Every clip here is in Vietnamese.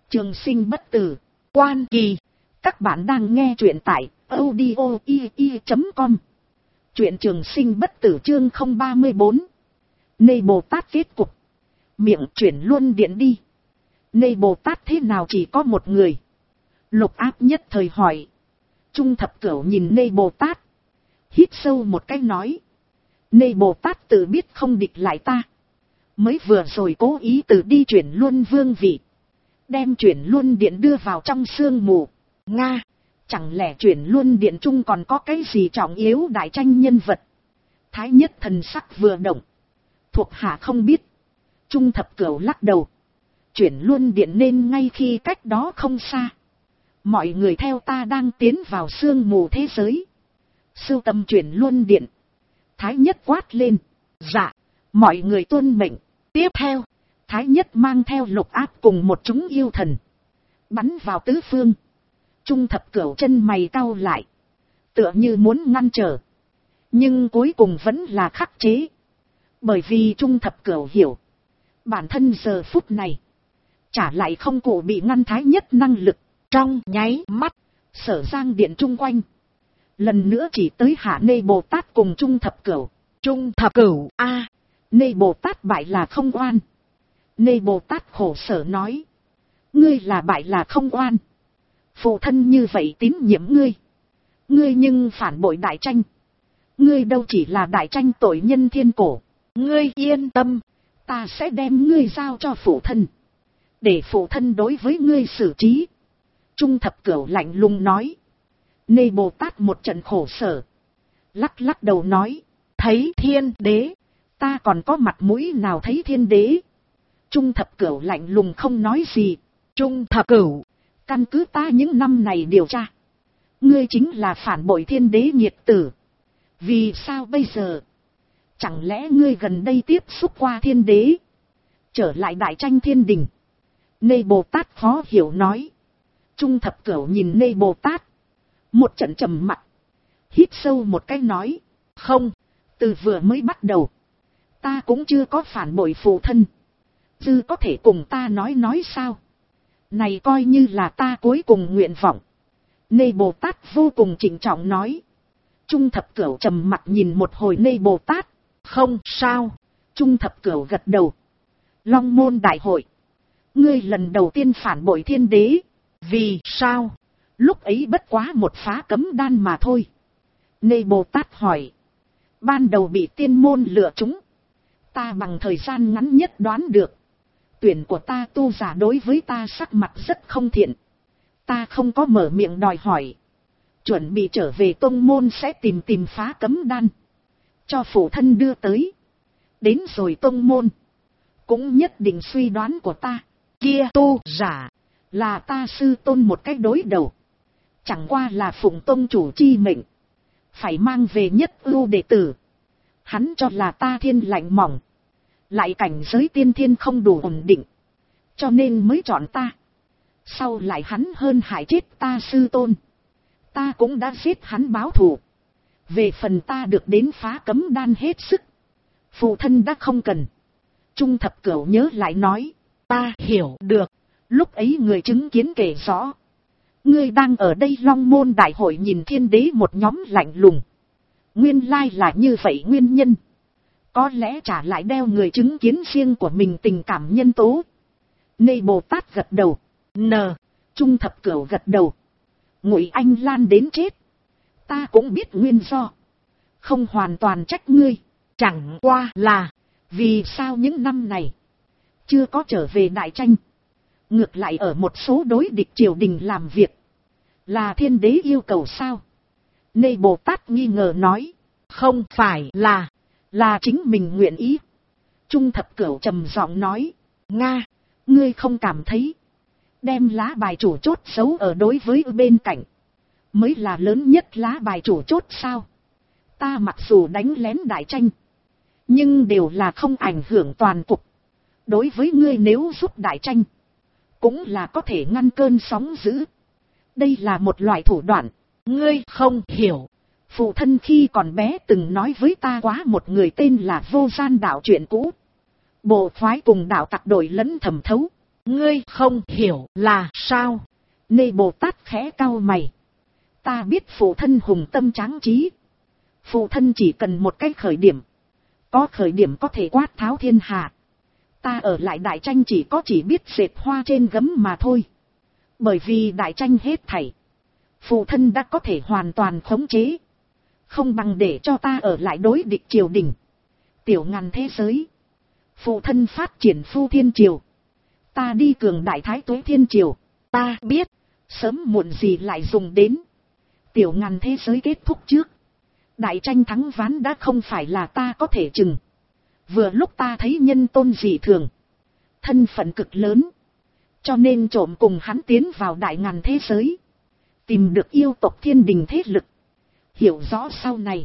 Trường sinh bất tử, Quan Kỳ. Các bạn đang nghe truyện tại audio.com. Truyện Trường sinh bất tử chương 034. Nê Bồ Tát kết cục. Miệng chuyển luôn điện đi. Nê Bồ Tát thế nào chỉ có một người? Lục Áp nhất thời hỏi. Trung Thập Cửu nhìn Nê Bồ Tát, hít sâu một cái nói. Nê Bồ Tát tự biết không địch lại ta, mới vừa rồi cố ý từ đi chuyển luôn vương vị, đem chuyển luôn điện đưa vào trong sương mù. Nga, chẳng lẽ chuyển luôn điện trung còn có cái gì trọng yếu đại tranh nhân vật? Thái Nhất thần sắc vừa động. Thuộc hạ không biết. Trung Thập Cửu lắc đầu. Chuyển luôn điện nên ngay khi cách đó không xa. Mọi người theo ta đang tiến vào sương mù thế giới, sưu tầm chuyển luôn điện. Thái Nhất quát lên. Dạ, mọi người tuân mệnh. Tiếp theo, Thái Nhất mang theo Lục Áp cùng một chúng yêu thần, bắn vào tứ phương. Trung Thập Cửu chân mày cau lại, tựa như muốn ngăn trở, nhưng cuối cùng vẫn là khắc chế. Bởi vì Trung Thập Cửu hiểu, bản thân giờ phút này trả lại không cụ bị ngăn Thái Nhất năng lực. Trong nháy mắt, Sở Giang điện chung quanh lần nữa chỉ tới hạ Nê Bồ Tát cùng Trung Thập Cửu. Trung Thập Cửu a, Nê Bồ Tát bại là không oan. Nê Bồ Tát khổ sở nói. Ngươi là bại là không oan. Phụ thân như vậy tín nhiệm ngươi, ngươi nhưng phản bội đại tranh. Ngươi đâu chỉ là đại tranh tội nhân thiên cổ. Ngươi yên tâm, ta sẽ đem ngươi giao cho phụ thân, để phụ thân đối với ngươi xử trí. Trung Thập Cửu lạnh lùng nói. Nê Bồ Tát một trận khổ sở, lắc lắc đầu nói. Thấy thiên đế, ta còn có mặt mũi nào thấy thiên đế? Trung Thập Cửu lạnh lùng không nói gì. Trung Thập Cửu, căn cứ ta những năm này điều tra, ngươi chính là phản bội thiên đế nhiệt tử. Vì sao bây giờ? Chẳng lẽ ngươi gần đây tiếp xúc qua thiên đế, trở lại đại tranh thiên đình? Nê Bồ Tát khó hiểu nói. Trung Thập Cửu nhìn Nê Bồ Tát, một trận trầm mặc, hít sâu một cái nói. Không, từ vừa mới bắt đầu, ta cũng chưa có phản bội phụ thân. Dư có thể cùng ta nói sao? Này coi như là ta cuối cùng nguyện vọng. Nê Bồ Tát vô cùng trịnh trọng nói. Trung Thập Cửu trầm mặt nhìn một hồi Nê Bồ Tát. Không sao. Trung Thập Cửu gật đầu. Long Môn đại hội, ngươi lần đầu tiên phản bội thiên đế. Vì sao? Lúc ấy bất quá một phá cấm đan mà thôi. Nê Bồ Tát hỏi. Ban đầu bị tiên môn lựa trúng, ta bằng thời gian ngắn nhất đoán được tuyển của ta tu giả đối với ta sắc mặt rất không thiện. Ta không có mở miệng đòi hỏi, chuẩn bị trở về tông môn sẽ tìm phá cấm đan, cho phụ thân đưa tới. Đến rồi tông môn, cũng nhất định suy đoán của ta, kia tu giả là ta sư tôn một cách đối đầu. Chẳng qua là phụng tông chủ chi mệnh, phải mang về nhất ưu đệ tử. Hắn cho là ta thiên lạnh mỏng, lại cảnh giới tiên thiên không đủ ổn định, cho nên mới chọn ta. Sau lại hắn hơn hại chết ta sư tôn, ta cũng đã giết hắn báo thù. Về phần ta được đến phá cấm đan hết sức, phụ thân đã không cần. Trung Thập Cửu nhớ lại nói. Ta hiểu được, lúc ấy người chứng kiến kể rõ. Ngươi đang ở đây Long Môn đại hội nhìn thiên đế một nhóm lạnh lùng, nguyên lai là như vậy nguyên nhân. Có lẽ trả lại đeo người chứng kiến riêng của mình tình cảm nhân tố. Nê Bồ Tát gật đầu. Trung Thập Cửu gật đầu. Ngụy Anh Lan đến chết, ta cũng biết nguyên do, không hoàn toàn trách ngươi. Chẳng qua là, vì sao những năm này chưa có trở về đại tranh, ngược lại ở một số đối địch triều đình làm việc? Là thiên đế yêu cầu sao? Nê Bồ Tát nghi ngờ nói. Không phải là chính mình nguyện ý. Trung Thập Cửu trầm giọng nói. Nga, ngươi không cảm thấy đem lá bài chủ chốt giấu ở đối với bên cạnh mới là lớn nhất lá bài chủ chốt sao? Ta mặc dù đánh lén đại tranh, nhưng đều là không ảnh hưởng toàn cục. Đối với ngươi nếu giúp đại tranh, cũng là có thể ngăn cơn sóng dữ. Đây là một loại thủ đoạn, ngươi không hiểu. Phụ thân khi còn bé từng nói với ta quá một người tên là Vô Gian Đạo chuyện cũ. Bộ phái cùng đạo tặc đổi lẫn thẩm thấu. ngươi không hiểu là sao? Nê Bồ Tát khẽ cau mày. Ta biết phụ thân hùng tâm tráng trí. Phụ thân chỉ cần một cái khởi điểm. Có khởi điểm có thể quát tháo thiên hạ. Ta ở lại đại tranh chỉ biết dệt hoa trên gấm mà thôi. Bởi vì đại tranh hết thảy. Phụ thân đã có thể hoàn toàn khống chế. Không bằng để cho ta ở lại đối địch triều đình. Tiểu ngàn thế giới. Phụ thân phát triển Phu Thiên Triều. Ta đi cường đại Thái Tuế Thiên Triều. Ta biết. Sớm muộn gì lại dùng đến. Tiểu ngàn thế giới kết thúc trước. Đại tranh thắng ván đã không phải là ta có thể chừng. Vừa lúc ta thấy nhân tôn dị thường. Thân phận cực lớn. Cho nên trộm cùng hắn tiến vào đại ngàn thế giới. Tìm được yêu tộc thiên đình thế lực. Hiểu rõ sau này.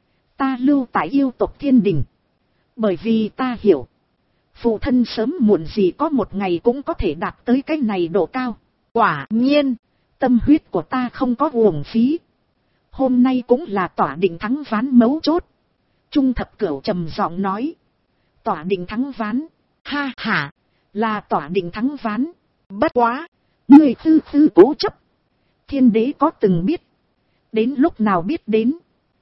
Ta lưu tại yêu tộc thiên đình. Bởi vì ta hiểu. Phụ thân sớm muộn gì có một ngày cũng có thể đạt tới cái này độ cao. Quả nhiên. Tâm huyết của ta không có uổng phí. Hôm nay cũng là tỏa định thắng ván mấu chốt. Trung Thập Cửu trầm giọng nói. Tỏa định thắng ván. Ha ha. Là tỏa định thắng ván. Bất quá. Ngươi khư cố chấp. Thiên đế có từng biết. Đến lúc nào biết đến.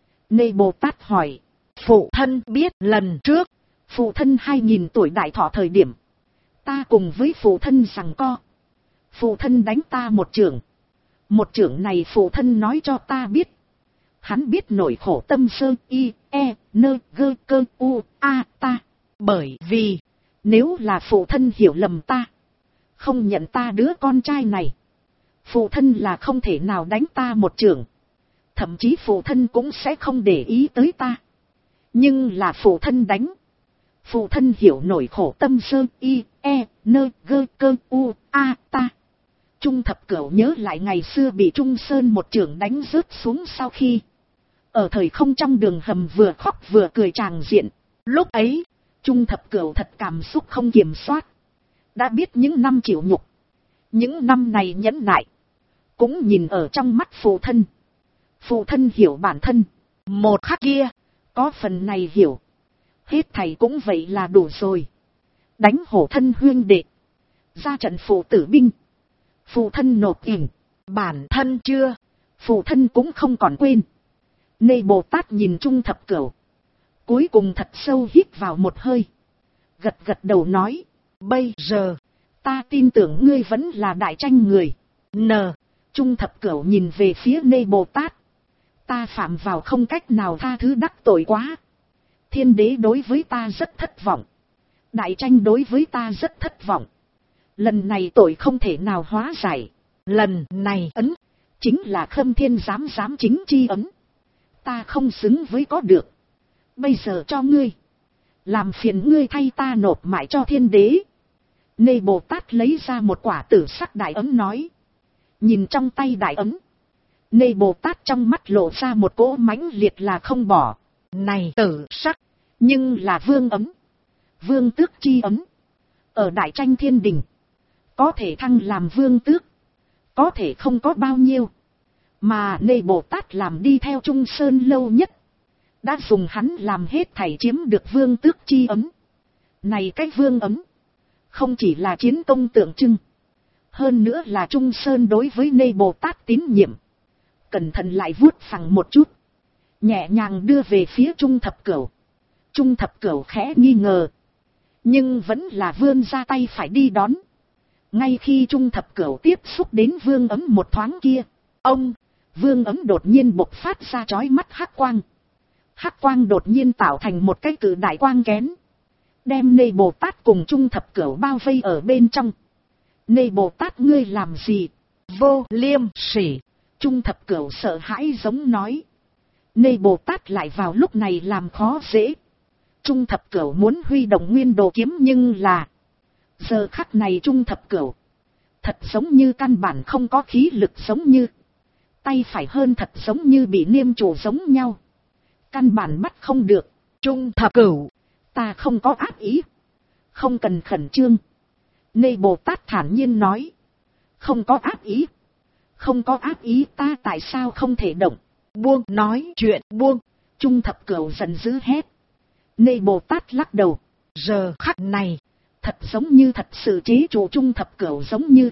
Nê Bồ Tát hỏi. Phụ thân biết lần trước. Phụ thân 2000 tuổi đại thọ thời điểm. Ta cùng với phụ thân giằng co. Phụ thân đánh ta một chưởng. Một chưởng này phụ thân nói cho ta biết. Hắn biết nỗi khổ tâm sơ y, e, nơ, gơ, cơ, u, a, ta. Bởi vì, nếu là phụ thân hiểu lầm ta. Không nhận ta đứa con trai này. Phụ thân là không thể nào đánh ta một chưởng. Thậm chí phụ thân cũng sẽ không để ý tới ta. Nhưng là phụ thân đánh. Phụ thân hiểu nỗi khổ tâm sơ y, e, nơ, gơ, cơ, u, a, ta. Trung Thập Cửu nhớ lại ngày xưa bị Trung Sơn một chưởng đánh rớt xuống sau khi. Ở thời không trong đường hầm vừa khóc vừa cười tràng diện. Lúc ấy, Trung Thập Cửu thật cảm xúc không kiểm soát. Đã biết những năm chịu nhục. Những năm này nhẫn nại. Cũng nhìn ở trong mắt phụ thân. Phụ thân hiểu bản thân. Một khắc kia, có phần này hiểu. Hết thầy cũng vậy là đủ rồi. Đánh hổ thân huyên đệ. Ra trận phụ tử binh. Phụ thân nộp ỉn. Bản thân chưa. Phụ thân cũng không còn quên. Nê Bồ Tát nhìn Trung Thập Cửu. Cuối cùng thật sâu hít vào một hơi. Gật gật đầu nói. Bây giờ, ta tin tưởng ngươi vẫn là đại tranh người. Trung Thập Cửu nhìn về phía Nê Bồ Tát. Ta phạm vào không cách nào tha thứ đắc tội quá. Thiên đế đối với ta rất thất vọng. Đại tranh đối với ta rất thất vọng. Lần này tội không thể nào hóa giải. Lần này ấn, chính là Khâm Thiên giám chính chi ấn. Ta không xứng với có được. Bây giờ cho ngươi. Làm phiền ngươi thay ta nộp mại cho thiên đế. Nê Bồ Tát lấy ra một quả tử sắc đại ấn nói. Nhìn trong tay đại ấn. Nê Bồ Tát trong mắt lộ ra một cỗ mãnh liệt là không bỏ. Này tử sắc. Nhưng là vương ấn. Vương tước chi ấn. Ở đại tranh thiên đình. Có thể thăng làm vương tước. Có thể không có bao nhiêu. Mà Nê Bồ Tát làm đi theo Trung Sơn lâu nhất. Đã dùng hắn làm hết thảy chiếm được vương tước chi ấn. Này cái vương ấn. Không chỉ là chiến công tượng trưng. Hơn nữa là Trung Sơn đối với Nê Bồ Tát tín nhiệm. Cẩn thận lại vuốt phẳng một chút. Nhẹ nhàng đưa về phía Trung Thập Cửu. Trung Thập Cửu khẽ nghi ngờ. Nhưng vẫn là vươn ra tay phải đi đón. Ngay khi Trung Thập Cửu tiếp xúc đến vương ấm một thoáng kia. Vương ấm đột nhiên bộc phát ra chói mắt hắc quang. Hắc quang đột nhiên tạo thành một cái cự đại quang kén. Đem Nê Bồ Tát cùng Trung Thập Cửu bao vây ở bên trong. Nê Bồ Tát ngươi làm gì? Vô liêm sỉ. Trung Thập Cửu sợ hãi giống nói. Nê Bồ Tát lại vào lúc này làm khó dễ. Trung Thập Cửu muốn huy động nguyên đồ kiếm nhưng là. Giờ khắc này Trung Thập Cửu. Thật giống như căn bản không có khí lực giống như. Tay phải hơn thật giống như bị niêm trụ giống nhau. Căn bản bắt không được. Trung Thập Cửu. Ta không có ác ý. Không cần khẩn trương. Nê Bồ Tát thản nhiên nói. Không có ác ý. Không có ác ý ta tại sao không thể động. Buông nói chuyện buông. Trung Thập Cửu giận dữ hét. Nê Bồ Tát lắc đầu. Giờ khắc này. Thật giống như thật sự chế trụ Trung Thập Cửu, giống như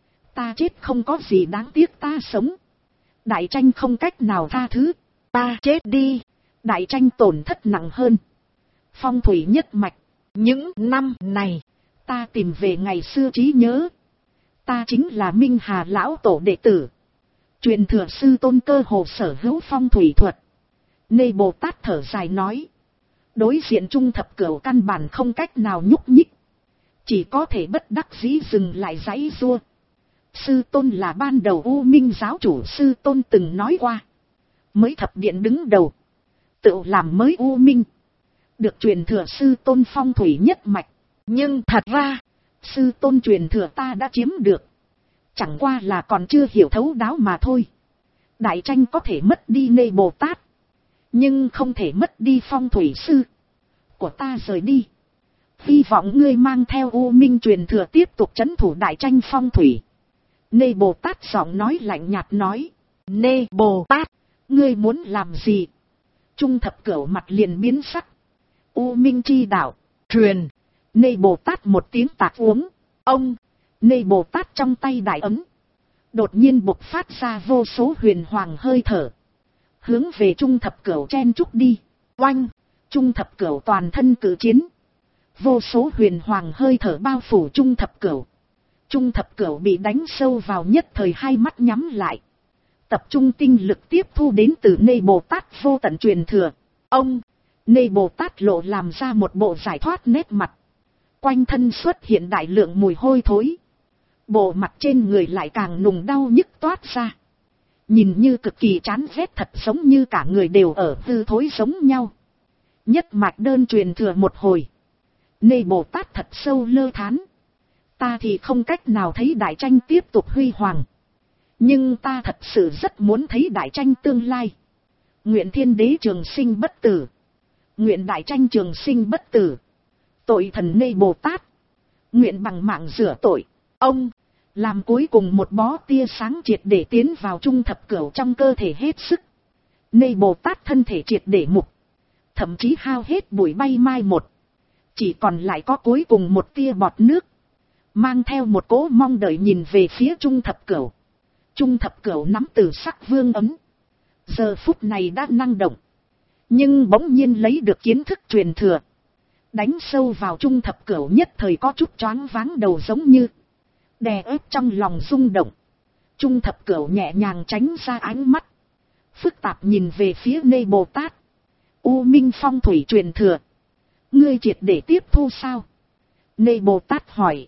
ta chết không có gì đáng tiếc, ta sống Đại Tranh không cách nào tha thứ. Ta chết đi. Đại Tranh tổn thất nặng hơn. Phong thủy nhất mạch. Những năm này, ta tìm về ngày xưa trí nhớ. Ta chính là Minh Hà lão tổ đệ tử. Truyền thừa sư tôn cơ hồ sở hữu phong thủy thuật. Nê Bồ Tát thở dài nói. Đối diện Trung Thập Cửu căn bản không cách nào nhúc nhích. Chỉ có thể bất đắc dĩ dừng lại giãy giụa. Sư tôn là ban đầu U Minh giáo chủ, sư tôn từng nói qua. Mới thập điện đứng đầu, tự làm mới U Minh. Được truyền thừa sư tôn phong thủy nhất mạch. Nhưng thật ra, sư tôn truyền thừa ta đã chiếm được. Chẳng qua là còn chưa hiểu thấu đáo mà thôi. Đại Tranh có thể mất đi Nê Bồ Tát, nhưng không thể mất đi phong thủy sư của ta rời đi. Hy vọng ngươi mang theo U Minh truyền thừa tiếp tục trấn thủ Đại Tranh phong thủy. Nê Bồ Tát giọng nói lạnh nhạt nói. Nê Bồ Tát, ngươi muốn làm gì? Trung Thập Cửu mặt liền biến sắc. U Minh chi đạo truyền. Nê Bồ Tát một tiếng tạc uống. Ông. Nê Bồ Tát trong tay đại ấm đột nhiên bộc phát ra vô số huyền hoàng hơi thở, hướng về Trung Thập Cửu chen trúc đi. Oanh. Trung Thập Cửu toàn thân cử chiến. Vô số huyền hoàng hơi thở bao phủ Trung Thập Cửu. Trung Thập Cửu bị đánh sâu vào, nhất thời hai mắt nhắm lại. Tập trung tinh lực tiếp thu đến từ Nê Bồ Tát vô tận truyền thừa. Ông. Nê Bồ Tát lộ làm ra một bộ giải thoát nét mặt. Quanh thân xuất hiện đại lượng mùi hôi thối. Bộ mặt trên người lại càng nùng đau nhức toát ra. Nhìn như cực kỳ chán ghét, thật giống như cả người đều ở hư thối giống nhau. Nhất mạch đơn truyền thừa một hồi. Nê Bồ Tát thật sâu lơ thán. Ta thì không cách nào thấy Đại Tranh tiếp tục huy hoàng. Nhưng ta thật sự rất muốn thấy Đại Tranh tương lai. Nguyện Thiên Đế trường sinh bất tử. Nguyện Đại Tranh trường sinh bất tử. Tội thần Nê Bồ Tát. Nguyện bằng mạng rửa tội. Ông. Làm cuối cùng một bó tia sáng triệt để tiến vào Trung Thập Cửu trong cơ thể hết sức. Nê Bồ Tát thân thể triệt để mục. Thậm chí hao hết bụi bay mai một. Chỉ còn lại có cuối cùng một tia bọt nước. Mang theo một cỗ mong đợi nhìn về phía Trung Thập Cửu. Trung Thập Cửu nắm Tử Sắc Vương ấm. Giờ phút này đã năng động. Nhưng bỗng nhiên lấy được kiến thức truyền thừa. Đánh sâu vào Trung Thập Cửu, nhất thời có chút choáng váng đầu, giống như đè ép trong lòng rung động. Trung Thập Cửu nhẹ nhàng tránh ra ánh mắt. Phức tạp nhìn về phía Nê Bồ Tát. U Minh phong thủy truyền thừa. Ngươi triệt để tiếp thu sao? Nê Bồ Tát hỏi.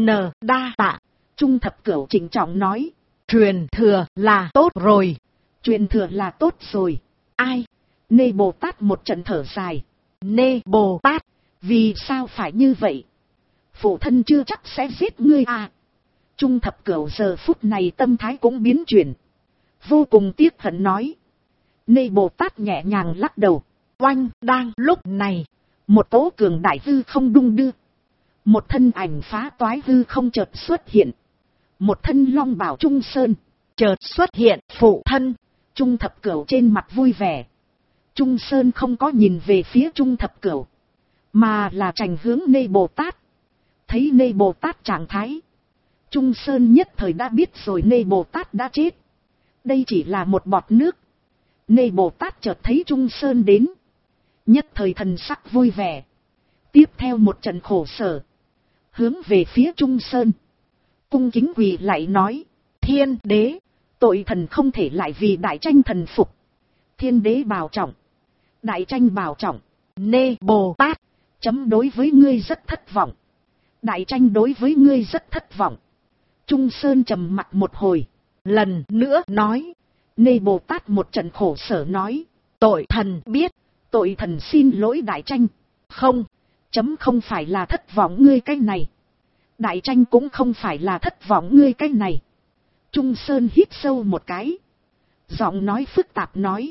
Đa tạ. Trung Thập Cửu trịnh trọng nói. Truyền thừa là tốt rồi. Truyền thừa là tốt rồi. Ai? Nê Bồ Tát một trận thở dài. Nê Bồ Tát, vì sao phải như vậy? Phụ thân chưa chắc sẽ giết ngươi à? Trung Thập Cửu giờ phút này tâm thái cũng biến chuyển. Vô cùng tiếc hận nói. Nê Bồ Tát nhẹ nhàng lắc đầu. Oanh. Đang lúc này, một cỗ cường đại hư không đung đưa. Một thân ảnh phá toái hư không chợt xuất hiện. Một thân long bào Trung Sơn chợt xuất hiện. Phụ thân. Trung Thập Cửu trên mặt vui vẻ. Trung Sơn không có nhìn về phía Trung Thập Cửu, mà là trành hướng Nê Bồ Tát. Thấy Nê Bồ Tát trạng thái, Trung Sơn nhất thời đã biết rồi Nê Bồ Tát đã chết. Đây chỉ là một bọt nước. Nê Bồ Tát chợt thấy Trung Sơn đến, nhất thời thần sắc vui vẻ. Tiếp theo một trận khổ sở, hướng về phía Trung Sơn cung kính quỳ lại nói. Thiên Đế, tội thần không thể lại vì Đại Tranh thần phục. Thiên Đế bảo trọng. Đại Tranh bảo trọng. Nê Bồ Tát, chấm đối với ngươi rất thất vọng. Đại Tranh đối với ngươi rất thất vọng. Trung Sơn trầm mặc một hồi, lần nữa nói. Nê Bồ Tát một trận khổ sở nói. Tội thần biết. Tội thần xin lỗi Đại Tranh. Không, chấm không phải là thất vọng ngươi cái này. Đại Tranh cũng không phải là thất vọng ngươi cái này. Trung Sơn hít sâu một cái, giọng nói phức tạp nói.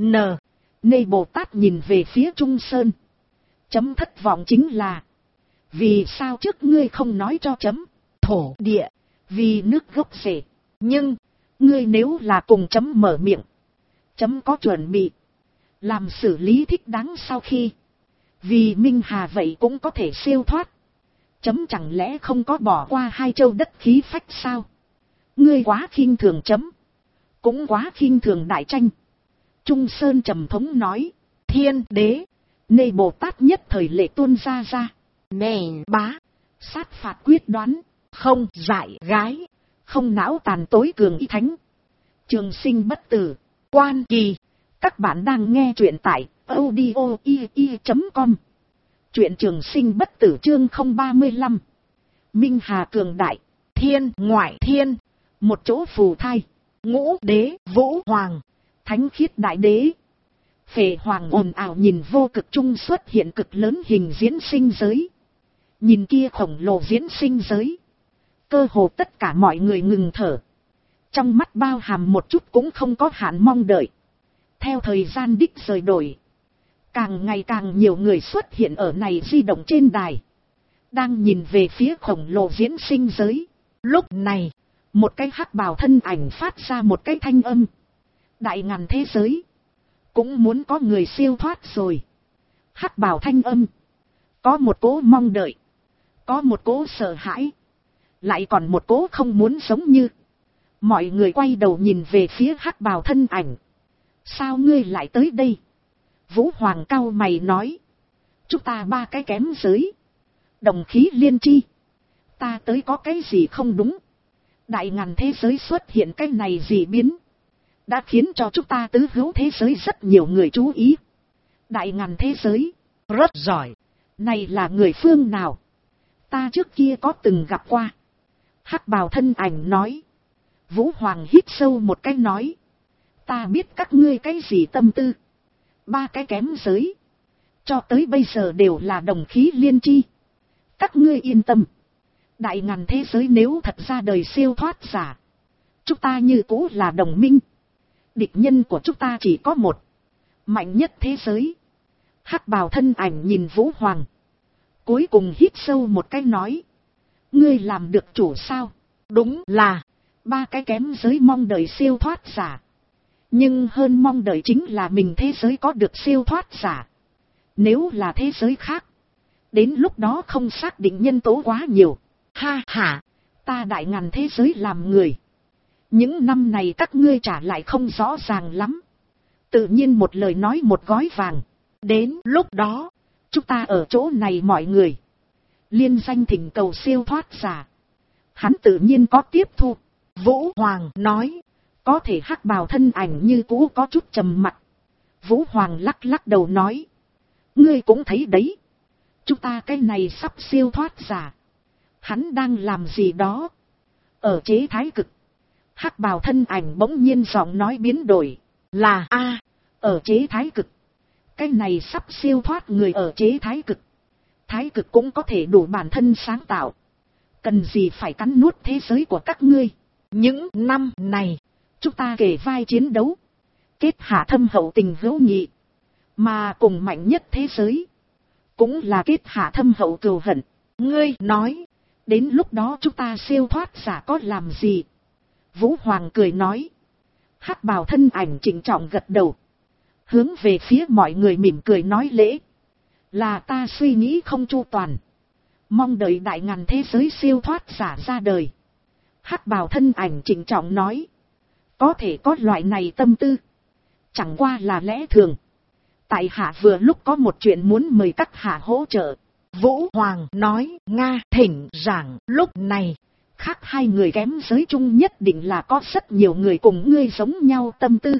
Nê Bồ Tát nhìn về phía Trung Sơn. Chấm thất vọng chính là, vì sao trước ngươi không nói cho chấm? Thổ địa, vì nước gốc rễ. Nhưng, ngươi nếu là cùng chấm mở miệng, chấm có chuẩn bị làm xử lý thích đáng sau khi. Vì Minh Hà vậy cũng có thể siêu thoát. Chấm chẳng lẽ không có bỏ qua hai châu đất khí phách sao? Ngươi quá khinh thường chấm. Cũng quá khinh thường đại tranh. Trung Sơn trầm thống nói. Thiên đế. Nê Bồ Tát nhất thời lệ tuôn ra. Mèn bá. Sát phạt quyết đoán. Không dại gái. Không não tàn tối cường y thánh. Trường sinh bất tử. Quan kỳ. Các bạn đang nghe truyện tại audio.com. Truyện trường sinh bất tử chương 035. Minh Hà cường đại. Thiên ngoại thiên. Một chỗ phù thai. Ngũ đế Vũ Hoàng. Thánh khiết đại đế. Phệ Hoàng ồn ào nhìn vô cực trung xuất hiện cực lớn hình diễn sinh giới. Nhìn kia khổng lồ diễn sinh giới. Cơ hồ tất cả mọi người ngừng thở. Trong mắt bao hàm một chút cũng không có hạn mong đợi. Theo thời gian đích rời đổi. Càng ngày càng nhiều người xuất hiện ở này di động trên đài. Đang nhìn về phía khổng lồ diễn sinh giới. Lúc này, một cái hắc bào thân ảnh phát ra một cái thanh âm. Đại ngàn thế giới. Cũng muốn có người siêu thoát rồi. Hắc bào thanh âm. Có một cố mong đợi. Có một cố sợ hãi. Lại còn một cố không muốn giống như. Mọi người quay đầu nhìn về phía hắc bào thân ảnh. Sao ngươi lại tới đây? Vũ Hoàng cau mày nói. Chúng ta ba cái kém giới. Đồng khí liên chi. Ta tới có cái gì không đúng? Đại ngàn thế giới xuất hiện cái này gì biến? Đã khiến cho chúng ta tứ hữu thế giới rất nhiều người chú ý. Đại ngàn thế giới. Rất giỏi. Này là người phương nào? Ta trước kia có từng gặp qua. Hắc bào thân ảnh nói. Vũ Hoàng hít sâu một cái nói. Ta biết các ngươi cái gì tâm tư. Ba cái kém giới. Cho tới bây giờ đều là đồng khí liên chi. Các ngươi yên tâm. Đại ngàn thế giới nếu thật ra đời siêu thoát giả. Chúng ta như cũ là đồng minh. Địch nhân của chúng ta chỉ có một. Mạnh nhất thế giới. Hắc bào thân ảnh nhìn Vũ Hoàng. Cuối cùng hít sâu một cái nói. Ngươi làm được chủ sao? Đúng là. Ba cái kém giới mong đợi siêu thoát giả. Nhưng hơn mong đợi chính là mình thế giới có được siêu thoát giả. Nếu là thế giới khác. Đến lúc đó không xác định nhân tố quá nhiều. Ha ha. Ta đại ngàn thế giới làm người. Những năm này các ngươi trả lại không rõ ràng lắm. Tự nhiên một lời nói một gói vàng. Đến lúc đó. Chúng ta ở chỗ này mọi người. Liên danh thỉnh cầu siêu thoát giả. Hắn tự nhiên có tiếp thu. Vũ Hoàng nói. Có thể hắc bào thân ảnh như cũ có chút trầm mặc. Vũ Hoàng lắc lắc đầu nói. Ngươi cũng thấy đấy. Chúng ta cái này sắp siêu thoát giả. Hắn đang làm gì đó. Ở chế thái cực. Hắc bào thân ảnh bỗng nhiên giọng nói biến đổi. Là a ở chế thái cực. Cái này sắp siêu thoát người ở chế thái cực. Thái cực cũng có thể đủ bản thân sáng tạo. Cần gì phải cắn nuốt thế giới của các ngươi. Những năm này. Chúng ta kể vai chiến đấu. Kết hạ thâm hậu tình hữu nghị. Mà cùng mạnh nhất thế giới. Cũng là kết hạ thâm hậu cừu hận. Ngươi nói. Đến lúc đó chúng ta siêu thoát giả có làm gì? Vũ Hoàng cười nói. Hắc bào thân ảnh trịnh trọng gật đầu. Hướng về phía mọi người mỉm cười nói lễ. Là ta suy nghĩ không chu toàn. Mong đợi đại ngàn thế giới siêu thoát giả ra đời. Hắc bào thân ảnh trịnh trọng nói. Có thể có loại này tâm tư. Chẳng qua là lẽ thường. Tại hạ vừa lúc có một chuyện muốn mời các hạ hỗ trợ. Vũ Hoàng nói. Nga thỉnh giảng lúc này. Khác hai người kém giới chung nhất định là có rất nhiều người cùng ngươi giống nhau tâm tư.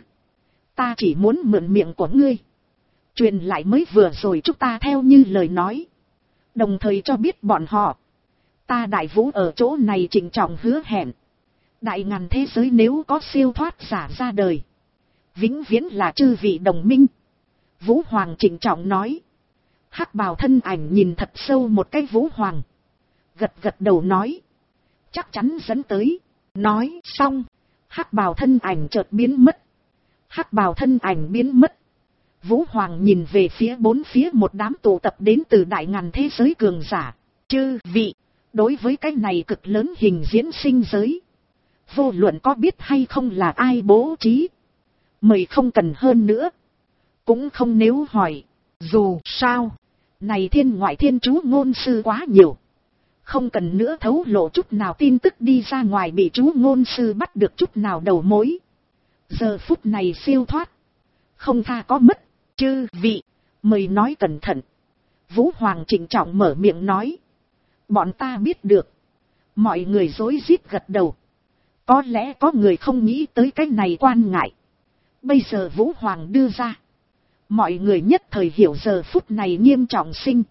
Ta chỉ muốn mượn miệng của ngươi. Truyền lại mới vừa rồi chúng ta theo như lời nói. Đồng thời cho biết bọn họ. Ta đại vũ ở chỗ này trịnh trọng hứa hẹn. Đại ngàn thế giới nếu có siêu thoát giả ra đời. Vĩnh viễn là chư vị đồng minh. Vũ Hoàng trịnh trọng nói. Hắc bào thân ảnh nhìn thật sâu một cái Vũ Hoàng. Gật gật đầu nói. Chắc chắn dẫn tới. Nói xong. Hắc bào thân ảnh chợt biến mất. Hắc bào thân ảnh biến mất. Vũ Hoàng nhìn về phía bốn phía một đám tụ tập đến từ đại ngàn thế giới cường giả. Chư vị. Đối với cái này cực lớn hình diễn sinh giới. Vô luận có biết hay không là ai bố trí. Mời không cần hơn nữa. Cũng không nếu hỏi. Dù sao. Này thiên ngoại thiên chú ngôn sư quá nhiều. Không cần nữa thấu lộ chút nào tin tức đi ra ngoài bị chú ngôn sư bắt được chút nào đầu mối. Giờ phút này siêu thoát. Không tha có mất. Chư vị, mời nói cẩn thận. Vũ Hoàng trịnh trọng mở miệng nói. Bọn ta biết được. Mọi người rối rít gật đầu. Có lẽ có người không nghĩ tới cái này quan ngại. Bây giờ Vũ Hoàng đưa ra. Mọi người nhất thời hiểu giờ phút này nghiêm trọng sinh.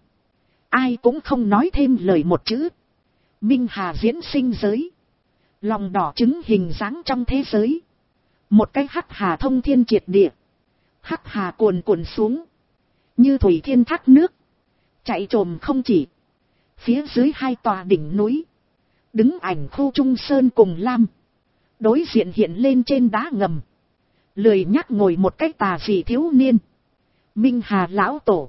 Ai cũng không nói thêm lời một chữ. Minh Hà diễn sinh giới. Lòng đỏ trứng hình dáng trong thế giới. Một cái hắc hà thông thiên triệt địa. Hắc hà cuồn cuộn xuống. Như thủy thiên thác nước. Chạy trồm không chỉ. Phía dưới hai tòa đỉnh núi. Đứng ảnh khu Trung Sơn cùng Lam. Đối diện hiện lên trên đá ngầm. Lười nhắc ngồi một cái tà dị thiếu niên. Minh Hà lão tổ.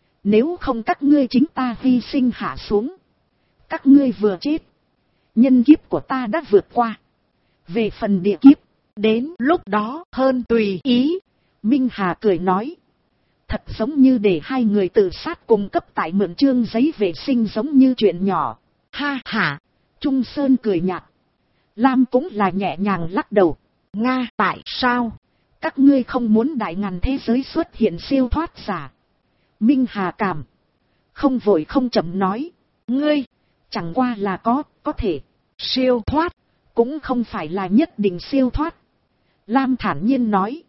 Nếu không các ngươi chính ta hy sinh hạ xuống. Các ngươi vừa chết. Nhân kiếp của ta đã vượt qua. Về phần địa kiếp. Đến lúc đó hơn tùy ý. Minh Hà cười nói. Thật giống như để hai người tự sát cùng cấp tại mượn chương giấy vệ sinh giống như chuyện nhỏ. Ha ha. Trung Sơn cười nhạt. Lam cũng là nhẹ nhàng lắc đầu. Nga tại sao? Các ngươi không muốn đại ngàn thế giới xuất hiện siêu thoát giả. Minh Hà cảm. Không vội không chậm nói. Ngươi, chẳng qua là có thể. Siêu thoát, cũng không phải là nhất định siêu thoát. Lam thản nhiên nói.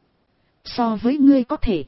So với ngươi có thể.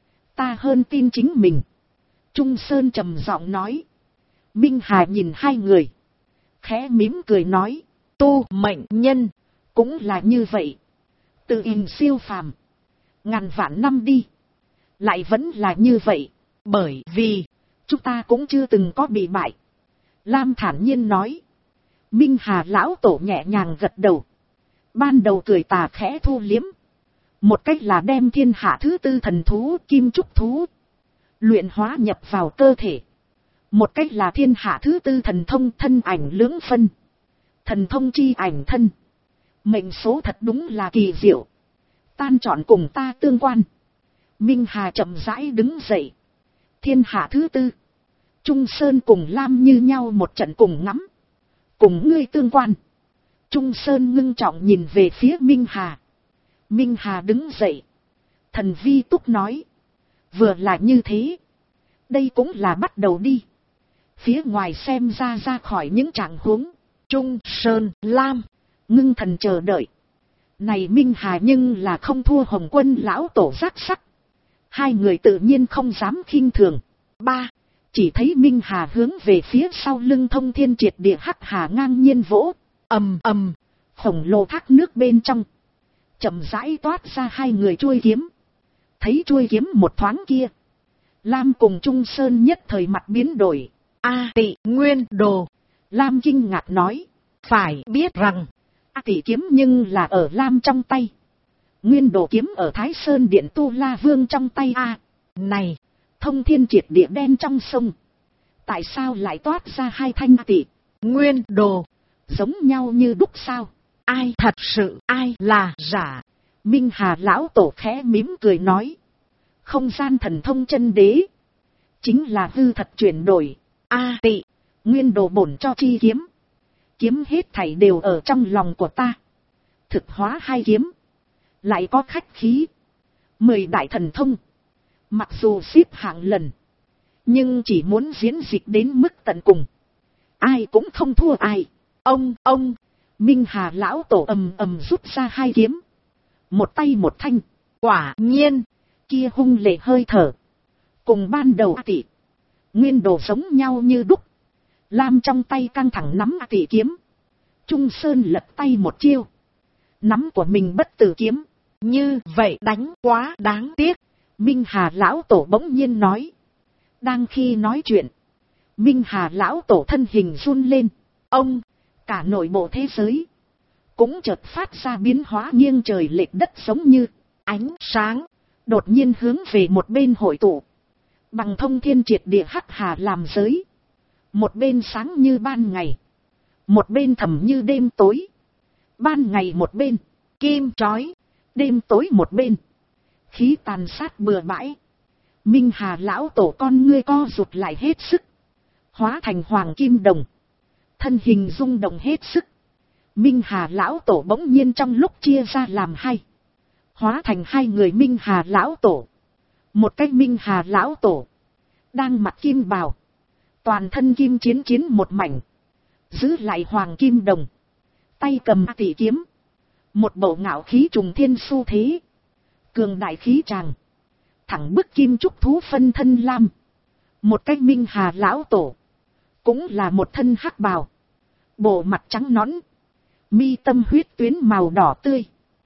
Ta hơn tin chính mình. Trung Sơn trầm giọng nói. Minh Hà nhìn hai người. Khẽ mỉm cười nói. Tu mệnh nhân, cũng là như vậy. Tự in siêu phàm. Ngàn vạn năm đi. Lại vẫn là như vậy. Bởi vì, chúng ta cũng chưa từng có bị bại. Lam thản nhiên nói. Minh Hà lão tổ nhẹ nhàng gật đầu. Ban đầu cười tà khẽ thu liếm. Một cách là đem thiên hạ thứ tư thần thú kim trúc thú. Luyện hóa nhập vào cơ thể. Một cách là thiên hạ thứ tư thần thông thân ảnh lưỡng phân. Thần thông chi ảnh thân. Mệnh số thật đúng là kỳ diệu. Tan chọn cùng ta tương quan. Minh Hà chậm rãi đứng dậy. Thiên hạ thứ tư. Trung Sơn cùng Lam như nhau một trận cùng ngắm. Cùng ngươi tương quan. Trung Sơn ngưng trọng nhìn về phía Minh Hà. Minh Hà đứng dậy. Thần vi túc nói. Vừa là như thế. Đây cũng là bắt đầu đi. Phía ngoài xem ra khỏi những trạng huống. Trung Sơn, Lam. Ngưng thần chờ đợi. Này Minh Hà nhưng là không thua Hồng Quân lão tổ giác sắc. Hai người tự nhiên không dám khinh thường. Ba. Chỉ thấy Minh Hà hướng về phía sau lưng thông thiên triệt địa hắc hà ngang nhiên vỗ. Ầm ầm. Khổng lồ thác nước bên trong. Chậm rãi toát ra hai người chuôi kiếm. Thấy chuôi kiếm một thoáng kia. Lam cùng Trung Sơn nhất thời mặt biến đổi. A Tị Nguyên Đồ. Lam kinh ngạc nói. Phải biết rằng. A Tị kiếm nhưng là ở Lam trong tay. Nguyên Đồ kiếm ở Thái Sơn Điện Tu La Vương trong tay a. Này. Thông thiên triệt địa đen trong sông. Tại sao lại toát ra hai thanh A Tị Nguyên Đồ. Giống nhau như đúc sao. Ai thật sự ai là giả. Minh Hà lão tổ khẽ mỉm cười nói. Không gian thần thông chân đế. Chính là hư thật chuyển đổi. A Tị Nguyên Đồ bổn cho chi kiếm. Kiếm hết thảy đều ở trong lòng của ta. Thực hóa hai kiếm. Lại có khách khí. 10 đại thần thông. Mặc dù xếp hạng lần. Nhưng chỉ muốn diễn dịch đến mức tận cùng. Ai cũng không thua ai. Ông. Minh Hà lão tổ ầm rút ra hai kiếm. Một tay một thanh. Quả nhiên. Kia hung lệ hơi thở. Cùng ban đầu A Tị Nguyên Đồ giống nhau như đúc. Lam trong tay căng thẳng nắm A Tị kiếm. Trung Sơn lật tay một chiêu. Nắm của mình bất tử kiếm. Như vậy đánh quá đáng tiếc. Minh Hà lão tổ bỗng nhiên nói. Đang khi nói chuyện. Minh Hà lão tổ thân hình run lên. Ông. Cả nội bộ thế giới. Cũng chợt phát ra biến hóa nghiêng trời lệch đất giống như. Ánh sáng. Đột nhiên hướng về một bên hội tụ. Bằng thông thiên triệt địa hắc hà làm giới. Một bên sáng như ban ngày. Một bên thầm như đêm tối. Ban ngày một bên. Kim chói. Đêm tối một bên. Khí tàn sát bừa bãi. Minh Hà lão tổ con ngươi co rụt lại hết sức. Hóa thành hoàng kim đồng. Thân hình rung động hết sức. Minh Hà lão tổ bỗng nhiên trong lúc chia ra làm hai. Hóa thành hai người Minh Hà lão tổ. Một cái Minh Hà lão tổ. Đang mặc kim bào. Toàn thân kim chiến chiến một mảnh. Giữ lại hoàng kim đồng. Tay cầm tỷ kiếm. Một bộ ngạo khí trùng thiên xu thế. Cường đại khí tràng. Thẳng bức kim trúc thú phân thân lam. Một cái Minh Hà lão tổ. Cũng là một thân hắc bào. Bộ mặt trắng nõn. Mi tâm huyết tuyến màu đỏ tươi.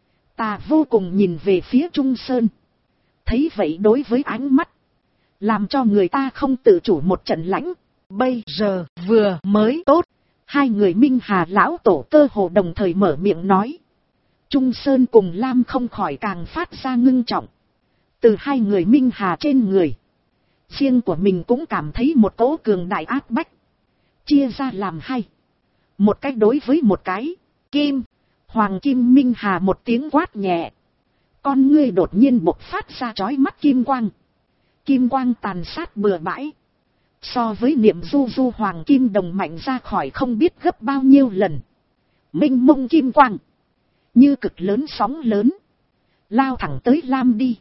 Ta vô cùng nhìn về phía Trung Sơn. Thấy vậy đối với ánh mắt. Làm cho người ta không tự chủ một trận lãnh. Bây giờ vừa mới tốt. Hai người Minh Hà lão tổ cơ hồ đồng thời mở miệng nói. Trung Sơn cùng Lam không khỏi càng phát ra ngưng trọng. Từ hai người Minh Hà trên người. Riêng của mình cũng cảm thấy một cỗ cường đại áp bách. Chia ra làm hai. Một cách đối với một cái. Kim. Hoàng Kim Minh Hà một tiếng quát nhẹ. Con ngươi đột nhiên bộc phát ra chói mắt kim quang. Kim quang tàn sát bừa bãi. So với niệm du du Hoàng Kim đồng mạnh ra khỏi không biết gấp bao nhiêu lần. Minh mông kim quang. Như cực lớn sóng lớn. Lao thẳng tới Lam đi.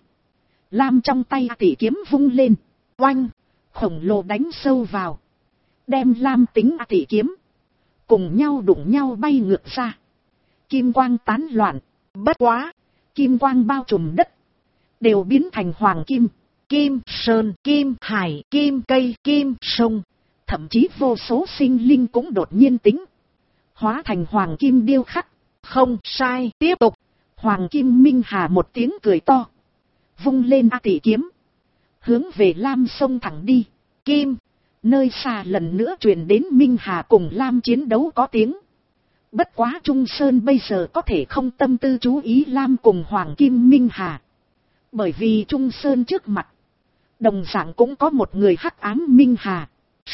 Lam trong tay tỷ kiếm vung lên. Oanh. Khổng lồ đánh sâu vào. Đem Lam tính tỷ kiếm. Cùng nhau đụng nhau bay ngược ra. Kim quang tán loạn. Bất quá. Kim quang bao trùm đất. Đều biến thành hoàng kim. Kim sơn, kim hải, kim cây, kim sông. Thậm chí vô số sinh linh cũng đột nhiên tính. Hóa thành hoàng kim điêu khắc. Không sai, tiếp tục. Hoàng Kim Minh Hà một tiếng cười to. Vung lên tỷ kiếm. Hướng về Lam sông thẳng đi. Kim. Nơi xa lần nữa truyền đến Minh Hà cùng Lam chiến đấu có tiếng. Bất quá Trung Sơn bây giờ có thể không tâm tư chú ý Lam cùng Hoàng Kim Minh Hà. Bởi vì Trung Sơn trước mặt. Đồng dạng cũng có một người hắc ám Minh Hà.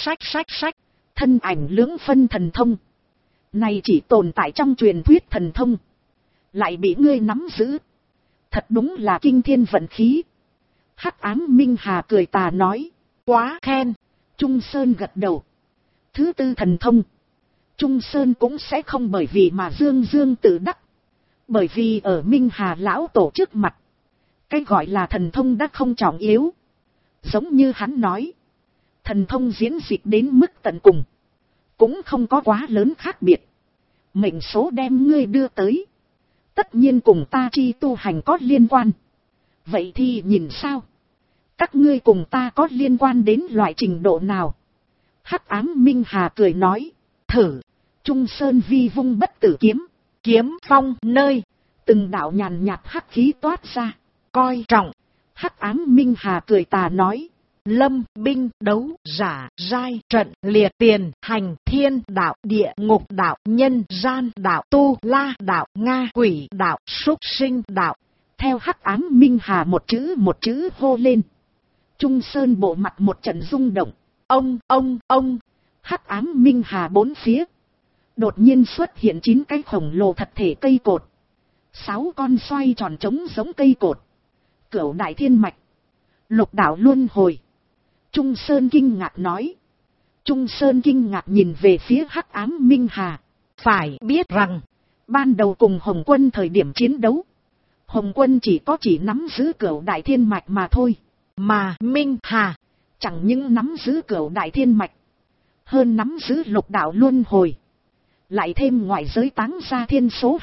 Sách. Thân ảnh lưỡng phân thần thông. Này chỉ tồn tại trong truyền thuyết thần thông. Lại bị ngươi nắm giữ. Thật đúng là kinh thiên vận khí. Hắc ám Minh Hà cười tà nói. Quá khen. Trung Sơn gật đầu. Thứ tư thần thông. Trung Sơn cũng sẽ không bởi vì mà dương tự đắc. Bởi vì ở Minh Hà lão tổ trước mặt. Cái gọi là thần thông đã không trọng yếu. Giống như hắn nói. Thần thông diễn dịch đến mức tận cùng. Cũng không có quá lớn khác biệt. Mệnh số đem ngươi đưa tới. Tất nhiên cùng ta chi tu hành có liên quan. Vậy thì nhìn sao? Các ngươi cùng ta có liên quan đến loại trình độ nào? Hắc ám Minh Hà cười nói. Thử. Trung Sơn vi vung bất tử kiếm. Kiếm phong nơi. Từng đạo nhàn nhạt hắc khí toát ra. Coi trọng. Hắc ám Minh Hà cười tà nói. Lâm binh đấu giả giai trận liệt tiền hành thiên đạo địa ngục đạo nhân gian đạo tu la đạo nga quỷ đạo súc sinh đạo. Theo hắc ám Minh Hà một chữ hô lên. Trung Sơn bộ mặt một trận rung động. Ông. Hắc ám Minh Hà bốn phía. Đột nhiên xuất hiện 9 cái khổng lồ thật thể cây cột. 6 con xoay tròn trống giống cây cột. Cửu đại thiên mạch. Lục đạo luân hồi. Trung Sơn kinh ngạc nói. Trung Sơn kinh ngạc nhìn về phía hắc ám Minh Hà. Phải biết rằng. Ban đầu cùng Hồng Quân thời điểm chiến đấu. Hồng Quân chỉ nắm giữ cửu đại thiên mạch mà thôi. Mà Minh Hà. Chẳng những nắm giữ cửu đại thiên mạch. Hơn nắm giữ lục đạo luân hồi. Lại thêm ngoại giới táng ra thiên số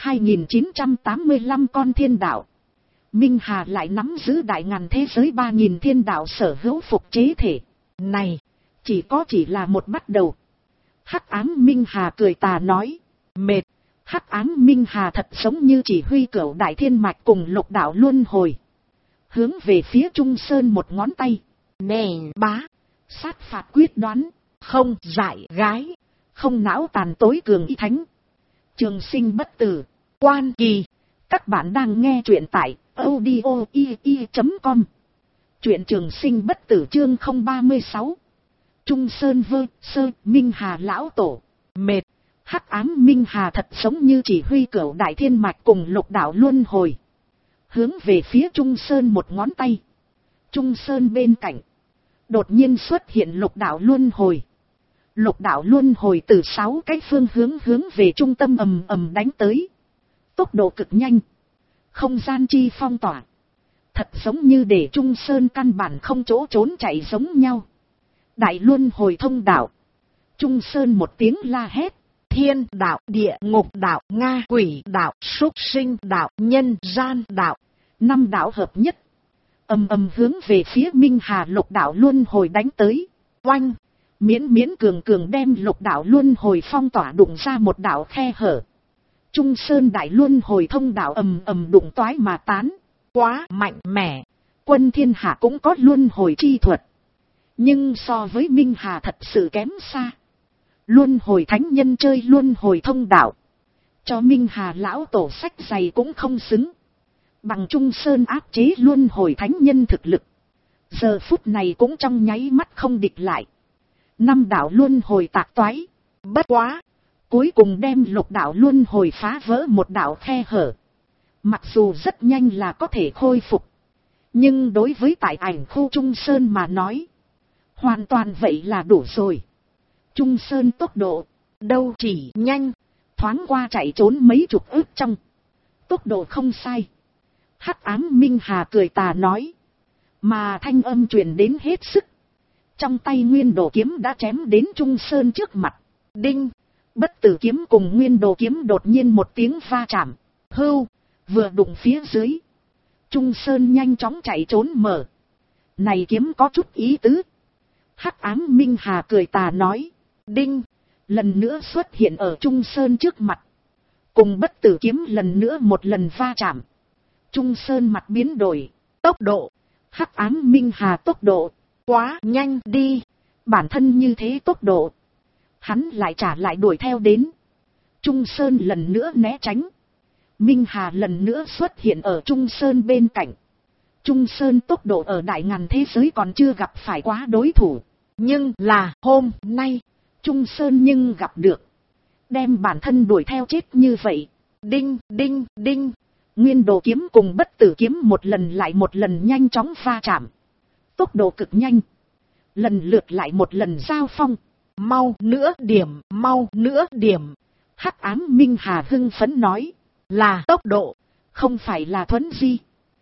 2985 con thiên đạo. Minh Hà lại nắm giữ đại ngàn thế giới 3000 thiên đạo sở hữu phục chế thể. Này, chỉ là một bắt đầu. Hắc ám Minh Hà cười tà nói. Mệt. Hắc ám Minh Hà thật giống như chỉ huy cửu đại thiên mạch cùng lục đạo luân hồi. Hướng về phía Trung Sơn một ngón tay. Nè bá. Sát phạt quyết đoán. Không dại gái. Không não tàn tối cường y thánh. Trường sinh bất tử. Quan kỳ. Các bạn đang nghe truyện tại audio.com. Truyện trường sinh bất tử chương 036. Trung Sơn vơ sơ Minh Hà lão tổ. Mệt. Hắc ám Minh Hà thật giống như chỉ huy cửu đại thiên mạch cùng lục đạo luân hồi. Hướng về phía Trung Sơn một ngón tay. Trung Sơn bên cạnh. Đột nhiên xuất hiện lục đạo luân hồi. Lục đạo luân hồi từ 6 cái phương hướng về trung tâm ầm ầm đánh tới. Tốc độ cực nhanh. Không gian chi phong tỏa. Thật giống như để Trung Sơn căn bản không chỗ trốn chạy giống nhau. Đại luân hồi thông đạo. Trung Sơn một tiếng la hét. Thiên đạo, địa ngục đạo, Nga quỷ đạo, súc sinh đạo, nhân gian đạo. 5 đạo hợp nhất. Ầm ầm hướng về phía Minh Hà lục đạo luân hồi đánh tới. Oanh. Miễn cường đem lục đạo luân hồi phong tỏa đụng ra một đạo khe hở. Trung Sơn đại luân hồi thông đạo ầm ầm đụng toái mà tán. Quá mạnh mẽ. Quân thiên hạ cũng có luân hồi chi thuật. Nhưng so với Minh Hà thật sự kém xa. Luân hồi thánh nhân chơi luân hồi thông đạo. Cho Minh Hà lão tổ sách giày cũng không xứng. Bằng Trung Sơn áp chế luân hồi thánh nhân thực lực. Giờ phút này cũng trong nháy mắt không địch lại. 5 đạo luân hồi tạc toái. Bất quá. Cuối cùng đem lục đạo luân hồi phá vỡ một đạo khe hở. Mặc dù rất nhanh là có thể khôi phục. Nhưng đối với tại ảnh khu Trung Sơn mà nói. Hoàn toàn vậy là đủ rồi. Trung Sơn tốc độ. Đâu chỉ nhanh. Thoáng qua chạy trốn mấy chục ức trong. Tốc độ không sai. Hắc ám Minh Hà cười tà nói. Mà thanh âm truyền đến hết sức. Trong tay nguyên đồ kiếm đã chém đến Trung Sơn trước mặt. Đinh. Bất tử kiếm cùng nguyên đồ kiếm đột nhiên một tiếng va chạm. Hưu. Vừa đụng phía dưới. Trung Sơn nhanh chóng chạy trốn mở. Này kiếm có chút ý tứ. Hắc ám Minh Hà cười tà nói. Đinh. Lần nữa xuất hiện ở Trung Sơn trước mặt. Cùng bất tử kiếm lần nữa một lần va chạm. Trung Sơn mặt biến đổi. Tốc độ. Hắc ám Minh Hà tốc độ. Quá nhanh đi. Bản thân như thế tốc độ. Hắn lại trả lại đuổi theo đến. Trung Sơn lần nữa né tránh. Minh Hà lần nữa xuất hiện ở Trung Sơn bên cạnh. Trung Sơn tốc độ ở đại ngàn thế giới còn chưa gặp phải quá đối thủ. Nhưng là hôm nay. Trung Sơn nhưng gặp được. Đem bản thân đuổi theo chết như vậy. Đinh, đinh, đinh. Nguyên đồ kiếm cùng bất tử kiếm một lần lại một lần nhanh chóng va chạm. Tốc độ cực nhanh. Lần lượt lại một lần giao phong. Mau nữa điểm, mau nữa điểm. Hắc ám Minh Hà hưng phấn nói. Là tốc độ, không phải là thuấn di.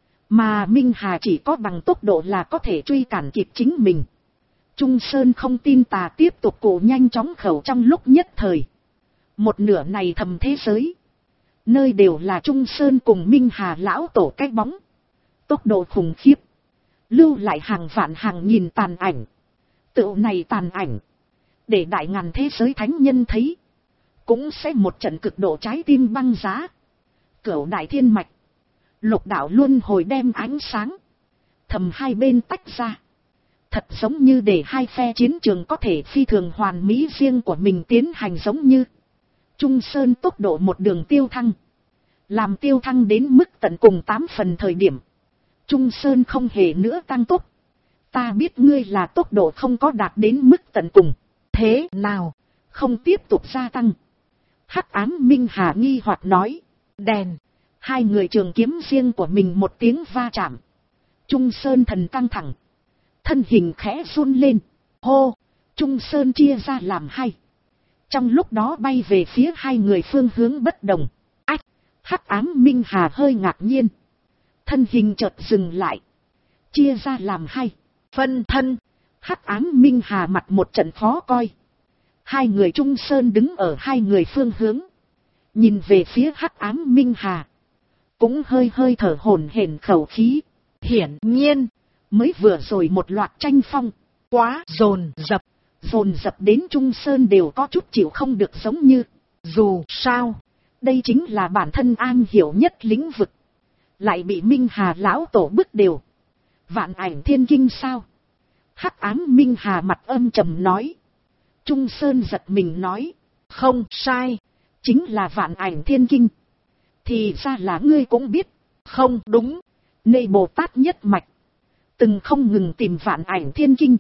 Mà Minh Hà chỉ có bằng tốc độ là có thể truy cản kịp chính mình. Trung Sơn không tin tà tiếp tục cổ nhanh chóng khẩu trong lúc nhất thời. Một nửa này thầm thế giới. Nơi đều là Trung Sơn cùng Minh Hà lão tổ cái bóng. Tốc độ khủng khiếp. Lưu lại hàng vạn hàng nghìn tàn ảnh. Tựu này tàn ảnh. Để đại ngàn thế giới thánh nhân thấy. Cũng sẽ một trận cực độ trái tim băng giá. Cửu đại thiên mạch. Lục đạo luân hồi đem ánh sáng. Thầm hai bên tách ra. Thật giống như để hai phe chiến trường có thể phi thường hoàn mỹ riêng của mình tiến hành giống như. Trung Sơn tốc độ một đường tiêu thăng. Làm tiêu thăng đến mức tận cùng 8 phần thời điểm. Trung Sơn không hề nữa tăng tốc. Ta biết ngươi là tốc độ không có đạt đến mức tận cùng. Thế nào? Không tiếp tục gia tăng. Hắc ám Minh Hà nghi hoặc nói. Đèn. Hai người trường kiếm riêng của mình một tiếng va chạm. Trung Sơn thần căng thẳng. Thân hình khẽ run lên. Hô. Trung Sơn chia ra làm hai. Trong lúc đó bay về phía hai người phương hướng bất đồng. Ách. Hắc ám Minh Hà hơi ngạc nhiên. Thân hình chợt dừng lại. Chia ra làm hai. Phân thân. Hắc ám Minh Hà mặt một trận khó coi. Hai người Trung Sơn đứng ở hai người phương hướng. Nhìn về phía Hắc ám Minh Hà. Cũng hơi hơi thở hổn hển khẩu khí. Hiển nhiên. Mới vừa rồi một loạt tranh phong. Quá dồn dập. Dồn dập đến Trung Sơn đều có chút chịu không được giống như. Dù sao. Đây chính là bản thân an hiểu nhất lĩnh vực. Lại bị Minh Hà lão tổ bức đều. Vạn ảnh thiên kinh sao? Hắc ám Minh Hà mặt âm trầm nói. Trung Sơn giật mình nói. Không sai. Chính là vạn ảnh thiên kinh. Thì ra là ngươi cũng biết. Không đúng. Nê Bồ Tát nhất mạch. Từng không ngừng tìm vạn ảnh thiên kinh.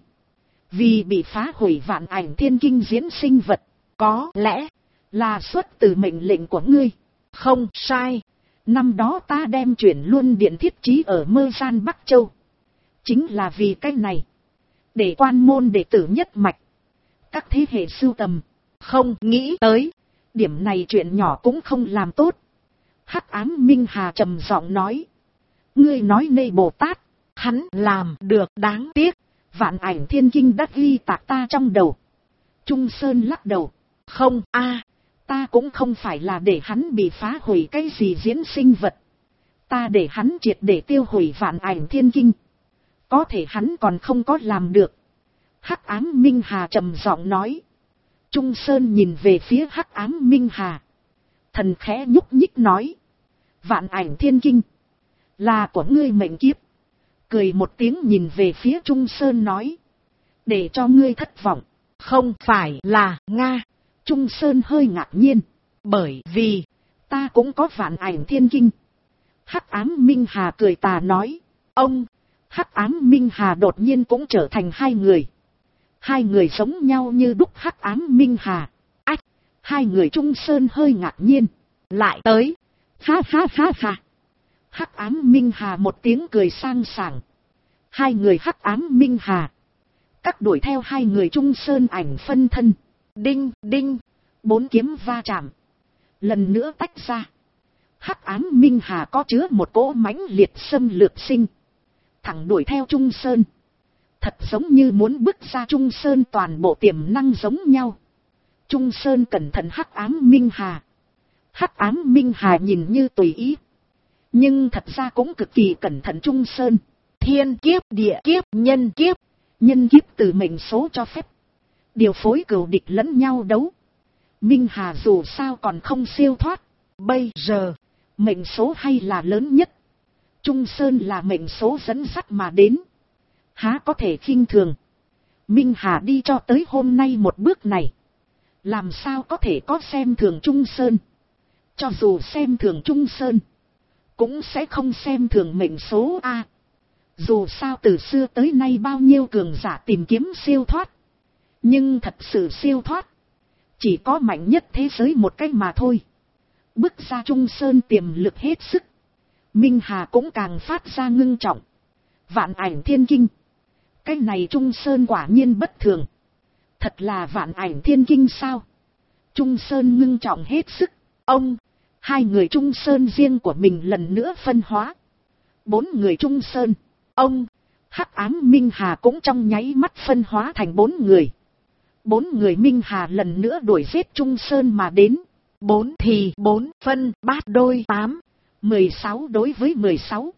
Vì bị phá hủy vạn ảnh thiên kinh diễn sinh vật. Có lẽ là xuất từ mệnh lệnh của ngươi. Không sai. Năm đó ta đem chuyển luôn điện thiết trí ở Mơ Gian Bắc Châu. Chính là vì cái này. Để quan môn đệ tử nhất mạch. các thế hệ sưu tầm. Không nghĩ tới. Điểm này chuyện nhỏ cũng không làm tốt. Hắc ám Minh Hà trầm giọng nói. Ngươi nói Nê Bồ Tát, Hắn làm được, đáng tiếc. Vạn Ảnh Thiên Kinh đã ghi tạc ta trong đầu. Trung Sơn lắc đầu. Không a, Ta cũng không phải là để hắn bị phá hủy cái gì diễn sinh vật. Ta để hắn triệt để tiêu hủy Vạn Ảnh Thiên Kinh. Có thể hắn còn không có làm được. Hắc ám Minh Hà trầm giọng nói. Trung Sơn nhìn về phía Hắc ám Minh Hà. Thần khẽ nhúc nhích nói. Vạn Ảnh Thiên Kinh là của ngươi mệnh kiếp. Cười một tiếng nhìn về phía Trung Sơn nói. Để cho ngươi thất vọng. Không phải là Nga. Trung Sơn hơi ngạc nhiên. Bởi vì ta cũng có Vạn Ảnh Thiên Kinh. Hắc ám Minh Hà cười tà nói. ông. Hắc ám Minh Hà đột nhiên cũng trở thành hai người. Hai người giống nhau như đúc Hắc ám Minh Hà. Ách! Hai người Trung Sơn hơi ngạc nhiên. Lại tới. Ha ha ha ha. Hắc ám Minh Hà một tiếng cười sang sảng. Hai người Hắc ám Minh Hà cắt đuổi theo hai người Trung Sơn ảnh phân thân. Đinh đinh. 4 kiếm va chạm. Lần nữa tách ra. Hắc ám Minh Hà có chứa một cỗ mãnh liệt xâm lược sinh. Thẳng đuổi theo Trung Sơn. Thật giống như muốn bứt ra Trung Sơn toàn bộ tiềm năng giống nhau. Trung Sơn cẩn thận Hắc ám Minh Hà. Hắc ám Minh Hà nhìn như tùy ý. Nhưng thật ra cũng cực kỳ cẩn thận Trung Sơn. Thiên kiếp, địa kiếp, nhân kiếp. Nhân kiếp từ mệnh số cho phép. Điều phối cừu địch lẫn nhau đấu. Minh Hà dù sao còn không siêu thoát. Bây giờ, mệnh số hay là lớn nhất. Trung Sơn là mệnh số dẫn dắt mà đến. Há có thể khinh thường. Minh Hà đi cho tới hôm nay một bước này. Làm sao có thể có xem thường Trung Sơn. Cho dù xem thường Trung Sơn, cũng sẽ không xem thường mệnh số A. Dù sao từ xưa tới nay bao nhiêu cường giả tìm kiếm siêu thoát. Nhưng thật sự siêu thoát, chỉ có mạnh nhất thế giới một cách mà thôi. Bước ra Trung Sơn tiềm lực hết sức. Minh Hà cũng càng phát ra ngưng trọng. Vạn Ảnh Thiên Kinh. Cái này Trung Sơn quả nhiên bất thường. Thật là Vạn Ảnh Thiên Kinh sao? Trung Sơn ngưng trọng hết sức. Ông, hai người Trung Sơn riêng của mình lần nữa phân hóa. 4 người Trung Sơn. Ông, Hắc ám Minh Hà cũng trong nháy mắt phân hóa thành 4 người. 4 người Minh Hà lần nữa đuổi giết Trung Sơn mà đến. 4 thì 4 phân bát đôi 8. 16 đối với 16.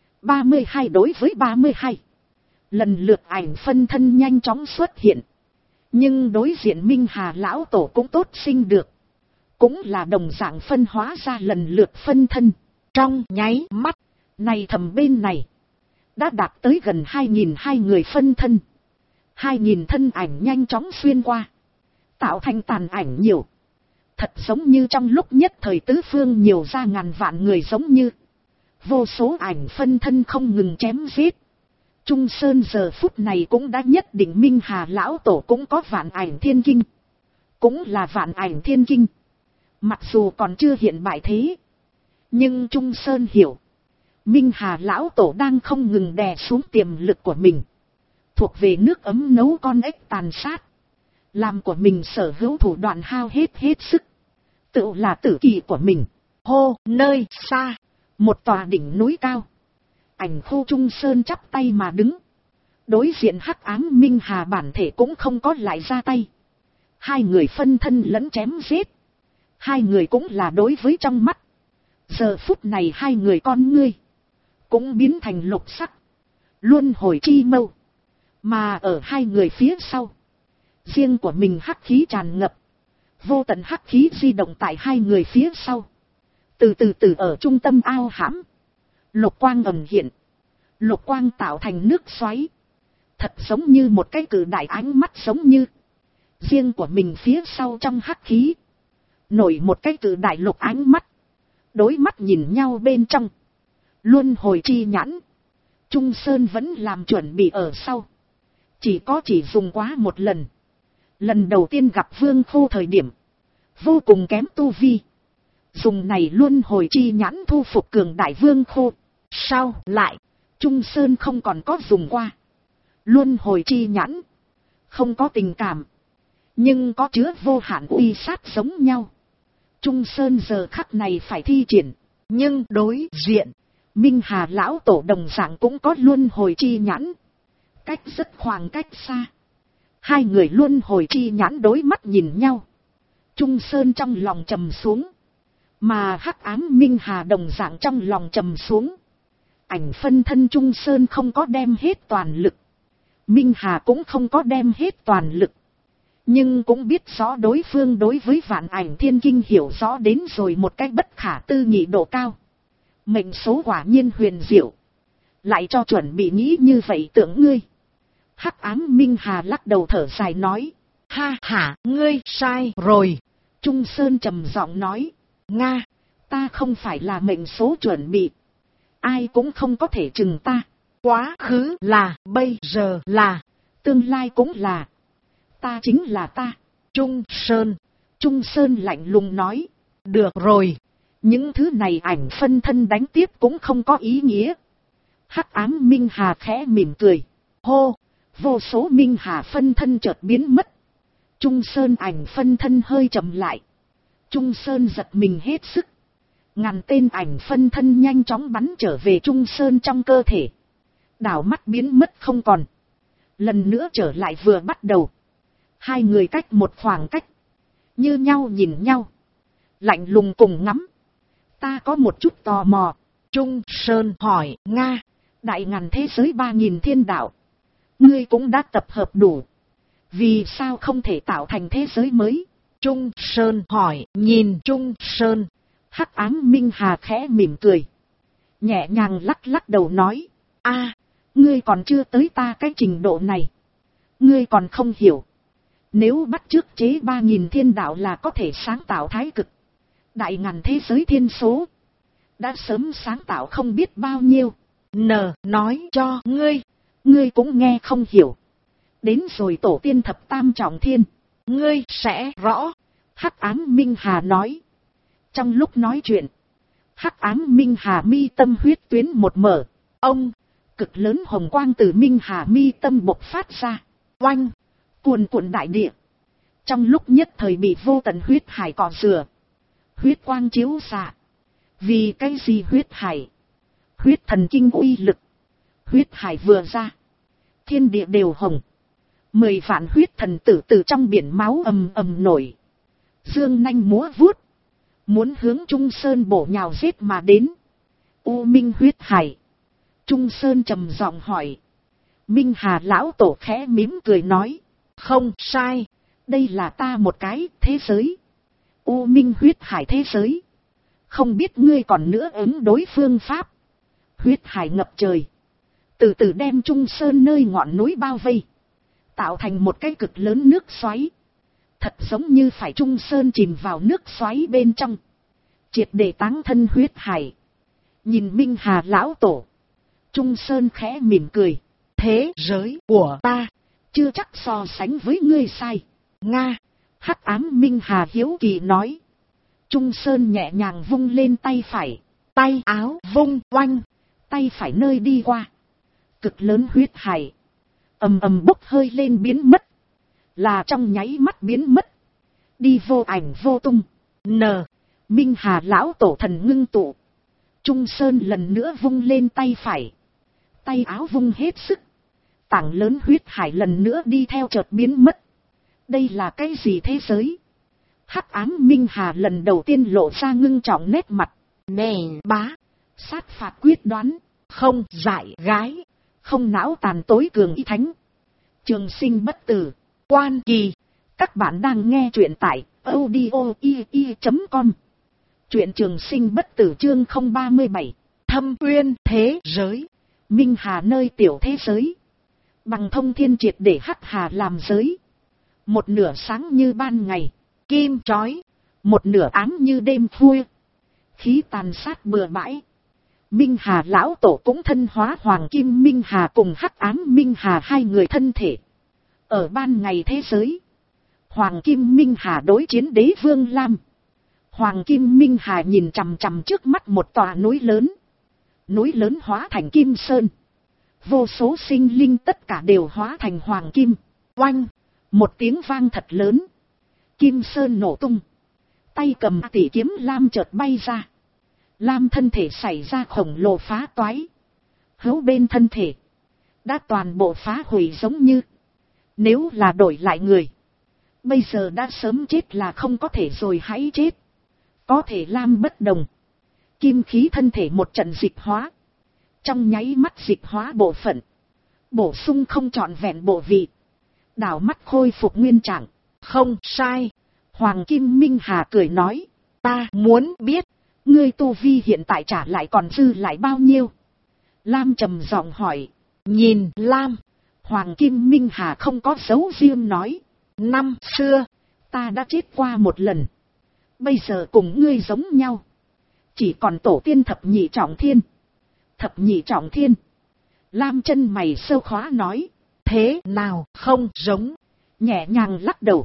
32 đối với 32. Lần lượt ảnh phân thân nhanh chóng xuất hiện. Nhưng đối diện Minh Hà lão tổ cũng tốt sinh được. Cũng là đồng dạng phân hóa ra lần lượt phân thân. Trong nháy mắt, này thầm bên này đã đạt tới gần 2.000 người phân thân. 2.000 thân ảnh nhanh chóng xuyên qua, tạo thành tàn ảnh nhiều. Thật giống như trong lúc nhất thời tứ phương nhiều ra ngàn vạn người, giống như vô số ảnh phân thân không ngừng chém giết. Trung Sơn giờ phút này cũng đã nhất định Minh Hà lão tổ cũng có Vạn Ảnh Thiên Kinh. Cũng là Vạn Ảnh Thiên Kinh. Mặc dù còn chưa hiện bại thế, nhưng Trung Sơn hiểu, Minh Hà lão tổ đang không ngừng đè xuống tiềm lực của mình. Thuộc về nước ấm nấu con ếch tàn sát. Làm của mình sở hữu thủ đoạn hao hết sức. Tự là tử kỳ của mình. Hô, nơi xa, một tòa đỉnh núi cao. Ảnh khu Trung Sơn chắp tay mà đứng. Đối diện Hắc ám Minh Hà bản thể cũng không có lại ra tay. Hai người phân thân lẫn chém giết. Hai người cũng là đối với trong mắt. Giờ phút này hai người con ngươi cũng biến thành lục sắc. Luân hồi chi mâu. Mà ở hai người phía sau, riêng của mình hắc khí tràn ngập. Vô tận hắc khí di động tại hai người phía sau. Từ từ ở trung tâm ao hãm. Lục quang ẩn hiện. Lục quang tạo thành nước xoáy. Thật giống như một cái cử đại ánh mắt, giống như riêng của mình phía sau trong hắc khí nổi một cái cử đại lục ánh mắt. Đối mắt nhìn nhau bên trong. Luân hồi chi nhãn. Trung Sơn vẫn làm chuẩn bị ở sau. Chỉ dùng quá một lần. Lần đầu tiên gặp Vương Khô thời điểm vô cùng kém tu vi. Dùng này luân hồi chi nhãn thu phục cường đại Vương Khô. Sao lại Trung Sơn không còn có dùng qua luân hồi chi nhãn? Không có tình cảm. nhưng có chứa vô hạn uy sát giống nhau. Trung Sơn giờ khắc này phải thi triển, nhưng đối diện, Minh Hà lão tổ đồng dạng cũng có luân hồi chi nhãn. Cách rất khoảng cách xa. Hai người luân hồi chi nhãn đối mắt nhìn nhau. Trung Sơn trong lòng trầm xuống. Mà hắc ám Minh Hà đồng dạng trong lòng trầm xuống. Ảnh phân thân Trung Sơn không có đem hết toàn lực. Minh Hà cũng không có đem hết toàn lực. Nhưng cũng biết rõ đối phương đối với vạn ảnh thiên kinh hiểu rõ đến rồi một cách bất khả tư nghị độ cao. Mệnh số quả nhiên huyền diệu. Lại cho chuẩn bị nghĩ như vậy tưởng ngươi. Hắc ám Minh Hà lắc đầu thở dài nói. Ha ha, ngươi sai rồi. Trung Sơn trầm giọng nói. Nga, ta không phải là mệnh số chuẩn bị. Ai cũng không có thể chừng ta. Quá khứ là, bây giờ là, tương lai cũng là. Ta chính là ta. Trung Sơn lạnh lùng nói. Được rồi. Những thứ này ảnh phân thân đánh tiếp cũng không có ý nghĩa. Hắc ám Minh Hà khẽ mỉm cười. Hô, vô số Minh Hà phân thân chợt biến mất. Trung Sơn ảnh phân thân hơi chậm lại. Trung Sơn giật mình hết sức. Ngàn tên ảnh phân thân nhanh chóng bắn trở về Trung Sơn trong cơ thể. Đảo mắt biến mất không còn. Lần nữa trở lại vừa bắt đầu. Hai người cách một khoảng cách. Như nhau nhìn nhau. Lạnh lùng cùng ngắm. Ta có một chút tò mò. Trung Sơn hỏi. Nga, đại ngàn thế giới 3000 thiên đạo. Ngươi cũng đã tập hợp đủ. Vì sao không thể tạo thành thế giới mới? Trung Sơn hỏi. Nhìn Trung Sơn. Hắc ám Minh Hà khẽ mỉm cười. Nhẹ nhàng lắc đầu nói. A, ngươi còn chưa tới ta cái trình độ này. Ngươi còn không hiểu. Nếu bắt chước chế 3000 thiên đạo là có thể sáng tạo thái cực. Đại ngàn thế giới thiên số. Đã sớm sáng tạo không biết bao nhiêu. Nói cho ngươi. Ngươi cũng nghe không hiểu. Đến rồi tổ tiên thập tam trọng thiên. Ngươi sẽ rõ. Hắc ám Minh Hà nói. Trong lúc nói chuyện. Hắc ám Minh Hà mi tâm huyết tuyến một mở. Ông, cực lớn hồng quang từ Minh Hà mi tâm bộc phát ra. Oanh, cuồn cuộn đại địa. Trong lúc nhất thời bị vô tận huyết hải cọ rửa. Huyết quang chiếu xạ. Vì cái gì huyết hải? Huyết thần kinh uy lực. Huyết hải vừa ra. Thiên địa đều hồng. 10 vạn huyết thần tử từ trong biển máu ầm ầm nổi. Dương nanh múa vuốt. Muốn hướng Trung Sơn bổ nhào giết mà đến. U Minh huyết hải. Trung Sơn trầm giọng hỏi. Minh Hà lão tổ khẽ mím cười nói. Không sai. Đây là ta một cái thế giới. U Minh huyết hải thế giới. Không biết ngươi còn nữa ứng đối phương pháp. Huyết hải ngập trời. Từ từ đem Trung Sơn nơi ngọn núi bao vây. Tạo thành một cái cực lớn nước xoáy. Thật giống như phải Trung Sơn chìm vào nước xoáy bên trong. Triệt để táng thân huyết hải. Nhìn Minh Hà lão tổ. Trung Sơn khẽ mỉm cười. Thế giới của ta. Chưa chắc so sánh với ngươi sai. Nga. Hắc ám Minh Hà hiếu kỳ nói. Trung Sơn nhẹ nhàng vung lên tay phải. Tay áo vung oanh. Tay phải nơi đi qua. Cực lớn huyết hải. Ầm ầm bốc hơi lên biến mất. Là trong nháy mắt biến mất. Đi vô ảnh vô tung. Minh Hà lão tổ thần ngưng tụ. Trung Sơn lần nữa vung lên tay phải. Tay áo vung hết sức. Tảng lớn huyết hải lần nữa đi theo chợt biến mất. Đây là cái gì thế giới? Hắc ám Minh Hà lần đầu tiên lộ ra ngưng trọng nét mặt. Nè bá. Sát phạt quyết đoán. Không dại gái. Không não tàn tối cường y thánh. Trường sinh bất tử. Quan kỳ. Các bạn đang nghe truyện tại audio.com. Truyện trường sinh bất tử chương 037. Thâm uyên thế giới. Minh Hà nơi tiểu thế giới. Bằng thông thiên triệt để hắc hà làm giới. Một nửa sáng như ban ngày. Kim chói. Một nửa ám như đêm khuya. Khí tàn sát bừa bãi. Minh Hà lão tổ cũng thân hóa Hoàng Kim Minh Hà cùng hắc ám Minh Hà hai người thân thể. Ở ban ngày thế giới. Hoàng Kim Minh Hà đối chiến Đế Vương Lam. Hoàng Kim Minh Hà nhìn chằm chằm trước mắt một tòa núi lớn. Núi lớn hóa thành Kim Sơn. Vô số sinh linh tất cả đều hóa thành Hoàng Kim. Oanh. Một tiếng vang thật lớn. Kim sơn nổ tung. Tay cầm tỷ kiếm lam chợt bay ra. Lam thân thể xảy ra khổng lồ phá toái. Hữu bên thân thể đã toàn bộ phá hủy, giống như nếu là đổi lại người, bây giờ đã sớm chết là không có thể rồi, hãy chết. Có thể Lam bất đồng. Kim khí thân thể một trận dịch hóa. Trong nháy mắt dịch hóa bộ phận, bổ sung không trọn vẹn bộ vị, đảo mắt khôi phục nguyên trạng. Không sai. Hoàng Kim Minh Hà cười nói. Ta muốn biết, ngươi tu vi hiện tại trả lại còn dư lại bao nhiêu? Lam trầm giọng hỏi. Nhìn Lam. Hoàng Kim Minh Hà không có dấu riêng nói. Năm xưa, ta đã chết qua một lần. Bây giờ cùng ngươi giống nhau. Chỉ còn tổ tiên thập nhị trọng thiên. Thập nhị trọng thiên. Lam chân mày sâu khóa nói. Thế nào không giống? Nhẹ nhàng lắc đầu.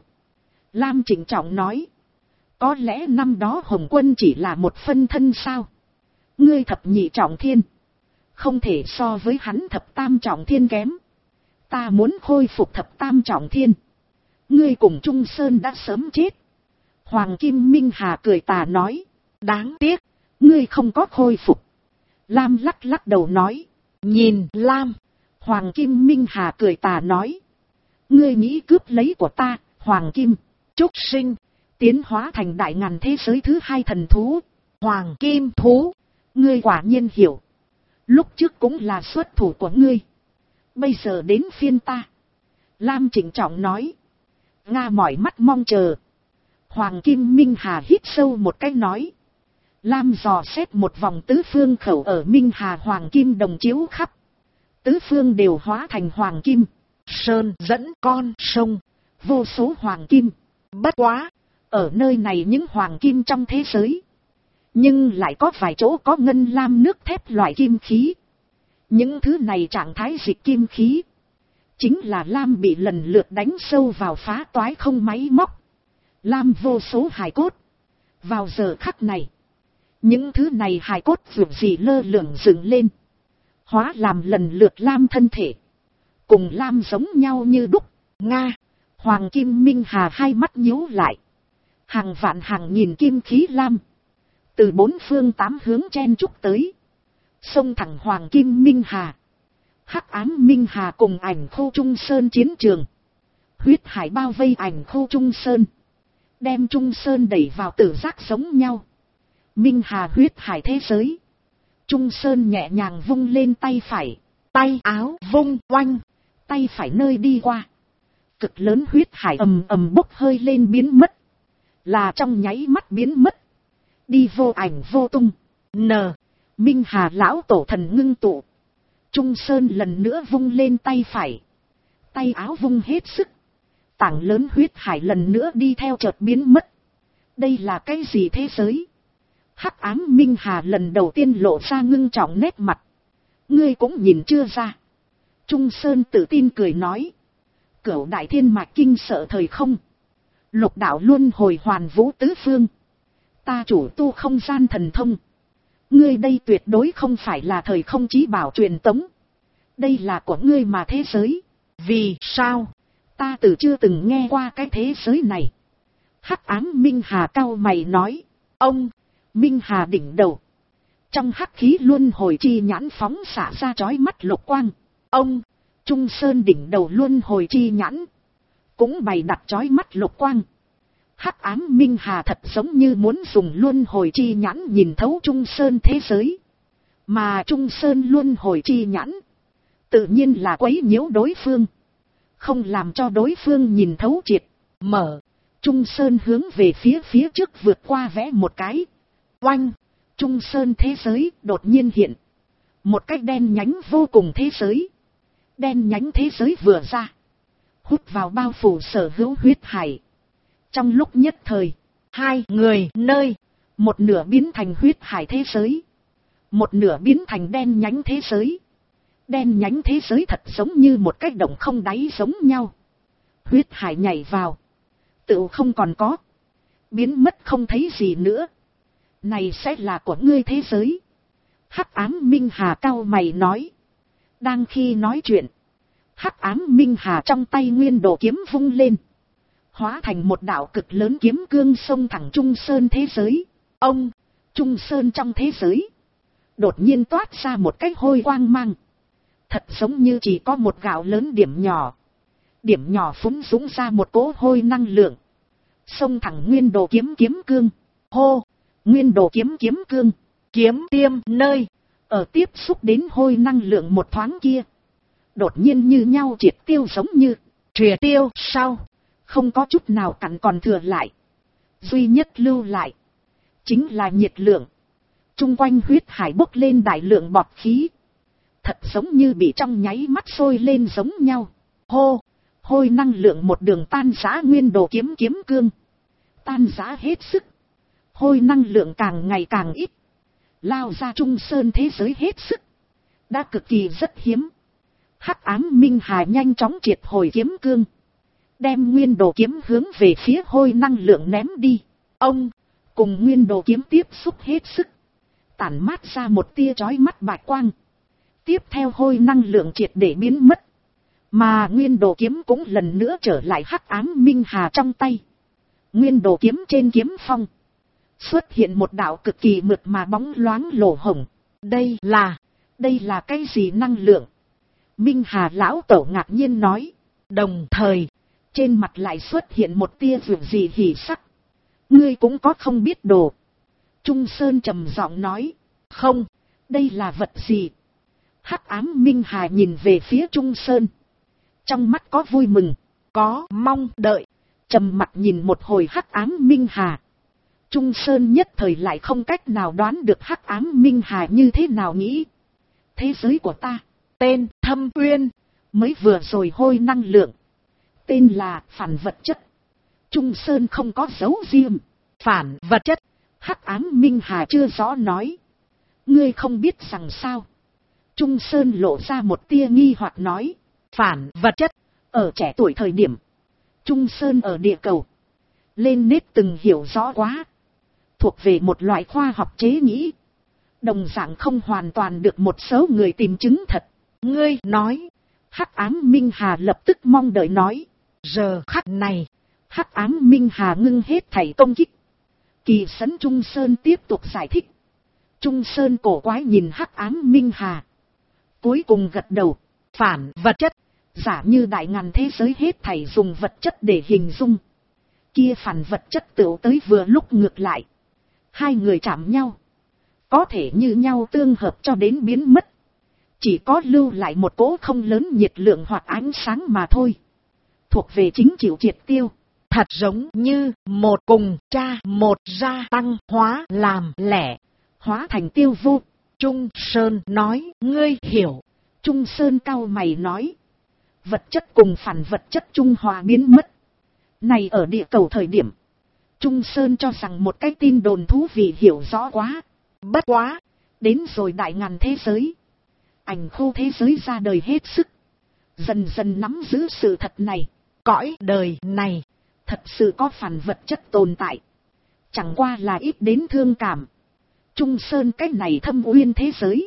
Lam trịnh trọng nói. Có lẽ năm đó Hồng Quân chỉ là một phân thân sao? Ngươi thập nhị trọng thiên, không thể so với hắn thập tam trọng thiên kém. Ta muốn khôi phục thập tam trọng thiên. Ngươi cùng Trung Sơn đã sớm chết. Hoàng Kim Minh Hà cười tà nói. Đáng tiếc, ngươi không có khôi phục. Lam lắc lắc đầu nói. Nhìn Lam. Hoàng Kim Minh Hà cười tà nói. Ngươi nghĩ cướp lấy của ta, Hoàng Kim Trúc Sinh, tiến hóa thành đại ngàn thế giới thứ hai thần thú, Hoàng Kim Thú. Ngươi quả nhiên hiểu. Lúc trước cũng là xuất thủ của ngươi. Bây giờ đến phiên ta. Lam trịnh trọng nói. Nga mỏi mắt mong chờ. Hoàng Kim Minh Hà hít sâu một cái nói. Lam dò xét một vòng tứ phương khẩu ở Minh Hà Hoàng Kim đồng chiếu khắp. Tứ phương đều hóa thành Hoàng Kim. Sơn dẫn con sông. Vô số Hoàng Kim. Bất quá, ở nơi này những Hoàng Kim trong thế giới, nhưng lại có vài chỗ có ngân lam nước thép loại kim khí. Những thứ này trạng thái dịch kim khí, chính là Lam bị lần lượt đánh sâu vào phá toái không máy móc. Lam vô số hài cốt. Vào giờ khắc này, những thứ này hài cốt vượt gì lơ lửng dựng lên, hóa làm lần lượt Lam thân thể. Cùng Lam giống nhau như đúc. Nga. Hoàng Kim Minh Hà hai mắt nhíu lại. Hàng vạn hàng nghìn kim khí Lam, từ bốn phương tám hướng chen chúc tới. Xông thẳng Hoàng Kim Minh Hà. Hắc ám Minh Hà cùng Ảnh Khô Trung Sơn chiến trường. Huyết hải bao vây Ảnh Khô Trung Sơn, đem Trung Sơn đẩy vào tử giác giống nhau. Minh Hà huyết hải thế giới. Trung Sơn nhẹ nhàng vung lên tay phải. Tay áo vung oanh. Tay phải nơi đi qua, cực lớn huyết hải ầm ầm bốc hơi lên biến mất. Là trong nháy mắt biến mất. Đi vô ảnh vô tung. Minh Hà lão tổ thần ngưng tụ. Trung Sơn lần nữa vung lên tay phải. Tay áo vung hết sức. Tảng lớn huyết hải lần nữa đi theo chợt biến mất. Đây là cái gì thế giới? Hắc ám Minh Hà lần đầu tiên lộ ra ngưng trọng nét mặt. Ngươi cũng nhìn chưa ra. Trung Sơn tự tin cười nói. Cửu đại thiên mạch kinh sợ thời không. Lục đạo luân hồi hoàn vũ tứ phương. Ta chủ tu không gian thần thông. Ngươi đây tuyệt đối không phải là thời không chí bảo truyền tống. Đây là của ngươi mà thế giới. Vì sao? Ta từ chưa từng nghe qua cái thế giới này. Hắc ám Minh Hà cau mày nói. Ông. Minh Hà đỉnh đầu, trong hắc khí luân hồi chi nhãn phóng xạ ra chói mắt lục quang. Ông. Trung Sơn đỉnh đầu luân hồi chi nhãn cũng bày đặt chói mắt lục quang. Hắc ám Minh Hà thật giống như muốn dùng luân hồi chi nhãn nhìn thấu Trung Sơn thế giới. Mà Trung Sơn luân hồi chi nhãn tự nhiên là quấy nhiễu đối phương, không làm cho đối phương nhìn thấu triệt. Mở. Trung Sơn hướng về phía trước vượt qua vẽ một cái. Oanh. Trung Sơn thế giới đột nhiên hiện một cái đen nhánh vô cùng thế giới. Đen nhánh thế giới vừa ra, hút vào bao phủ sở hữu huyết hải. Trong lúc nhất thời, hai người nơi, một nửa biến thành huyết hải thế giới, một nửa biến thành đen nhánh thế giới. Đen nhánh thế giới thật giống như một cái động không đáy giống nhau. Huyết hải nhảy vào, tựu không còn có, biến mất không thấy gì nữa. Này sẽ là của ngươi thế giới. Hắc ám Minh Hà cau mày nói. Đang khi nói chuyện, Hắc ám minh hà trong tay nguyên đồ kiếm vung lên, hóa thành một đạo cực lớn kiếm cương xông thẳng Trung Sơn thế giới. Ông, Trung Sơn trong thế giới, đột nhiên toát ra một cái hôi quang mang. Thật giống như chỉ có một gạo lớn điểm nhỏ. Điểm nhỏ phúng dũng ra một cỗ hôi năng lượng. Xông thẳng nguyên đồ kiếm kiếm cương. Hô, nguyên đồ kiếm kiếm cương, kiếm tiêm nơi. Ở tiếp xúc đến hôi năng lượng một thoáng kia, đột nhiên như nhau triệt tiêu, giống như triệt tiêu sau. Không có chút nào cặn còn thừa lại. Duy nhất lưu lại chính là nhiệt lượng. Trung quanh huyết hải bốc lên đại lượng bọt khí. Thật giống như bị trong nháy mắt sôi lên giống nhau. Hô, hôi năng lượng một đường tan rã nguyên đồ kiếm kiếm cương. Tan rã hết sức. Hôi năng lượng càng ngày càng ít. Lao ra Trung Sơn thế giới hết sức. Đã cực kỳ rất hiếm. Hắc ám minh hà nhanh chóng triệt hồi kiếm cương. Đem nguyên đồ kiếm hướng về phía hôi năng lượng ném đi. Ông, cùng nguyên đồ kiếm tiếp xúc hết sức. Tản mát ra một tia chói mắt bạch quang. Tiếp theo hôi năng lượng triệt để biến mất. Mà nguyên đồ kiếm cũng lần nữa trở lại hắc ám minh hà trong tay. Nguyên đồ kiếm trên kiếm phong xuất hiện một đạo cực kỳ mượt mà bóng loáng lỗ hổng. Đây là cái gì năng lượng? Minh Hà lão tổ ngạc nhiên nói. Đồng thời, trên mặt lại xuất hiện một tia vượt gì hỉ sắc. Ngươi cũng có không biết đồ. Trung Sơn trầm giọng nói. Không, đây là vật gì? Hắc ám Minh Hà nhìn về phía Trung Sơn. Trong mắt có vui mừng, có mong đợi. Trầm mặt nhìn một hồi hắc ám Minh Hà. Trung Sơn nhất thời lại không cách nào đoán được hắc ám Minh Hà như thế nào nghĩ. Thế giới của ta, tên Thâm Uyên, mới vừa rồi hôi năng lượng. Tên là phản vật chất. Trung Sơn không có dấu riêng. Phản vật chất. Hắc ám Minh Hà chưa rõ nói. Ngươi không biết rằng sao? Trung Sơn lộ ra một tia nghi hoặc nói. Phản vật chất. Ở trẻ tuổi thời điểm, Trung Sơn ở địa cầu lên nét từng hiểu rõ quá. Thuộc về một loại khoa học chế nghĩ. Đồng dạng không hoàn toàn được một số người tìm chứng thật. Ngươi nói. Hắc ám Minh Hà lập tức mong đợi nói. Giờ khắc này, hắc ám Minh Hà ngưng hết thảy công kích. Kỳ sấn Trung Sơn tiếp tục giải thích. Trung Sơn cổ quái nhìn hắc ám Minh Hà. Cuối cùng gật đầu. Phản vật chất. Giả như đại ngàn thế giới hết thảy dùng vật chất để hình dung. Kia phản vật chất tựu tới vừa lúc ngược lại. Hai người chạm nhau. Có thể như nhau tương hợp cho đến biến mất. Chỉ có lưu lại một cỗ không lớn nhiệt lượng hoặc ánh sáng mà thôi. Thuộc về chính chịu triệt tiêu. Thật giống như một cùng cha một gia tăng hóa làm lẻ. Hóa thành tiêu vô. Trung Sơn nói. Ngươi hiểu. Trung Sơn cau mày nói. Vật chất cùng phản vật chất trung hòa biến mất. Này ở địa cầu thời điểm, Trung Sơn cho rằng một cái tin đồn thú vị hiểu rõ quá. Bất quá, đến rồi đại ngàn thế giới. Ảnh khu thế giới ra đời hết sức. Dần dần nắm giữ sự thật này. Cõi đời này, thật sự có phản vật chất tồn tại. Chẳng qua là ít đến thương cảm. Trung Sơn cái này thâm uyên thế giới.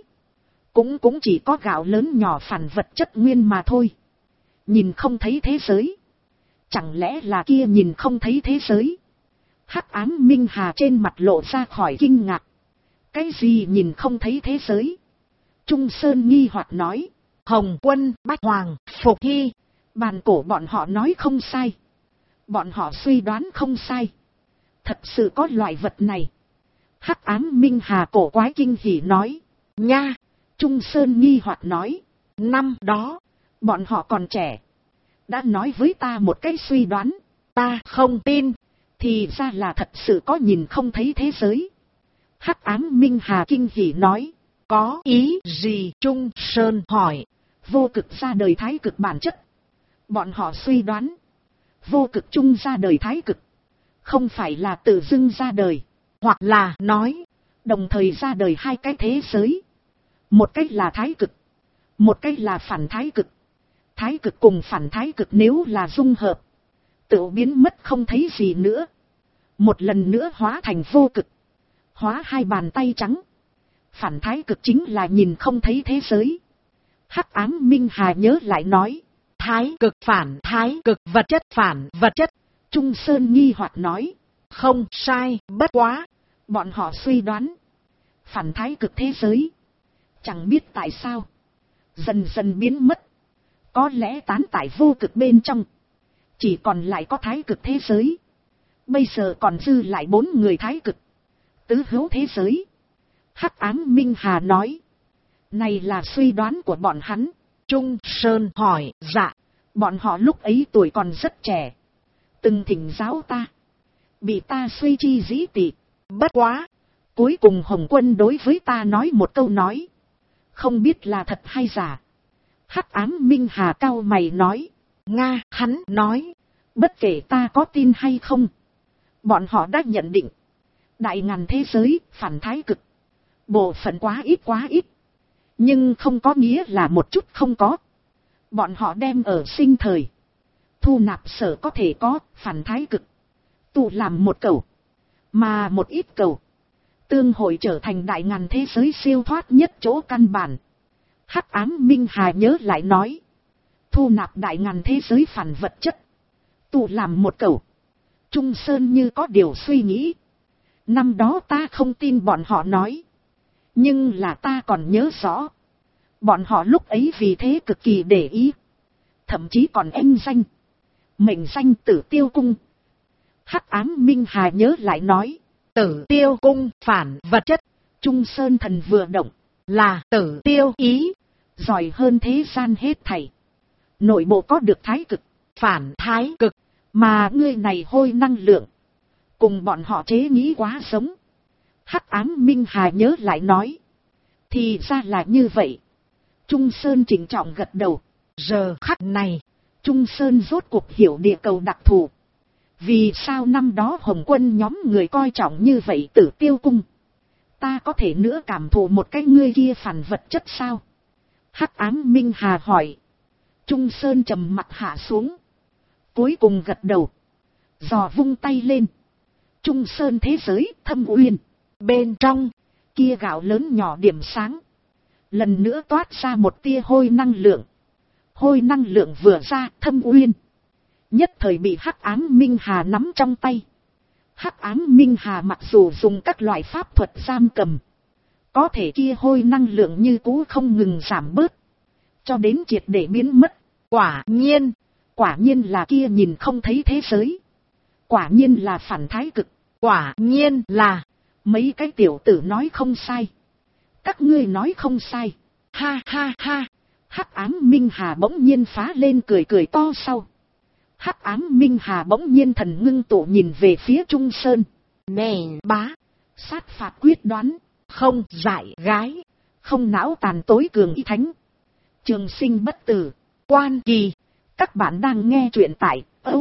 Cũng chỉ có gạo lớn nhỏ phản vật chất nguyên mà thôi. Nhìn không thấy thế giới. Chẳng lẽ là kia nhìn không thấy thế giới? Hắc ám Minh Hà trên mặt lộ ra khỏi kinh ngạc. Cái gì nhìn không thấy thế giới? Trung Sơn nghi hoặc nói. Hồng Quân, Bách Hoàng, Phục Hy. Bàn cổ bọn họ nói không sai. Bọn họ suy đoán không sai. Thật sự có loại vật này. Hắc ám Minh Hà cổ quái kinh hỉ nói. Nha! Trung Sơn nghi hoặc nói. Năm đó, bọn họ còn trẻ. Đã nói với ta một cái suy đoán. Ta không tin. Thì ra là thật sự có nhìn không thấy thế giới. Hắc ám Minh Hà kinh hỉ nói. Có ý gì? Trung Sơn hỏi. Vô cực ra đời thái cực bản chất. Bọn họ suy đoán. Vô cực chung ra đời thái cực. Không phải là tự dưng ra đời. Hoặc là nói. Đồng thời ra đời hai cái thế giới. Một cái là thái cực. Một cái là phản thái cực. Thái cực cùng phản thái cực nếu là dung hợp. Tự biến mất không thấy gì nữa. Một lần nữa hóa thành vô cực. Hóa hai bàn tay trắng. Phản thái cực chính là nhìn không thấy thế giới. Hắc ám Minh Hà nhớ lại nói. phản thái cực vật chất phản vật chất. Trung Sơn nghi hoặc nói. Không sai, bất quá. Bọn họ suy đoán. Phản thái cực thế giới. Chẳng biết tại sao. Dần dần biến mất. Có lẽ tán tại vô cực bên trong. Chỉ còn lại có thái cực thế giới. Bây giờ còn dư lại 4 người thái cực. Tứ hữu thế giới. Hắc ám Minh Hà nói. Này là suy đoán của bọn hắn. Trung Sơn hỏi. Dạ. Bọn họ lúc ấy tuổi còn rất trẻ. Từng thỉnh giáo ta. Bị ta suy chi dĩ tị. Bất quá. Cuối cùng Hồng Quân đối với ta nói một câu nói. Không biết là thật hay giả. Hắc ám Minh Hà cau mày nói. Nga, hắn nói. Bất kể ta có tin hay không. Bọn họ đã nhận định. Đại ngàn thế giới, phản thái cực. Bộ phận quá ít. Nhưng không có nghĩa là một chút không có. Bọn họ đem ở sinh thời. Thu nạp sở có thể có, phản thái cực. Tụ làm một cầu. Mà một ít cầu. Tương hội trở thành đại ngàn thế giới siêu thoát nhất chỗ căn bản. Hắc ám Minh Hà nhớ lại nói. Thu nạp đại ngàn thế giới phản vật chất. Tụ làm một cầu. Trung Sơn như có điều suy nghĩ. Năm đó ta không tin bọn họ nói. Nhưng là ta còn nhớ rõ. Bọn họ lúc ấy vì thế cực kỳ để ý. Thậm chí còn êm danh. Mệnh danh Tử Tiêu Cung. Hắc ám Minh Hà nhớ lại nói. Tử Tiêu Cung phản vật chất. Trung Sơn thần vừa động. Là Tử Tiêu ý. Giỏi hơn thế gian hết thảy. Nội bộ có được thái cực. Phản thái cực. Mà ngươi này hôi năng lượng. Cùng bọn họ chế nghĩ quá giống. Hắc ám Minh Hà nhớ lại nói. Thì ra là như vậy. Trung Sơn chỉnh trọng gật đầu. Giờ khắc này. Trung Sơn rốt cuộc hiểu địa cầu đặc thù. Vì sao năm đó Hồng Quân nhóm người coi trọng như vậy Tử Tiêu Cung. Ta có thể nữa cảm thụ một cái ngươi kia phản vật chất sao? Hắc ám Minh Hà hỏi. Trung Sơn trầm mặt hạ xuống. Cuối cùng gật đầu. Giò vung tay lên. Trung Sơn thế giới thâm uyên. Bên trong. Kia gạo lớn nhỏ điểm sáng. Lần nữa toát ra một tia hôi năng lượng. Hôi năng lượng vừa ra thâm uyên. Nhất thời bị Hắc ám Minh Hà nắm trong tay. Hắc ám Minh Hà mặc dù dùng các loại pháp thuật giam cầm. Có thể kia hôi năng lượng như cũ không ngừng giảm bớt. Cho đến triệt để biến mất. Quả nhiên là kia nhìn không thấy thế giới. Quả nhiên là phản thái cực. Quả nhiên là. Mấy cái tiểu tử nói không sai. Các ngươi nói không sai. Ha ha ha. Hắc ám Minh Hà bỗng nhiên phá lên cười to sau. Hắc ám Minh Hà bỗng nhiên thần ngưng tụ nhìn về phía Trung Sơn. Nè bá. Sát phạt quyết đoán. Không dại gái. Không não tàn tối cường y thánh. Trường sinh bất tử. Quan kỳ. Các bạn đang nghe truyện tại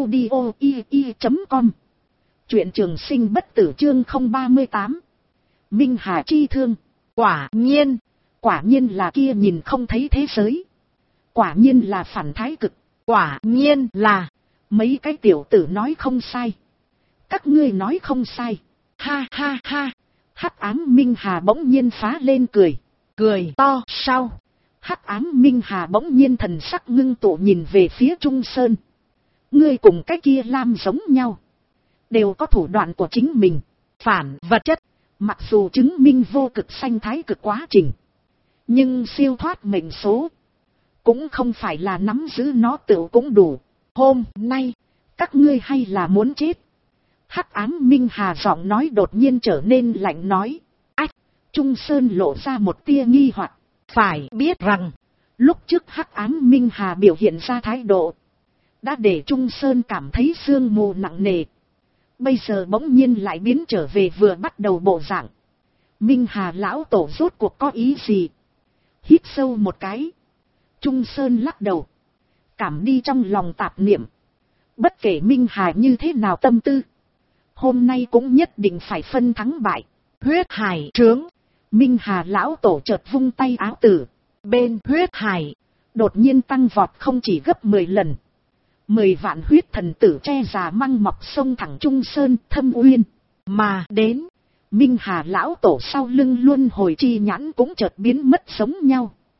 audio.com. Truyện trường sinh bất tử chương 038. Minh Hà chi thương. Quả nhiên là kia nhìn không thấy thế giới. Quả nhiên là phản thái cực. Quả nhiên là. Mấy cái tiểu tử nói không sai. Các ngươi nói không sai. Ha ha ha. Hắc ám Minh Hà bỗng nhiên phá lên cười to sau. Hắc ám Minh Hà bỗng nhiên thần sắc ngưng tụ nhìn về phía Trung Sơn. Ngươi cùng cái kia Lam giống nhau. Đều có thủ đoạn của chính mình. Phản vật chất. Mặc dù chứng minh vô cực sanh thái cực quá trình. Nhưng siêu thoát mệnh số. Cũng không phải là nắm giữ nó tựu cũng đủ. Hôm nay. Các ngươi hay là muốn chết. Hắc ám Minh Hà giọng nói đột nhiên trở nên lạnh nói. Ách. Trung Sơn lộ ra một tia nghi hoặc. Phải biết rằng. Lúc trước Hắc ám Minh Hà biểu hiện ra thái độ. Đã để Trung Sơn cảm thấy sương mù nặng nề. Bây giờ bỗng nhiên lại biến trở về vừa bắt đầu bộ dạng. Minh Hà lão tổ rốt cuộc có ý gì? Hít sâu một cái. Trung Sơn lắc đầu. Cảm đi trong lòng tạp niệm. Bất kể Minh Hà như thế nào tâm tư. Hôm nay cũng nhất định phải phân thắng bại. Huyết hải trướng. Minh Hà lão tổ chợt vung tay áo tử. Bên huyết hải. Đột nhiên tăng vọt không chỉ gấp 10 lần. 10 vạn huyết thần tử che già măng mọc sông thẳng Trung Sơn thâm uyên. Mà đến. Minh Hà lão tổ sau lưng luân hồi chi nhãn cũng chợt biến mất giống nhau.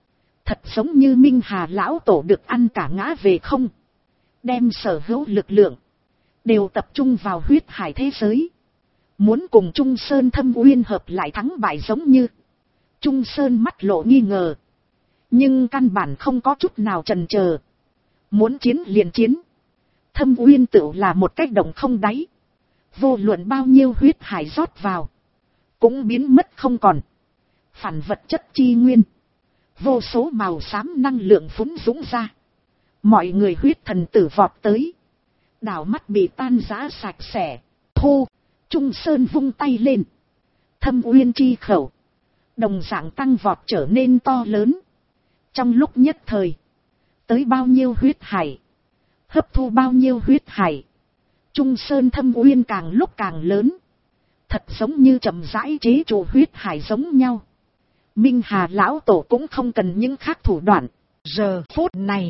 Thật giống như Minh Hà lão tổ được ăn cả ngã về không. Đem sở hữu lực lượng đều tập trung vào huyết hải thế giới. Muốn cùng Trung Sơn Thâm Uyên hợp lại thắng bại giống như. Trung Sơn mắt lộ nghi ngờ. Nhưng căn bản không có chút nào chần chờ. Muốn chiến liền chiến. Thâm Uyên tựu là một cách động không đáy. Vô luận bao nhiêu huyết hải rót vào. Cũng biến mất không còn. Phản vật chất chi nguyên. Vô số màu xám năng lượng phúng dũng ra. Mọi người huyết thần tử vọt tới. Đảo mắt bị tan rã sạch sẽ. Thu. Trung Sơn vung tay lên. Thâm Uyên chi khẩu. Đồng dạng tăng vọt trở nên to lớn. Trong lúc nhất thời. Tới bao nhiêu huyết hải. Hấp thu bao nhiêu huyết hải. Trung Sơn Thâm Uyên càng lúc càng lớn. Thật giống như chậm rãi chế trụ huyết hải giống nhau. Minh Hà lão tổ cũng không cần những khác thủ đoạn. Giờ phút này.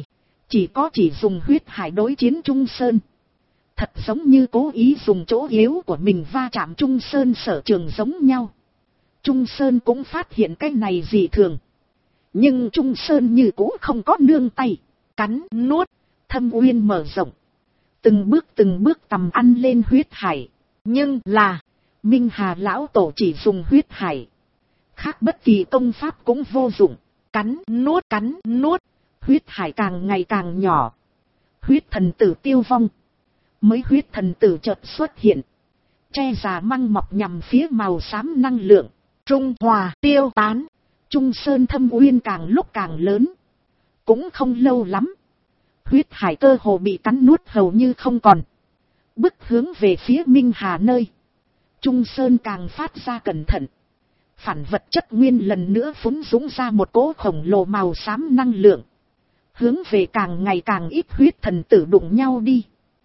Chỉ dùng huyết hải đối chiến Trung Sơn. Thật giống như cố ý dùng chỗ yếu của mình va chạm Trung Sơn sở trường giống nhau. Trung Sơn cũng phát hiện cái này dị thường. Nhưng Trung Sơn như cũ không có nương tay. Cắn nuốt. Thâm Uyên mở rộng. Từng bước tầm ăn lên huyết hải. Nhưng là. Minh Hà lão tổ chỉ dùng huyết hải. Khác bất kỳ công pháp cũng vô dụng. Cắn nuốt. Huyết hải càng ngày càng nhỏ. Huyết thần tử tiêu vong. Mới huyết thần tử chợt xuất hiện. Che già măng mọc nhằm phía màu xám năng lượng. Trung hòa tiêu tán. Trung Sơn Thâm Uyên càng lúc càng lớn. Cũng không lâu lắm. Huyết hải cơ hồ bị cắn nuốt hầu như không còn. Bước hướng về phía Minh Hà nơi. Trung Sơn càng phát ra cẩn thận. Phản vật chất nguyên lần nữa phúng dũng ra một cỗ khổng lồ màu xám năng lượng. Hướng về càng ngày càng ít huyết thần tử đụng nhau đi.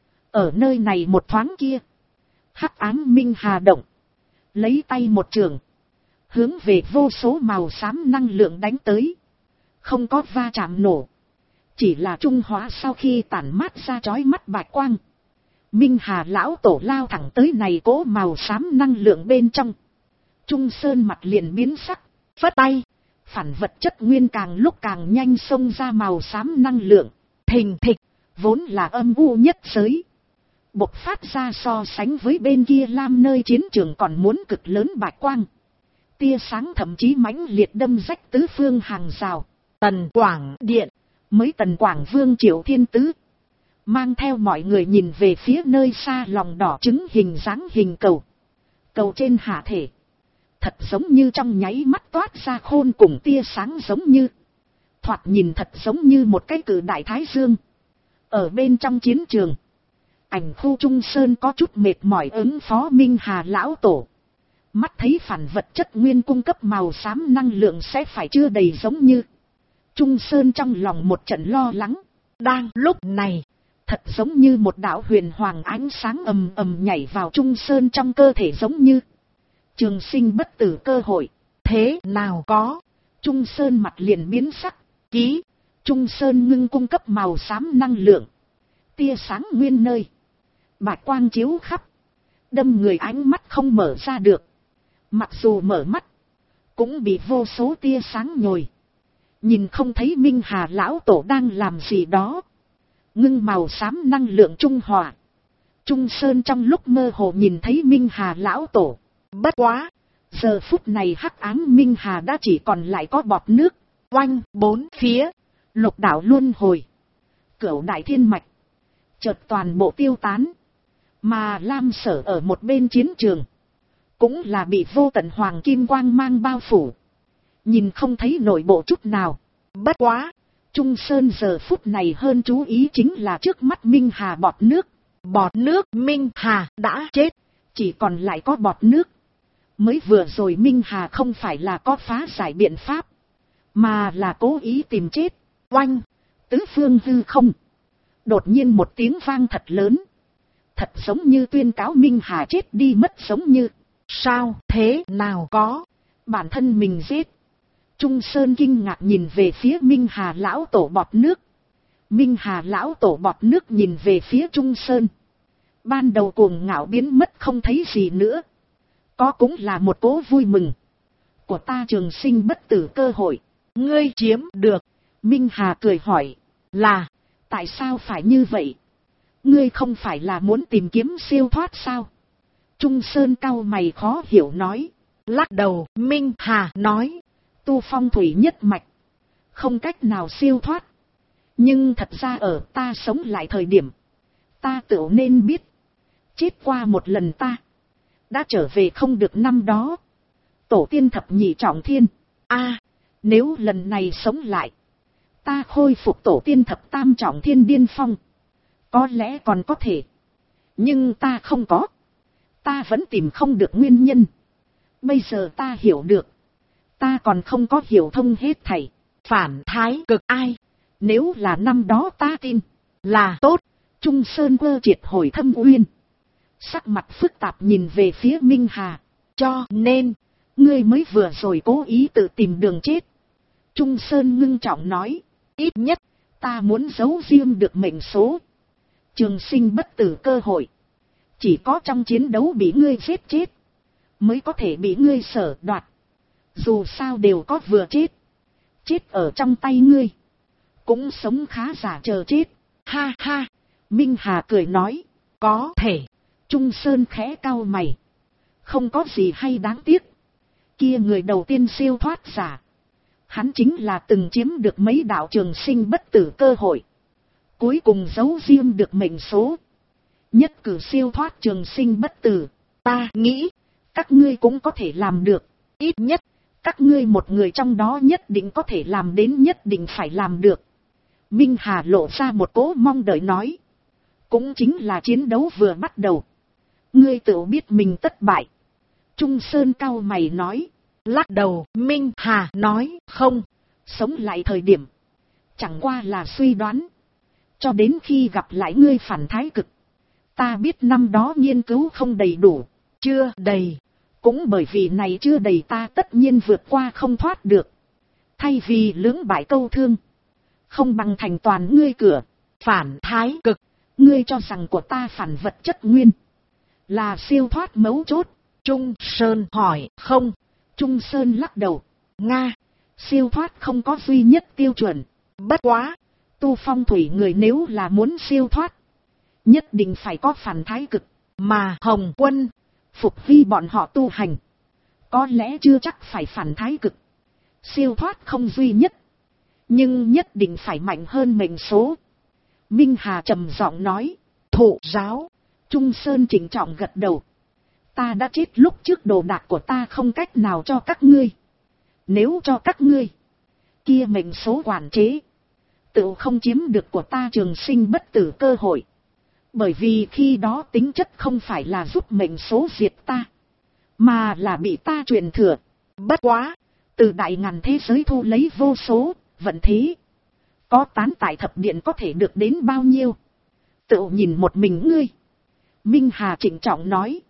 Ở nơi này một thoáng kia. Hắc ám Minh Hà động. Lấy tay một trường. Hướng về vô số màu xám năng lượng đánh tới. Không có va chạm nổ. Chỉ là trung hóa sau khi tản mát ra chói mắt bạch quang. Minh Hà lão tổ lao thẳng tới này cỗ màu xám năng lượng bên trong. Trung Sơn mặt liền biến sắc. Phất tay. Phản vật chất nguyên càng lúc càng nhanh xông ra màu xám năng lượng. Thình thịch. Vốn là âm u nhất giới. Bộc phát ra so sánh với bên kia lam nơi chiến trường còn muốn cực lớn bạch quang. Tia sáng thậm chí mãnh liệt đâm rách tứ phương hàng rào. Tần Quảng Điện. Mới Tần Quảng Vương Triệu Thiên Tứ. Mang theo mọi người nhìn về phía nơi xa lòng đỏ trứng hình dáng hình cầu. Cầu trên hạ thể. Thật giống như trong nháy mắt toát ra khôn cùng tia sáng giống như. Thoạt nhìn thật giống như một cái cử đại thái dương. Ở bên trong chiến trường. Ảnh khu Trung Sơn có chút mệt mỏi ứng phó Minh Hà lão tổ. Mắt thấy phản vật chất nguyên cung cấp màu xám năng lượng sẽ phải chưa đầy giống như. Trung Sơn trong lòng một trận lo lắng. Đang lúc này. Thật giống như một đạo huyền hoàng ánh sáng ầm ầm nhảy vào Trung Sơn trong cơ thể giống như. Trường sinh bất tử cơ hội. Thế nào có. Trung Sơn mặt liền biến sắc. Ký. Trung Sơn ngưng cung cấp màu xám năng lượng. Tia sáng nguyên nơi. Bạch quang chiếu khắp. Đâm người ánh mắt không mở ra được. Mặc dù mở mắt. Cũng bị vô số tia sáng nhồi. Nhìn không thấy Minh Hà lão tổ đang làm gì đó. Ngưng màu xám năng lượng trung hòa. Trung Sơn trong lúc mơ hồ nhìn thấy Minh Hà lão tổ. Bất quá. Giờ phút này hắc ám Minh Hà đã chỉ còn lại có bọt nước. Oanh bốn phía. Lục đạo luân hồi. Cửu đại thiên mạch. Chợt toàn bộ tiêu tán. Mà Lam Sở ở một bên chiến trường. Cũng là bị vô tận hoàng kim quang mang bao phủ. Nhìn không thấy nội bộ chút nào. Bất quá. Trung Sơn giờ phút này hơn chú ý chính là trước mắt Minh Hà bọt nước. Bọt nước Minh Hà đã chết. Chỉ còn lại có bọt nước. Mới vừa rồi Minh Hà không phải là có phá giải biện pháp. Mà là cố ý tìm chết. Oanh. Tứ phương hư không. Đột nhiên một tiếng vang thật lớn. Thật giống như tuyên cáo Minh Hà chết đi mất giống như. Sao thế nào có. Bản thân mình giết. Trung Sơn kinh ngạc nhìn về phía Minh Hà lão tổ bọt nước. Minh Hà lão tổ bọt nước nhìn về phía Trung Sơn. Ban đầu cuồng ngạo biến mất không thấy gì nữa. Có cũng là một cố vui mừng. Của ta trường sinh bất tử cơ hội. Ngươi chiếm được. Minh Hà cười hỏi. Là, tại sao phải như vậy? Ngươi không phải là muốn tìm kiếm siêu thoát sao? Trung Sơn cau mày khó hiểu nói. Lắc đầu, Minh Hà nói. Tu phong thủy nhất mạch, không cách nào siêu thoát. Nhưng thật ra ở ta sống lại thời điểm, ta tự nên biết. Chết qua một lần ta đã trở về không được năm đó. Tổ tiên thập nhị trọng thiên. Nếu lần này sống lại, ta khôi phục tổ tiên thập tam trọng thiên điên phong, có lẽ còn có thể. Nhưng ta không có. Ta vẫn tìm không được nguyên nhân. Bây giờ ta hiểu được. Ta còn không có hiểu thông hết thảy. Phản thái cực ai? Nếu là năm đó ta tin là tốt. Trung Sơn Quơ triệt hồi thâm uyên, sắc mặt phức tạp nhìn về phía Minh Hà. Cho nên, ngươi mới vừa rồi cố ý tự tìm đường chết. Trung Sơn ngưng trọng nói. Ít nhất, ta muốn giấu riêng được mệnh số. Trường sinh bất tử cơ hội. Chỉ có trong chiến đấu bị ngươi giết chết, mới có thể bị ngươi sở đoạt. Dù sao đều có vừa chết. Chết ở trong tay ngươi, cũng sống khá giả chờ chết. Ha ha, Minh Hà cười nói. Có thể. Trung Sơn khẽ cau mày. Không có gì hay đáng tiếc. Kia người đầu tiên siêu thoát giả, hắn chính là từng chiếm được mấy đạo trường sinh bất tử cơ hội, cuối cùng giấu riêng được mệnh số, nhất cử siêu thoát trường sinh bất tử. Ta nghĩ, các ngươi cũng có thể làm được. Ít nhất, các ngươi một người trong đó nhất định có thể làm đến, nhất định phải làm được. Minh Hà lộ ra một cỗ mong đợi nói. Cũng chính là chiến đấu vừa bắt đầu, ngươi tự biết mình thất bại. Trung Sơn cau mày nói. Lắc đầu, Minh Hà nói. Không, sống lại thời điểm, chẳng qua là suy đoán. Cho đến khi gặp lại ngươi phản thái cực, ta biết năm đó nghiên cứu không đầy đủ. Chưa đầy. Cũng bởi vì này chưa đầy, ta tất nhiên vượt qua không thoát được. Thay vì lưỡng bại câu thương, không bằng thành toàn ngươi cửa. Phản thái cực, ngươi cho rằng của ta phản vật chất nguyên là siêu thoát mấu chốt? Trung Sơn hỏi. Không. Trung Sơn lắc đầu. Nga, siêu thoát không có duy nhất tiêu chuẩn. Bất quá, tu phong thủy người nếu là muốn siêu thoát, nhất định phải có phản thái cực. Mà Hồng Quân, Phục Hy bọn họ tu hành, có lẽ chưa chắc phải phản thái cực. Siêu thoát không duy nhất, nhưng nhất định phải mạnh hơn mệnh số. Minh Hà trầm giọng nói. Thụ giáo. Trung Sơn chỉnh trọng gật đầu. Ta đã chết lúc trước, đồ đạc của ta không cách nào cho các ngươi. Nếu cho các ngươi, kia mệnh số quản chế, tự không chiếm được của ta trường sinh bất tử cơ hội. Bởi vì khi đó tính chất không phải là giúp mệnh số diệt ta, mà là bị ta truyền thừa. Bất quá, từ đại ngàn thế giới thu lấy vô số, vận thế. Có tán tại thập điện có thể được đến bao nhiêu? Tự nhìn một mình ngươi. Minh Hà trịnh trọng nói.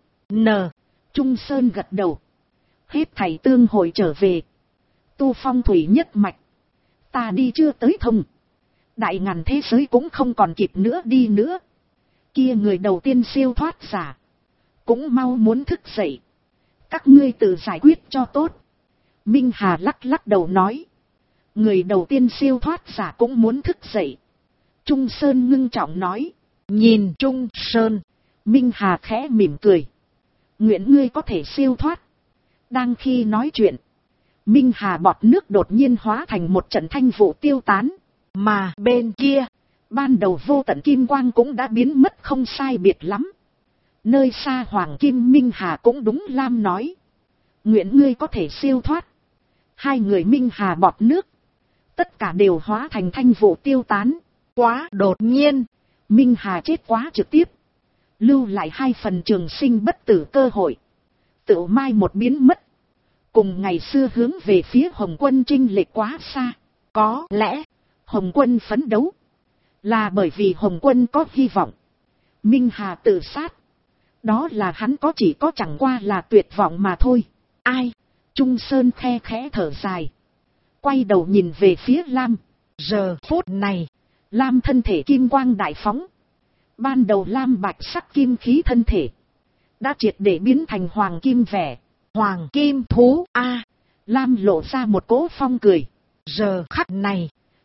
Trung Sơn gật đầu. Hết thảy tương hội trở về. Tu phong thủy nhất mạch, ta đi chưa tới thông, đại ngàn thế giới cũng không còn kịp nữa đi nữa. Kia người đầu tiên siêu thoát giả, cũng mau muốn thức dậy. Các ngươi tự giải quyết cho tốt. Minh Hà lắc lắc đầu nói. Người đầu tiên siêu thoát giả cũng muốn thức dậy. Trung Sơn ngưng trọng nói. Nhìn Trung Sơn, Minh Hà khẽ mỉm cười. Nguyện ngươi có thể siêu thoát. Đang khi nói chuyện, Minh Hà bọt nước đột nhiên hóa thành một trận thanh vụ tiêu tán. Mà bên kia, ban đầu vô tận kim quang cũng đã biến mất không sai biệt lắm. Nơi xa Hoàng Kim Minh Hà cũng đúng lam nói. Nguyện ngươi có thể siêu thoát. Hai người Minh Hà bọt nước, tất cả đều hóa thành thanh vụ tiêu tán. Quá đột nhiên, Minh Hà chết quá trực tiếp, lưu lại hai phần trường sinh bất tử cơ hội, tự mai một biến mất. Cùng ngày xưa hướng về phía Hồng Quân chênh lệch quá xa. Có lẽ Hồng Quân phấn đấu là bởi vì Hồng Quân có hy vọng. Minh Hà tự sát, đó là hắn có chỉ có chẳng qua là tuyệt vọng mà thôi. Ai? Trung Sơn khe khẽ thở dài, quay đầu nhìn về phía Lam. Giờ phút này, Lam thân thể kim quang đại phóng. Ban đầu lam bạch sắc kim khí thân thể đã triệt để biến thành hoàng kim vẻ. Hoàng kim thú a. Lam lộ ra một cỗ phong cười. Giờ khắc này,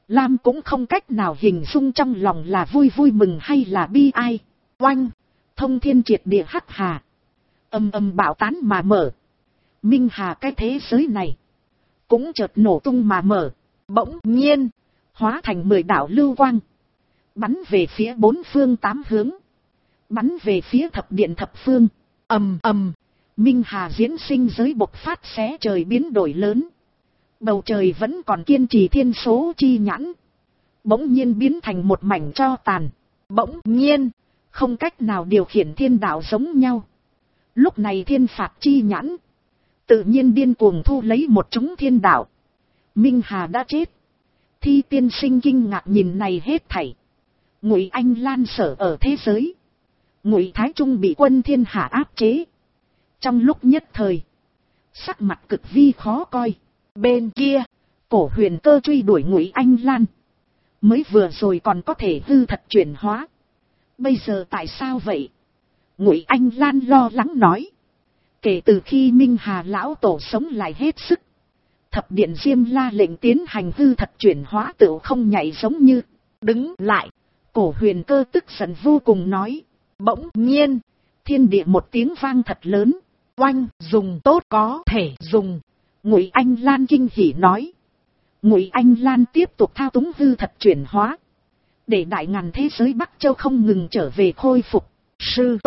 Lam cũng không cách nào hình dung trong lòng là vui vui mừng hay là bi ai. Oanh, thông thiên triệt địa hắc hà. Âm âm bạo tán mà mở. Minh hà cái thế giới này cũng chợt nổ tung mà mở. Bỗng nhiên, hóa thành 10 đạo lưu quang. Bắn về phía 4 phương 8 hướng. Bắn về phía thập điện thập phương. Ầm ầm, Minh hà diễn sinh giới bộc phát xé trời biến đổi lớn. Bầu trời vẫn còn kiên trì thiên số chi nhãn. Bỗng nhiên biến thành một mảnh tro tàn. Bỗng nhiên, không cách nào điều khiển thiên đạo giống nhau. Lúc này thiên phạt chi nhãn tự nhiên điên cuồng thu lấy một chúng thiên đạo. Minh hà đã chết. Thi tiên sinh kinh ngạc nhìn này hết thảy. Ngụy Anh Lan sở ở thế giới. Ngụy Thái Trung bị quân thiên hạ áp chế. Trong lúc nhất thời, sắc mặt cực vi khó coi. Bên kia, Cổ Huyền Cơ truy đuổi Ngụy Anh Lan. Mới vừa rồi còn có thể hư thật chuyển hóa. Bây giờ tại sao vậy? Ngụy Anh Lan lo lắng nói. Kể từ khi Minh Hà lão tổ sống lại hết sức, thập điện Diêm La lệnh tiến hành hư thật chuyển hóa tựu không nhảy giống như. Đứng lại, Cổ Huyền Cơ tức giận vô cùng nói. Bỗng nhiên, thiên địa một tiếng vang thật lớn. Oanh, dùng tốt có thể dùng. Ngụy Anh Lan kinh hỉ nói. Ngụy Anh Lan tiếp tục thao túng hư thật chuyển hóa, để đại ngàn thế giới Bắc Châu không ngừng trở về khôi phục. Sư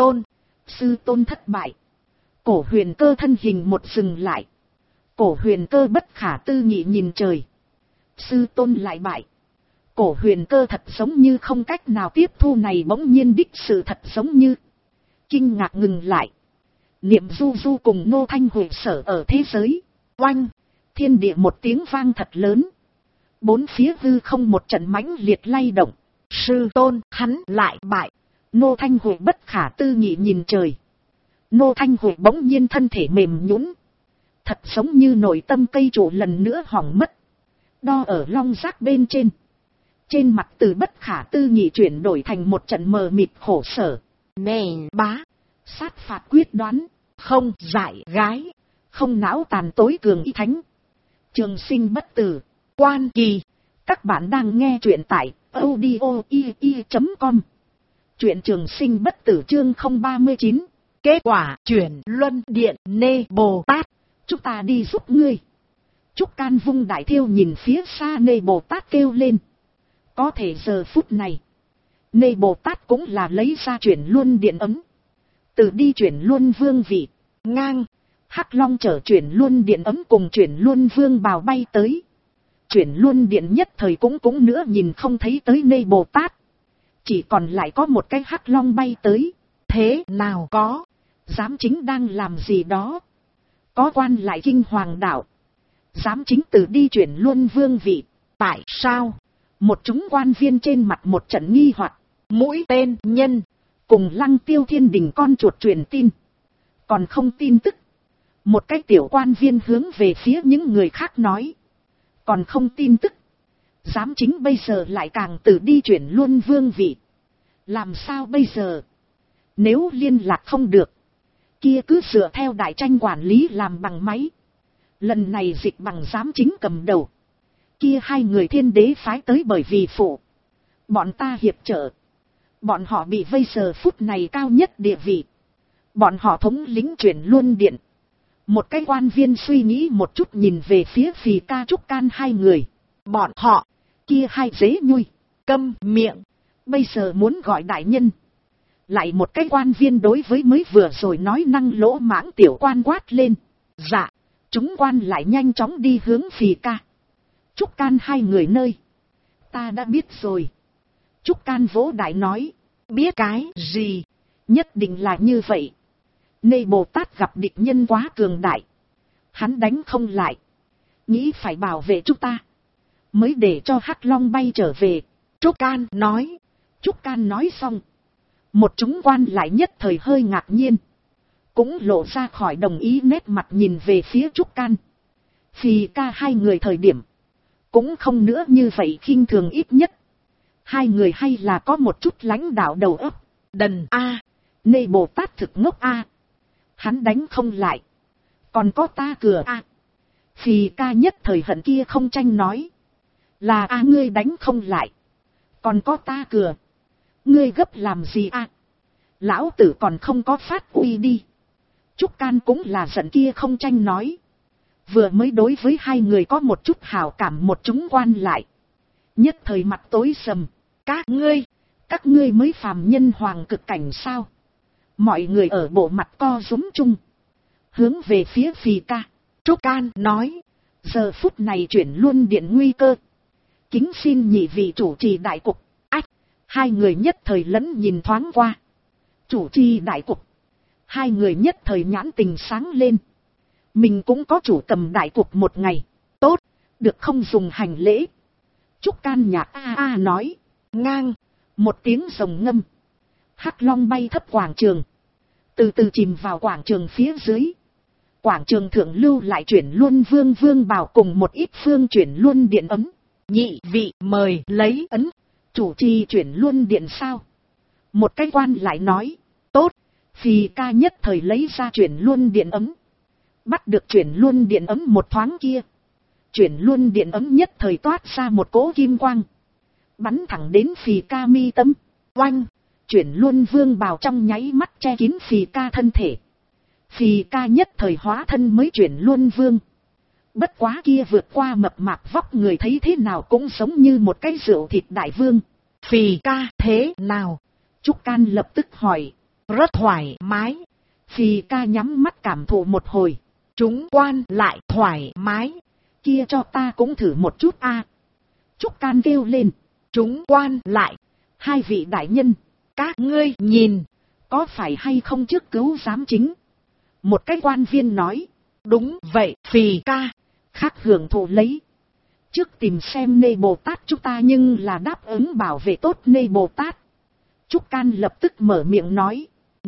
tôn thất bại. Cổ Huyền Cơ thân hình một dừng lại. Cổ Huyền Cơ bất khả tư nghị nhìn trời. Sư tôn lại bại. Cổ Huyền Cơ thật giống như không cách nào tiếp thu này bỗng nhiên đích sự thật giống như. Kinh ngạc ngừng lại. Niệm Du Du cùng Ngô Thanh Huệ sở ở thế giới. Oanh, thiên địa một tiếng vang thật lớn. Bốn phía hư không một trận mãnh liệt lay động. Sư tôn, hắn lại bại. Ngô Thanh Huệ bất khả tư nghị nhìn trời. Ngô Thanh Huệ bỗng nhiên thân thể mềm nhũn, thật giống như nội tâm cây trụ lần nữa hỏng mất. Đo ở long giác bên trên. Trên mặt từ bất khả tư nghị chuyển đổi thành một trận mờ mịt khổ sở. Nè bá, sát phạt quyết đoán, không giải gái, không não tàn tối cường y thánh. Trường sinh bất tử, quan kỳ. Các bạn đang nghe truyện tại audio.com. Truyện Trường Sinh bất tử chương 039. Kết quả chuyển luân điện Nê Bồ Tát. Chúng ta đi giúp ngươi. Trúc Can vung đại thiêu nhìn phía xa Nê Bồ Tát kêu lên. Có thể giờ phút này, Nê Bồ Tát cũng là lấy ra chuyển luân điện ấm. Từ đi chuyển luân vương vị, ngang, Hắc Long chở chuyển luân điện ấm cùng chuyển luân vương bào bay tới. Chuyển luân điện nhất thời cũng nữa nhìn không thấy tới Nê Bồ Tát. Chỉ còn lại có một cái Hắc Long bay tới. Thế nào có? Giám chính đang làm gì đó? Có quan lại kinh hoàng đạo. Giám chính từ đi chuyển luân vương vị. Tại sao? Một chúng quan viên trên mặt một trận nghi hoặc. Mũi tên nhân cùng Lăng Tiêu Thiên Đình con chuột truyền tin. Còn không tin tức. Một cái tiểu quan viên hướng về phía những người khác nói. Còn không tin tức. Giám chính bây giờ lại càng từ đi chuyển luân vương vị. Làm sao bây giờ? Nếu liên lạc không được, kia cứ dựa theo đại tranh quản lý làm bằng máy. Lần này dịch bằng giám chính cầm đầu. Kia hai người thiên đế phái tới bởi vì phụ bọn ta hiệp trợ. Bọn họ bị vây giờ phút này cao nhất địa vị. Bọn họ thống lĩnh chuyển luân điện. Một cái quan viên suy nghĩ một chút nhìn về phía Phì Ca Trúc Can hai người. Bọn họ, kia hai dế nhui, câm miệng. Bây giờ muốn gọi đại nhân. Lại một cái quan viên đối với mới vừa rồi nói năng lỗ mãng tiểu quan quát lên. Dạ, chúng quan lại nhanh chóng đi hướng Phì Ca Trúc Can hai người nơi. Ta đã biết rồi. Trúc Can vỗ đại nói. Biết cái gì? Nhất định là như vậy. Nê Bồ Tát gặp địch nhân quá cường đại. Hắn đánh không lại. Nghĩ phải bảo vệ chúng ta. Mới để cho Hắc Long bay trở về. Trúc Can nói. Trúc Can nói xong. Một chúng quan lại nhất thời hơi ngạc nhiên. Cũng lộ ra khỏi đồng ý nét mặt nhìn về phía Trúc Can. Phì Ca hai người thời điểm. Cũng không nữa như vậy khinh thường ít nhất. Hai người hay là có một chút lãnh đạo đầu óc. Đần A. Nê Bồ Tát thực ngốc A. Hắn đánh không lại. Còn có ta cửa A. Phì Ca nhất thời hận kia không tranh nói. Là ngươi đánh không lại. Còn có ta cửa. Ngươi gấp làm gì Lão tử còn không có phát uy đi. Trúc Can cũng là giận kia không tranh nói. Vừa mới đối với hai người có một chút hảo cảm một chúng quan lại. Nhất thời mặt tối sầm. Các ngươi mới phàm nhân hoàng cực cảnh sao? Mọi người ở bộ mặt co rúm chung. Hướng về phía Phì Ca. Trúc Can nói. Giờ phút này chuyển luôn điện nguy cơ. Kính xin nhị vị chủ trì đại cục. Hai người nhất thời lẫn nhìn thoáng qua. Chủ trì đại cục. Hai người nhất thời nhãn tình sáng lên. Mình cũng có chủ cầm đại cục một ngày. Tốt, được không dùng hành lễ. Trúc Can nhạc nói. Ngang. Một tiếng rồng ngâm. Hắc long bay thấp quảng trường. Từ từ chìm vào quảng trường phía dưới. Quảng trường thượng lưu lại chuyển luôn vương bảo cùng một ít phương chuyển luôn điện ấm. Nhị vị mời lấy ấn. Chủ trì chuyển luôn điện sao? Một cái quan lại nói. Tốt. Phì Ca nhất thời lấy ra chuyển luôn điện ấm. Bắt được chuyển luôn điện ấm một thoáng kia. Chuyển luôn điện ấm nhất thời toát ra một cỗ kim quang. Bắn thẳng đến Phì Ca mi tâm. Oanh. Chuyển luôn vương bào trong nháy mắt che kín Phì Ca thân thể. Phì Ca nhất thời hóa thân mới chuyển luôn vương. Bất quá kia vượt qua mập mạp vóc người thấy thế nào cũng giống như một cái rượu thịt đại vương. Phì Ca thế nào? Trúc Can lập tức hỏi. Rất thoải mái. Phì Ca nhắm mắt cảm thụ một hồi. Chúng quan lại thoải mái. Kia cho ta cũng thử một chút Trúc Can kêu lên. Chúng quan lại. Hai vị đại nhân. Các ngươi nhìn. Có phải hay không trước cứu giám chính? Một cái quan viên nói. Đúng vậy Phì Ca. Khác hưởng thụ lấy. Trước tìm xem Nê Bồ Tát chúng ta nhưng là đáp ứng bảo vệ tốt Nê Bồ Tát. Trúc Can lập tức mở miệng nói.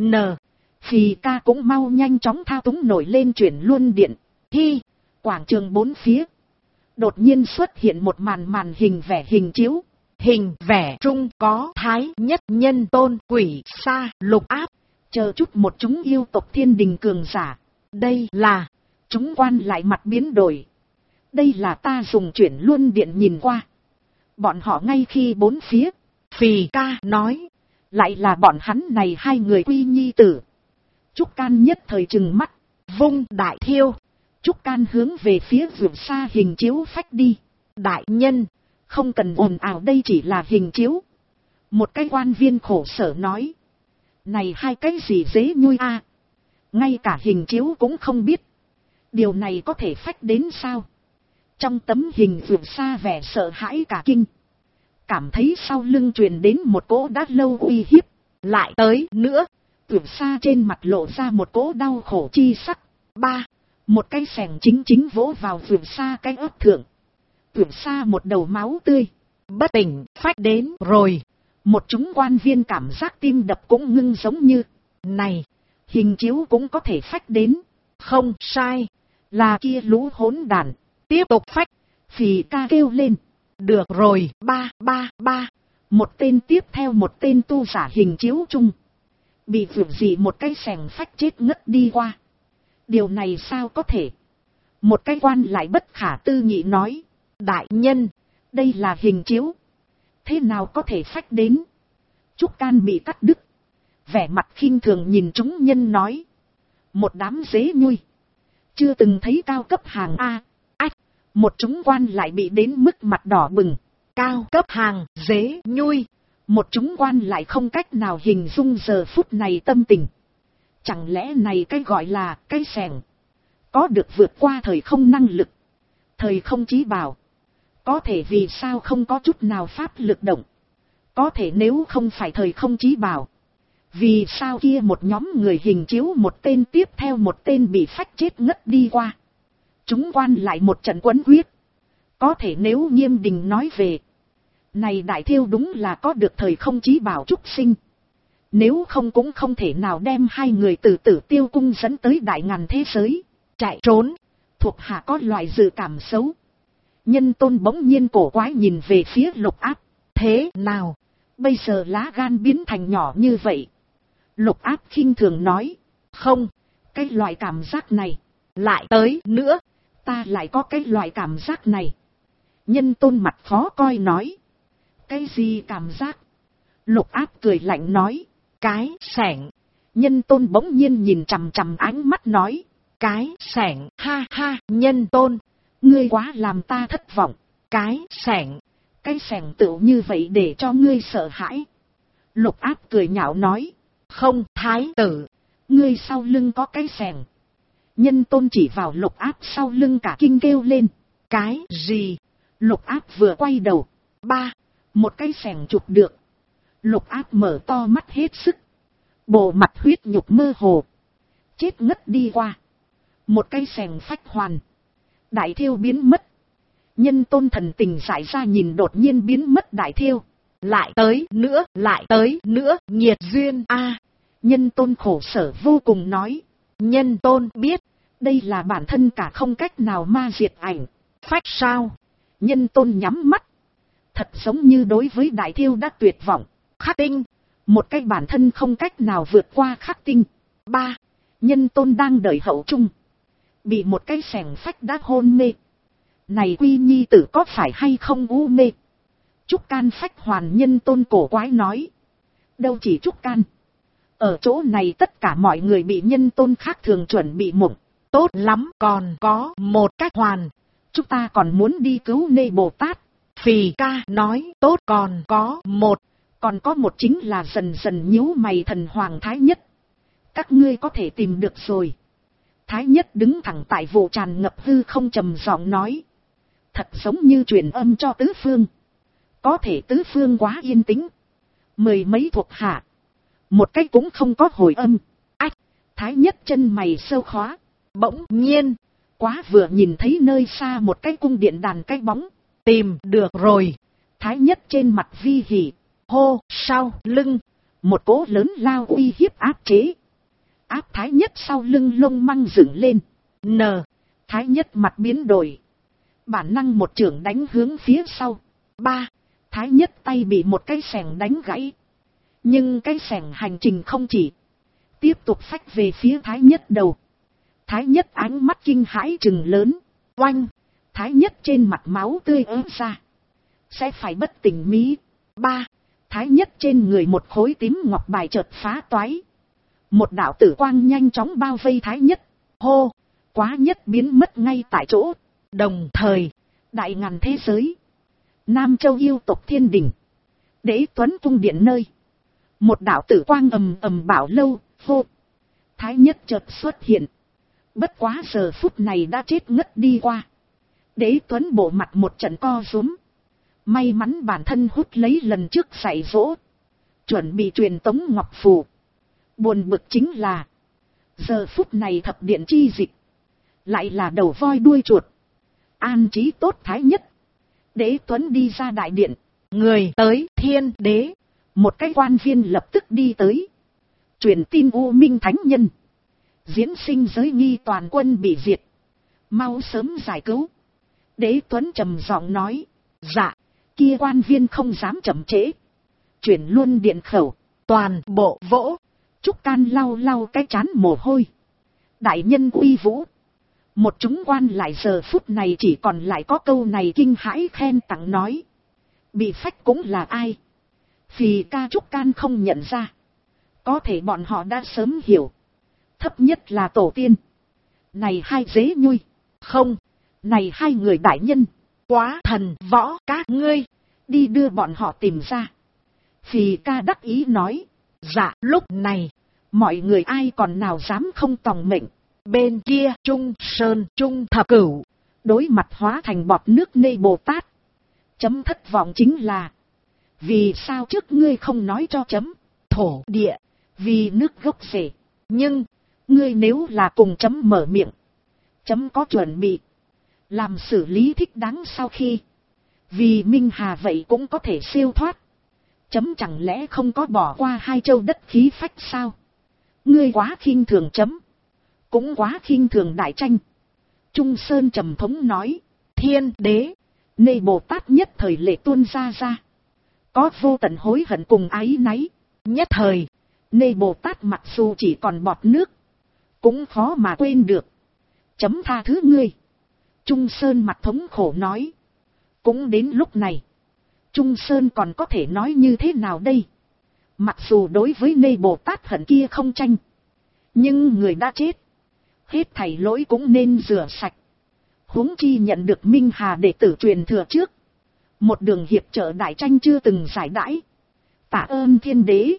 Phì Ca cũng mau nhanh chóng thao túng nổi lên chuyển luôn điện. Quảng trường bốn phía. Đột nhiên xuất hiện một màn hình vẽ hình chiếu. Hình vẽ trung có Thái Nhất Nhân Tôn Quỷ Sa Lục Áp. Chờ chút một chúng yêu tộc thiên đình cường giả. Đây là. Chúng quan lại mặt biến đổi. Đây là ta dùng chuyển luôn điện nhìn qua. Bọn họ ngay khi bốn phía. Phì Ca nói. Lại là bọn hắn này hai người quy nhi tử. Trúc Can nhất thời trừng mắt. Vung đại thiêu. Trúc Can hướng về phía vượt xa hình chiếu phách đi. Đại nhân. Không cần ồn ào, đây chỉ là hình chiếu. Một cái quan viên khổ sở nói. Này hai cái gì dễ nhui Ngay cả hình chiếu cũng không biết. Điều này có thể phách đến sao? Trong tấm hình vượt xa vẻ sợ hãi cả kinh. Cảm thấy sau lưng truyền đến một cỗ đã lâu uy hiếp. Lại tới nữa. Vượt xa trên mặt lộ ra một cỗ đau khổ chi sắc. Một cái xẻng chính vỗ vào vượt xa cái ớt thượng. Vượt xa một đầu máu tươi. Bất tỉnh phách đến rồi. Một chúng quan viên cảm giác tim đập cũng ngưng giống như. Này, hình chiếu cũng có thể phách đến. Không sai. Là kia lũ hỗn đản. Tiếp tục phách. Phì Ca kêu lên. Được rồi. Một tên tiếp theo một tên tu giả hình chiếu chung. Bị vượt gì một cái xẻng phách chết ngất đi qua. Điều này sao có thể? Một cái quan lại bất khả tư nghị nói. Đại nhân. Đây là hình chiếu. Thế nào có thể phách đến? Trúc Can bị cắt đứt. Vẻ mặt khinh thường nhìn chúng nhân nói. Một đám dế nhui. Chưa từng thấy cao cấp hàng một chúng quan lại bị đến mức mặt đỏ bừng. Cao cấp hàng dế nhui. Một chúng quan lại không cách nào hình dung giờ phút này tâm tình. Chẳng lẽ này cái gọi là cái xẻng. Có được vượt qua thời không năng lực. Thời không chí bảo. Có thể vì sao không có chút nào pháp lực động. Có thể nếu không phải thời không chí bảo. Vì sao kia một nhóm người hình chiếu một tên tiếp theo một tên bị phách chết ngất đi qua. Chúng quan lại một trận quấn quyết. Có thể nếu Nghiêm Đình nói về. Này đại thiêu đúng là có được thời không chí bảo trúc sinh. Nếu không cũng không thể nào đem hai người từ Tử Tiêu cung dẫn tới đại ngàn thế giới. Chạy trốn. Thuộc hạ có loại dự cảm xấu. Nhân Tôn bỗng nhiên cổ quái nhìn về phía Lục Áp. Thế nào? Bây giờ lá gan biến thành nhỏ như vậy. Lục Áp khinh thường nói. Không. Cái loại cảm giác này. Lại tới nữa. Ta lại có cái loại cảm giác này. Nhân Tôn mặt khó coi nói. Cái gì cảm giác? Lục Áp cười lạnh nói. Cái sẻng. Nhân Tôn bỗng nhiên nhìn chằm chằm ánh mắt nói. Cái sẻng, ha ha. Nhân Tôn, ngươi quá làm ta thất vọng. Cái sẻng. Cái sẻng tựu như vậy để cho ngươi sợ hãi. Lục Áp cười nhạo nói. Không, thái tử. Ngươi sau lưng có cái sẻng. Nhân Tôn chỉ vào Lục Áp sau lưng cả kinh kêu lên. Cái gì? Lục Áp vừa quay đầu. Một cái sẻng chụp được. Lục Áp mở to mắt hết sức. Bộ mặt huyết nhục mơ hồ. Chết ngất đi qua. Một cái sẻng phách hoàn. Đại thiêu biến mất. Nhân Tôn thần tình giải ra nhìn đột nhiên biến mất đại thiêu. Lại tới nữa, nghiệt duyên a. Nhân Tôn khổ sở vô cùng nói. Nhân Tôn biết. Đây là bản thân cả không cách nào ma diệt ảnh. Phách sao? Nhân Tôn nhắm mắt. Thật giống như đối với đại thiêu đã tuyệt vọng. Khắc tinh. Một cái bản thân không cách nào vượt qua khắc tinh. Nhân Tôn đang đợi hậu trung. Bị một cái xẻng phách đã hôn mê. Này Quy nhi tử có phải hay không u mê? Trúc Can phách hoàn. Nhân Tôn cổ quái nói. Đâu chỉ Trúc Can. Ở chỗ này tất cả mọi người bị Nhân Tôn khác thường chuẩn bị mộng. Tốt lắm, còn có một cách hoàn. Chúng ta còn muốn đi cứu Nê Bồ Tát. Phì Ca nói tốt, còn có một chính là dần dần nhíu mày thần hoàng Thái Nhất. Các ngươi có thể tìm được rồi. Thái Nhất đứng thẳng tại vụ tràn ngập hư không trầm giọng nói. Thật giống như truyền âm cho tứ phương. Có thể tứ phương quá yên tĩnh. Mười mấy thuộc hạ. Một cái cũng không có hồi âm. Ách! Thái Nhất chân mày sâu khóa. Bỗng nhiên. Quá vừa nhìn thấy nơi xa một cái cung điện đàn cái bóng. Tìm được rồi. Thái Nhất trên mặt vi hỉ. Hô, sau lưng. Một cỗ lớn lao uy hiếp áp chế. Áp Thái Nhất sau lưng lông măng dựng lên. Thái Nhất mặt biến đổi. Bản năng một chưởng đánh hướng phía sau. Thái Nhất tay bị một cái xẻng đánh gãy. Nhưng cái xẻng hành trình không chỉ. Tiếp tục phách về phía Thái Nhất đầu. Thái Nhất ánh mắt kinh hãi trừng lớn. Oanh! Thái Nhất trên mặt máu tươi ứa ra. Sẽ phải bất tỉnh mí. Thái Nhất trên người một khối tím ngọc bài chợt phá toái. Một đạo tử quang nhanh chóng bao vây Thái Nhất. Hô! Quá Nhất biến mất ngay tại chỗ. Đồng thời, đại ngàn thế giới. Nam Châu yêu tộc Thiên Đình. Đế Tuấn cung điện nơi. Một đạo tử quang ầm ầm bảo lâu, hô! Thái Nhất chợt xuất hiện. Bất quá giờ phút này đã chết ngất đi qua. Đế Tuấn bộ mặt một trận co rúm. May mắn bản thân hút lấy lần trước dạy dỗ. Chuẩn bị truyền tống ngọc phù. Buồn bực chính là. Giờ phút này thập điện chi dịch. Lại là đầu voi đuôi chuột. An trí tốt Thái Nhất. Đế Tuấn đi ra đại điện. Người tới Thiên Đế. Một cái quan viên lập tức đi tới. Truyền tin U Minh Thánh Nhân. Diễn sinh giới nghi toàn quân bị diệt. Mau sớm giải cứu. Đế Tuấn trầm giọng nói. Dạ. Kia quan viên không dám chậm trễ. Chuyển luôn điện khẩu. Toàn bộ vỗ. Trúc Can lau lau cái trán mồ hôi. Đại nhân uy vũ. Một chúng quan lại giờ phút này chỉ còn lại có câu này kinh hãi khen tặng nói. Bị phách cũng là ai? Phì Ca Trúc Can không nhận ra. Có thể bọn họ đã sớm hiểu. Thấp nhất là tổ tiên. Này hai dế nhui. Không. Này hai người đại nhân. Quá thần võ các ngươi. Đi đưa bọn họ tìm ra. Phì Ca đắc ý nói. Dạ lúc này. Mọi người ai còn nào dám không tòng mệnh. Bên kia Trung Sơn Trung Thập Cửu. Đối mặt hóa thành bọt nước Nê Bồ Tát. Chấm thất vọng chính là. Vì sao trước ngươi không nói cho chấm. Thổ địa. Vì nước gốc rễ. Nhưng. Ngươi nếu là cùng chấm mở miệng. Chấm có chuẩn bị. Làm xử lý thích đáng sau khi. Vì Minh Hà vậy cũng có thể siêu thoát. Chấm chẳng lẽ không có bỏ qua hai châu đất khí phách sao. Ngươi quá khinh thường chấm. Cũng quá khinh thường đại tranh. Trung Sơn trầm thống nói. Thiên Đế. Nê Bồ Tát nhất thời lệ tuôn ra. Có vô tận hối hận cùng áy náy. Nhất thời. Nê Bồ Tát mặc dù chỉ còn bọt nước. Cũng khó mà quên được. Chấm tha thứ ngươi. Trung Sơn mặt thống khổ nói. Cũng đến lúc này, Trung Sơn còn có thể nói như thế nào đây? Mặc dù đối với Nê Bồ Tát hận kia không tranh, nhưng người đã chết, hết thảy lỗi cũng nên rửa sạch. Huống chi nhận được Minh Hà đệ tử truyền thừa trước, một đường hiệp trợ đại tranh chưa từng giải đãi. Tạ ơn thiên đế.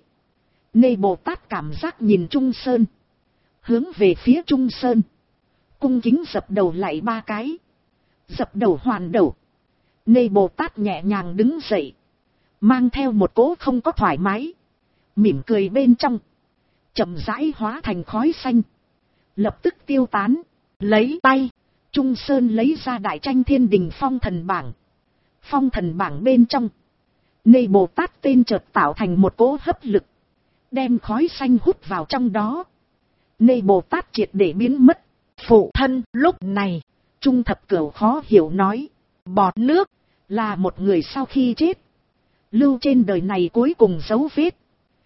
Nê Bồ Tát cảm giác nhìn Trung Sơn, hướng về phía Trung Sơn, cung kính dập đầu lại 3 cái. Dập đầu hoàn đầu. Nê Bồ Tát nhẹ nhàng đứng dậy, mang theo một cỗ không có thoải mái, mỉm cười bên trong, chậm rãi hóa thành khói xanh, lập tức tiêu tán. Lấy tay, Trung Sơn lấy ra đại tranh thiên đình phong thần bảng. Phong thần bảng bên trong, Nê Bồ Tát tên chợt tạo thành một cỗ hấp lực, đem khói xanh hút vào trong đó. Nê Bồ Tát triệt để biến mất. Phụ thân. Lúc này, Trung Thập Cửu khó hiểu nói, bọt nước là một người sau khi chết, lưu trên đời này cuối cùng dấu vết,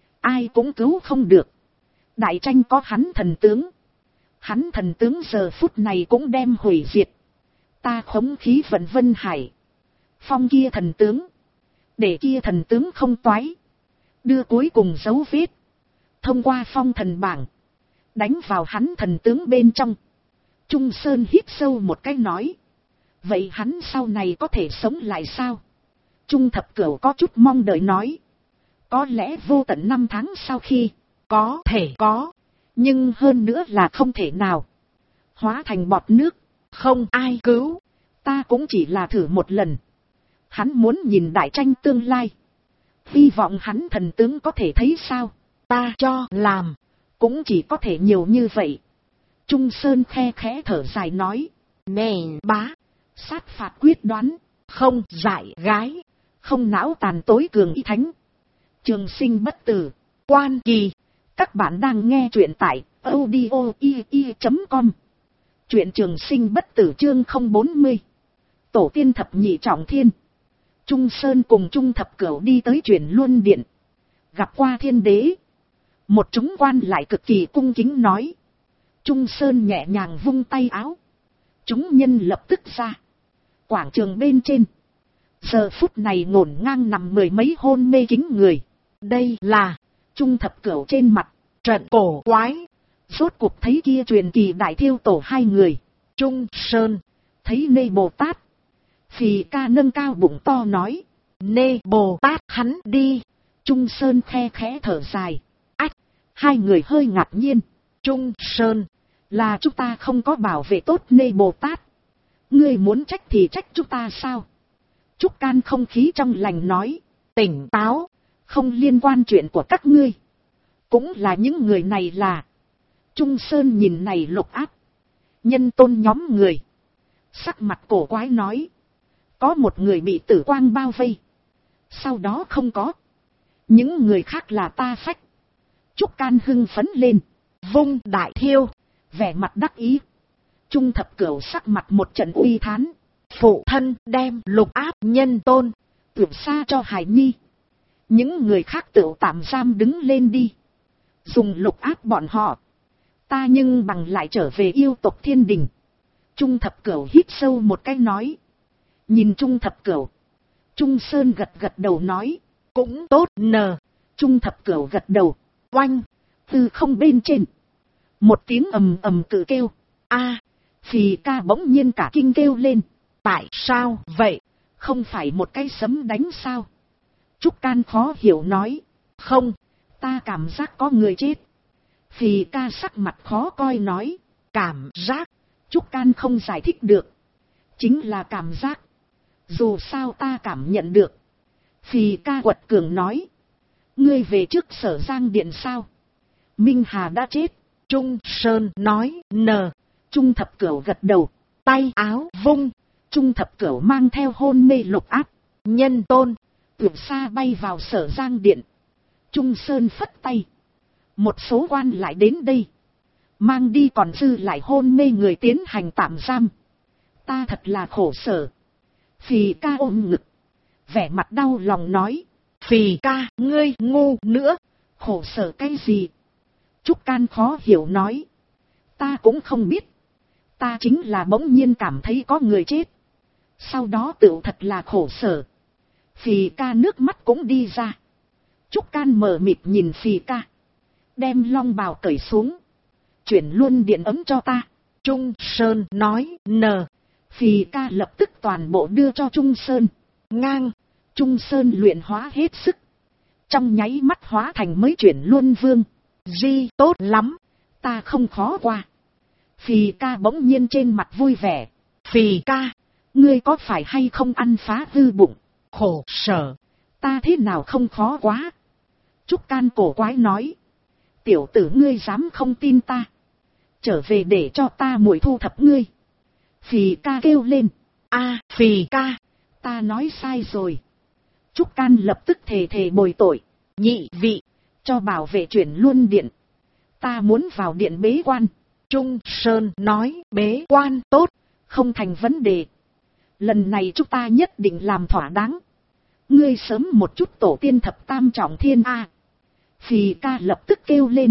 ai cũng cứu không được. Đại tranh có hắn thần tướng, hắn thần tướng giờ phút này cũng đem hủy diệt. Ta khống khí vận vân hải, phong kia thần tướng, để kia thần tướng không toái, đưa cuối cùng dấu vết, thông qua phong thần bảng, đánh vào hắn thần tướng bên trong. Trung Sơn hít sâu một cái nói, vậy hắn sau này có thể sống lại sao? Trung Thập Cửu có chút mong đợi nói, có lẽ vô tận 5 tháng sau khi, có thể có, nhưng hơn nữa là không thể nào. Hóa thành bọt nước, không ai cứu. Ta cũng chỉ là thử một lần. Hắn muốn nhìn đại tranh tương lai, hy vọng hắn thần tướng có thể thấy sao. Ta cho làm, cũng chỉ có thể nhiều như vậy. Trung Sơn khe khẽ thở dài nói, nè bá, sát phạt quyết đoán, không dại gái, không não tàn tối cường y thánh, trường sinh bất tử, quan kỳ. Các bạn đang nghe truyện tại audio.com. Truyện trường sinh bất tử chương 040. Tổ tiên thập nhị trọng thiên. Trung Sơn cùng Trung Thập Cửu đi tới Chuyển Luân Điện, gặp qua thiên đế. Một chúng quan lại cực kỳ cung kính nói. Trung Sơn nhẹ nhàng vung tay áo, chúng nhân lập tức ra. Quảng trường bên trên, giờ phút này ngổn ngang nằm 10 mấy hôn mê kính người. Đây là Trung Thập Cửu trên mặt trận cổ quái. Rốt cuộc thấy kia truyền kỳ đại thiêu tổ 2 người. Trung Sơn thấy Nê Bồ Tát, Phì Ca nâng cao bụng to nói, Nê Bồ Tát hắn đi. Trung Sơn khe khẽ thở dài. Ách, 2 người hơi ngạc nhiên. Trung Sơn, là chúng ta không có bảo vệ tốt Nê Bồ Tát. Ngươi muốn trách thì trách chúng ta sao? Trúc Can không khí trong lành nói, tỉnh táo, không liên quan chuyện của các ngươi. Cũng là những người này là. Trung Sơn nhìn này Lục Áp, nhân tôn nhóm người, sắc mặt cổ quái nói, có một người bị tử quang bao vây, sau đó không có. Những người khác là ta phách. Trúc Can hưng phấn lên, vung đại thiêu, vẻ mặt đắc ý. Trung Thập Cửu sắc mặt một trận uy thán, phụ thân đem Lục Áp nhân tôn tưởng xa cho Hải Nhi. Những người khác tự tạm giam đứng lên đi, dùng Lục Áp bọn họ, ta nhưng bằng lại trở về yêu tộc thiên đình. Trung Thập Cửu hít sâu một cái nói. Nhìn Trung Thập Cửu, Trung Sơn gật gật đầu nói, cũng tốt nờ. Trung Thập Cửu gật đầu. Oanh, từ không bên trên, một tiếng ầm ầm cự kêu. A, Phì Ca bỗng nhiên cả kinh kêu lên. Tại sao vậy? Không phải một cái sấm đánh sao? Trúc Can khó hiểu nói. Không, ta cảm giác có người chết. Phì Ca sắc mặt khó coi nói. Cảm giác. Trúc Can không giải thích được. Chính là cảm giác. Dù sao ta cảm nhận được. Phì Ca quật cường nói. Ngươi về trước Sở Giang Điện sao? Minh Hà đã chết. Trung Sơn nói nờ. Trung Thập Cửu gật đầu. Tay áo vung. Trung Thập Cửu mang theo hôn mê Lục Áp nhân tôn từ xa bay vào Sở Giang Điện. Trung Sơn phất tay, một số quan lại đến đây, mang đi còn dư lại hôn mê người tiến hành tạm giam. Ta thật là khổ sở. Phì Ca ôm ngực, vẻ mặt đau lòng nói. Phì Ca, ngươi ngu nữa. Khổ sở cái gì? Trúc Can khó hiểu nói. Ta cũng không biết. Ta chính là bỗng nhiên cảm thấy có người chết. Sau đó tựu thật là khổ sở. Phì ca nước mắt cũng đi ra. Trúc Can mờ mịt nhìn Phì ca. Đem long bào cởi xuống. Chuyển luôn điện ấm cho ta. Trung Sơn nói Phì ca lập tức toàn bộ đưa cho Trung Sơn. ngang. Trung Sơn luyện hóa hết sức. Trong nháy mắt hóa thành mới chuyển luôn vương. Di tốt lắm. Ta không khó qua. Phì ca bỗng nhiên trên mặt vui vẻ. Phì ca, ngươi có phải hay không ăn phá hư bụng? khổ sở. Ta thế nào không khó quá? Trúc Can cổ quái nói. Tiểu tử ngươi dám không tin ta. Trở về để cho ta muội thu thập ngươi. Phì ca kêu lên. Phì ca, Ta nói sai rồi. Trúc Can lập tức thề bồi tội. nhị vị. Cho bảo vệ chuyển luôn điện. Ta muốn vào điện bế quan. Trung Sơn nói bế quan tốt. Không thành vấn đề. Lần này chúng ta nhất định làm thỏa đáng. Ngươi sớm một chút tổ tiên thập tam trọng thiên a. Phì ca lập tức kêu lên.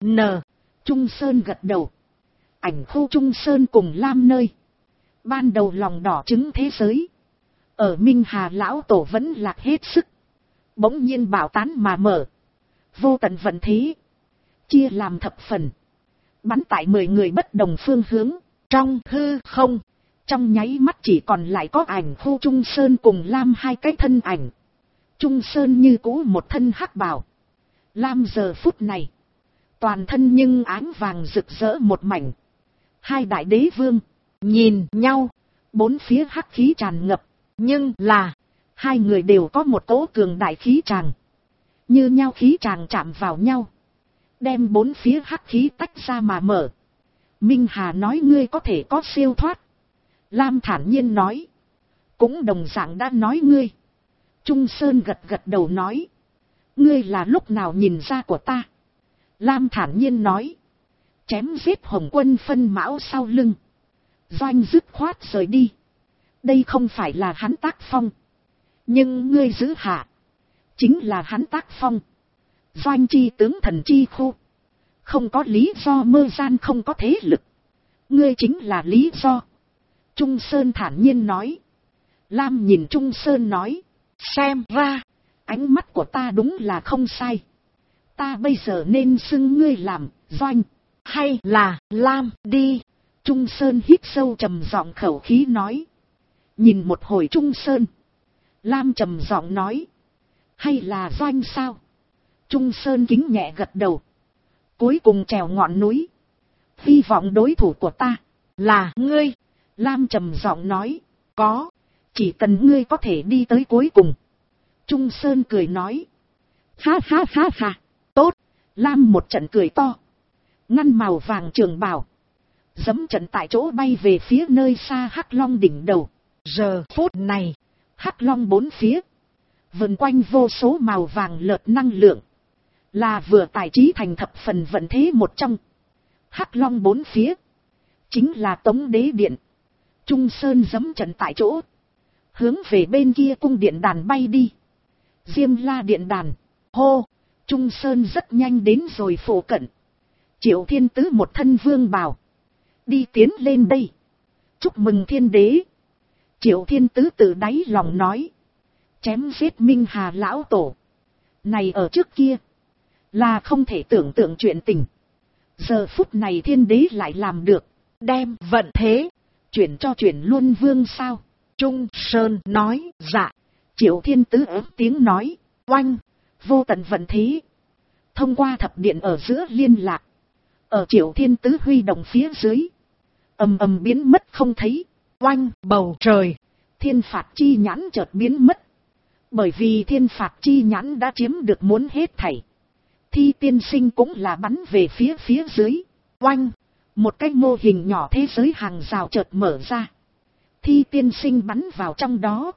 Trung Sơn gật đầu. Ảnh khu Trung Sơn cùng Lam nơi. Ban đầu lòng đỏ trứng thế giới. Ở Minh Hà lão tổ vẫn lạc hết sức. Bỗng nhiên bảo tán mà mở. Vô tận vận thế. Chia làm thập phần. Bắn tại 10 người bất đồng phương hướng. Trong hư không. Trong nháy mắt chỉ còn lại có ảnh khu Trung Sơn cùng Lam hai cái thân ảnh. Trung Sơn như cũ một thân hắc bào. Lam giờ phút này. Toàn thân nhưng ánh vàng rực rỡ một mảnh. Hai đại đế vương. Nhìn nhau. Bốn phía hắc khí tràn ngập. Nhưng là. Hai người đều có một cỗ cường đại khí tràng. Như nhau khí tràng chạm vào nhau. Đem bốn phía hắc khí tách ra mà mở. Minh Hà nói ngươi có thể có siêu thoát. Lam thản nhiên nói. Cũng đồng dạng đã nói ngươi. Trung Sơn gật đầu nói. Ngươi là lúc nào nhìn ra của ta. Lam thản nhiên nói. Chém giết Hồng Quân phân mão sau lưng. Doanh dứt khoát rời đi. Đây không phải là hắn tác phong. Nhưng ngươi giữ hạ. Chính là hắn tác phong. Doanh chi tướng thần chi khu. Không có lý do mơ gian không có thế lực. Ngươi chính là lý do. Trung Sơn thản nhiên nói. Lam nhìn Trung Sơn nói. Xem ra. Ánh mắt của ta đúng là không sai. Ta bây giờ nên xưng ngươi làm Doanh. Hay là Lam đi. Trung Sơn hít sâu trầm giọng khẩu khí nói. Nhìn một hồi Trung Sơn. Lam trầm giọng nói. Hay là Doanh sao? Trung Sơn kính nhẹ gật đầu. Cuối cùng trèo ngọn núi. Hy vọng đối thủ của ta. Là ngươi. Lam trầm giọng nói. Có. Chỉ cần ngươi có thể đi tới cuối cùng. Trung Sơn cười nói. Ha ha ha ha. Tốt. Lam một trận cười to. Ngăn màu vàng trường bào. Dẫm trận tại chỗ bay về phía nơi xa Hắc Long đỉnh đầu. Giờ phút này. Hắc Long bốn phía. Vần quanh vô số màu vàng lợt năng lượng. Là vừa tài trí thành thập phần vận thế một trong. Hắc Long bốn phía. Chính là Tống Đế Điện. Trung Sơn dẫm trận tại chỗ. Hướng về bên kia cung điện đàn bay đi. Diêm La điện đàn. Hô. Trung Sơn rất nhanh đến rồi phổ cận. Triệu Thiên Tứ một thân vương bào. Đi tiến lên đây. Chúc mừng thiên đế. Triệu Thiên Tứ từ đáy lòng nói. Chém giết Minh Hà lão tổ. Này ở trước kia. Là không thể tưởng tượng chuyện tình. Giờ phút này thiên đế lại làm được. Đem vận thế. Chuyển cho chuyển luôn vương sao. Trung Sơn nói dạ. Triệu Thiên Tứ ớt tiếng nói. Oanh. Vô tận vận thế. Thông qua thập điện ở giữa liên lạc. Ở Triệu Thiên Tứ huy động phía dưới. Ầm ầm biến mất không thấy. Oanh bầu trời. Thiên phạt chi nhãn chợt biến mất. Bởi vì thiên phạt chi nhãn đã chiếm được muốn hết thảy. Thi tiên sinh cũng là bắn về phía dưới. Oanh. Một cái mô hình nhỏ thế giới hàng rào chợt mở ra. Thi tiên sinh bắn vào trong đó.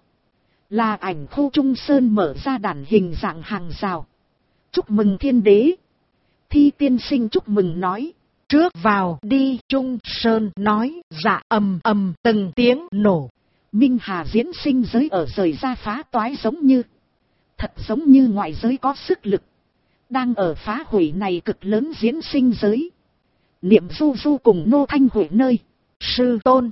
Là ảnh khu Trung Sơn mở ra đàn hình dạng hàng rào. Chúc mừng thiên đế. Thi tiên sinh chúc mừng nói. Trước vào đi. Trung Sơn nói dạ. Ầm ầm từng tiếng nổ. Minh Hà diễn sinh giới ở rời ra phá toái giống như. Thật giống như ngoại giới có sức lực. Đang ở phá hủy này cực lớn diễn sinh giới. Niệm Du Du cùng Nô Thanh Huệ nơi. Sư tôn.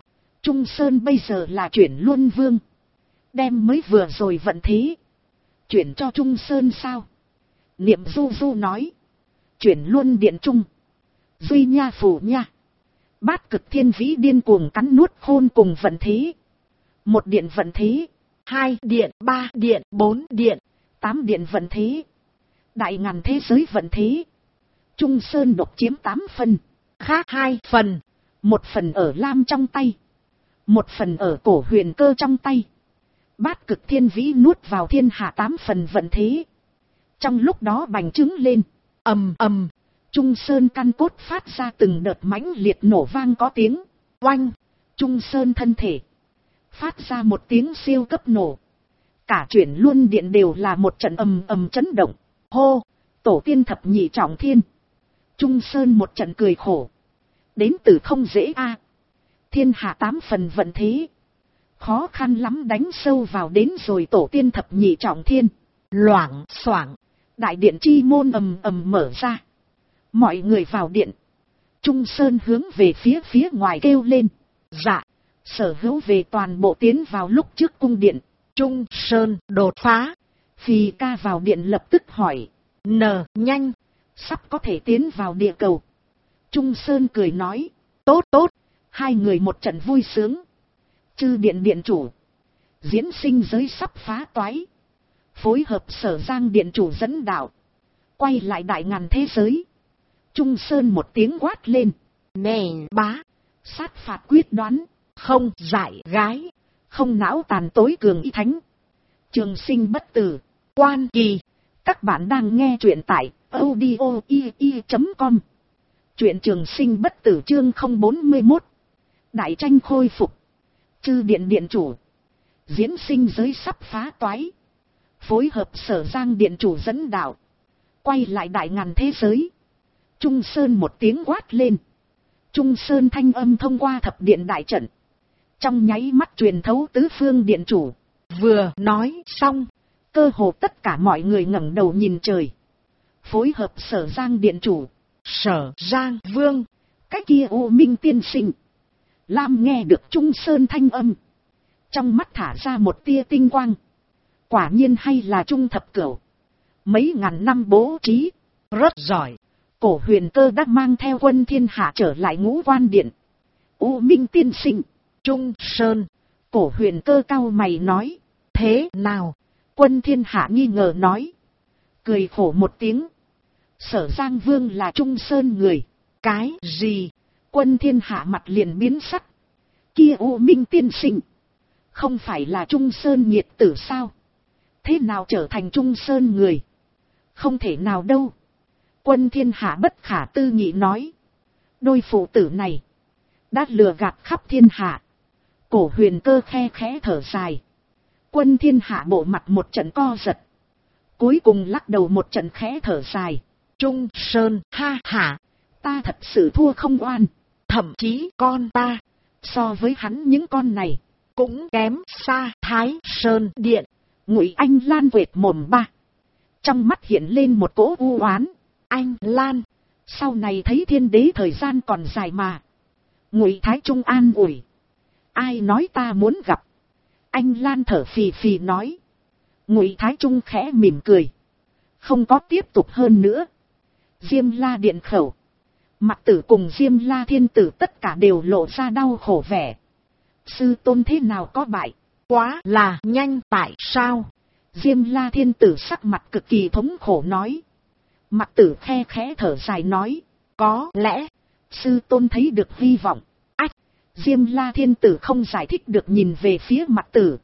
Trung Sơn bây giờ là chuyển Luân Vương. Đem mới vừa rồi vận thế. Chuyển cho Trung Sơn sao? Niệm Du Du nói. Chuyển Luân Điện Trung. Duy nha phủ nha. Bát cực thiên vĩ điên cuồng cắn nuốt khôn cùng vận thế. 1 điện vận thế. 2 điện, 3 điện, 4 điện, 8 điện vận thế. Đại ngàn thế giới vận thế. Trung Sơn độc chiếm 8 phần. khác 2 phần. 1 phần ở Lam trong tay. 1 phần ở Cổ Huyền Cơ trong tay. Bát cực thiên vĩ nuốt vào thiên hạ 8 phần vận thế. Trong lúc đó bành trướng lên. Ầm ầm. Trung Sơn căn cốt phát ra từng đợt mãnh liệt nổ vang có tiếng. Oanh. Trung Sơn thân thể. Phát ra một tiếng siêu cấp nổ. Cả chuyển Luân Điện đều là một trận ầm ầm chấn động. Hô. Tổ tiên thập nhị trọng thiên. Trung Sơn một trận cười khổ. Đến từ không dễ a. Thiên hạ 8 phần vận thế. Khó khăn lắm đánh sâu vào đến rồi tổ tiên thập nhị trọng thiên. Loảng xoảng. Đại điện chi môn ầm ầm mở ra. Mọi người vào điện. Trung Sơn hướng về phía ngoài kêu lên. Dạ. Sở hữu về toàn bộ tiến vào lúc trước cung điện. Trung Sơn đột phá. Phi ca vào điện lập tức hỏi. Nhanh. Sắp có thể tiến vào địa cầu. Trung Sơn cười nói. Tốt. Hai người một trận vui sướng. Chư điện điện chủ. Diễn sinh giới sắp phá toái. Phối hợp Sở Giang điện chủ dẫn đạo. Quay lại đại ngàn thế giới. Trung Sơn một tiếng quát lên. Nền bá. Sát phạt quyết đoán. Không dại gái. Không não tàn tối cường y thánh. Trường sinh bất tử. Quan kỳ. Các bạn đang nghe truyện tại audio.com. Truyện Trường Sinh bất tử chương 041. Đại tranh khôi phục. Chư điện điện chủ. Diễn sinh giới sắp phá toái. Phối hợp Sở Giang điện chủ dẫn đạo. Quay lại đại ngàn thế giới. Trung Sơn một tiếng quát lên. Trung Sơn thanh âm thông qua thập điện đại trận. Trong nháy mắt truyền thấu tứ phương điện chủ. Vừa nói xong. Cơ hồ tất cả mọi người ngẩng đầu nhìn trời. Phối hợp Sở Giang điện chủ. Sở Giang Vương. Cái kia U Minh tiên sinh. Lam nghe được Trung Sơn thanh âm. Trong mắt thả ra một tia tinh quang. Quả nhiên hay là Trung thập cửu. Mấy ngàn năm bố trí. Rất giỏi. Cổ Huyền Cơ đã mang theo quân thiên hạ trở lại Ngũ Quan Điện. U Minh tiên sinh. Trung Sơn. Cổ Huyền Cơ cau mày nói. Thế nào? Quân thiên hạ nghi ngờ nói. Cười khổ một tiếng. Sở Giang Vương là Trung Sơn người. Cái gì? Quân thiên hạ mặt liền biến sắc. Kia U Minh tiên sinh. Không phải là Trung Sơn nhiệt tử sao? Thế nào trở thành Trung Sơn người? Không thể nào đâu. Quân thiên hạ bất khả tư nghị nói. Đôi phụ tử này. Đã lừa gạt khắp thiên hạ. Cổ Huyền Cơ khe khẽ thở dài. Quân thiên hạ bộ mặt một trận co giật. Cuối cùng lắc đầu một trận khẽ thở dài. Trung Sơn ha hả. Ta thật sự thua không oan. Thậm chí con ta. So với hắn những con này. Cũng kém xa Thái Sơn Điện. Ngụy Anh Lan quệt mồm ba. Trong mắt hiện lên một cỗ u oán. Anh Lan. Sau này thấy thiên đế thời gian còn dài mà. Ngụy Thái Trung an ủi. Ai nói ta muốn gặp. Anh Lan thở phì phì nói. Ngụy Thái Trung khẽ mỉm cười. Không có tiếp tục hơn nữa. Diêm La điện khẩu. Mặc Tử cùng Diêm La thiên tử tất cả đều lộ ra đau khổ vẻ. Sư tôn thế nào có bại. Quá là nhanh tại sao? Diêm La thiên tử sắc mặt cực kỳ thống khổ nói. Mặc Tử khe khẽ thở dài nói. Có lẽ. Sư tôn thấy được hy vọng. Ách. Diêm La thiên tử không giải thích được nhìn về phía Mặc Tử.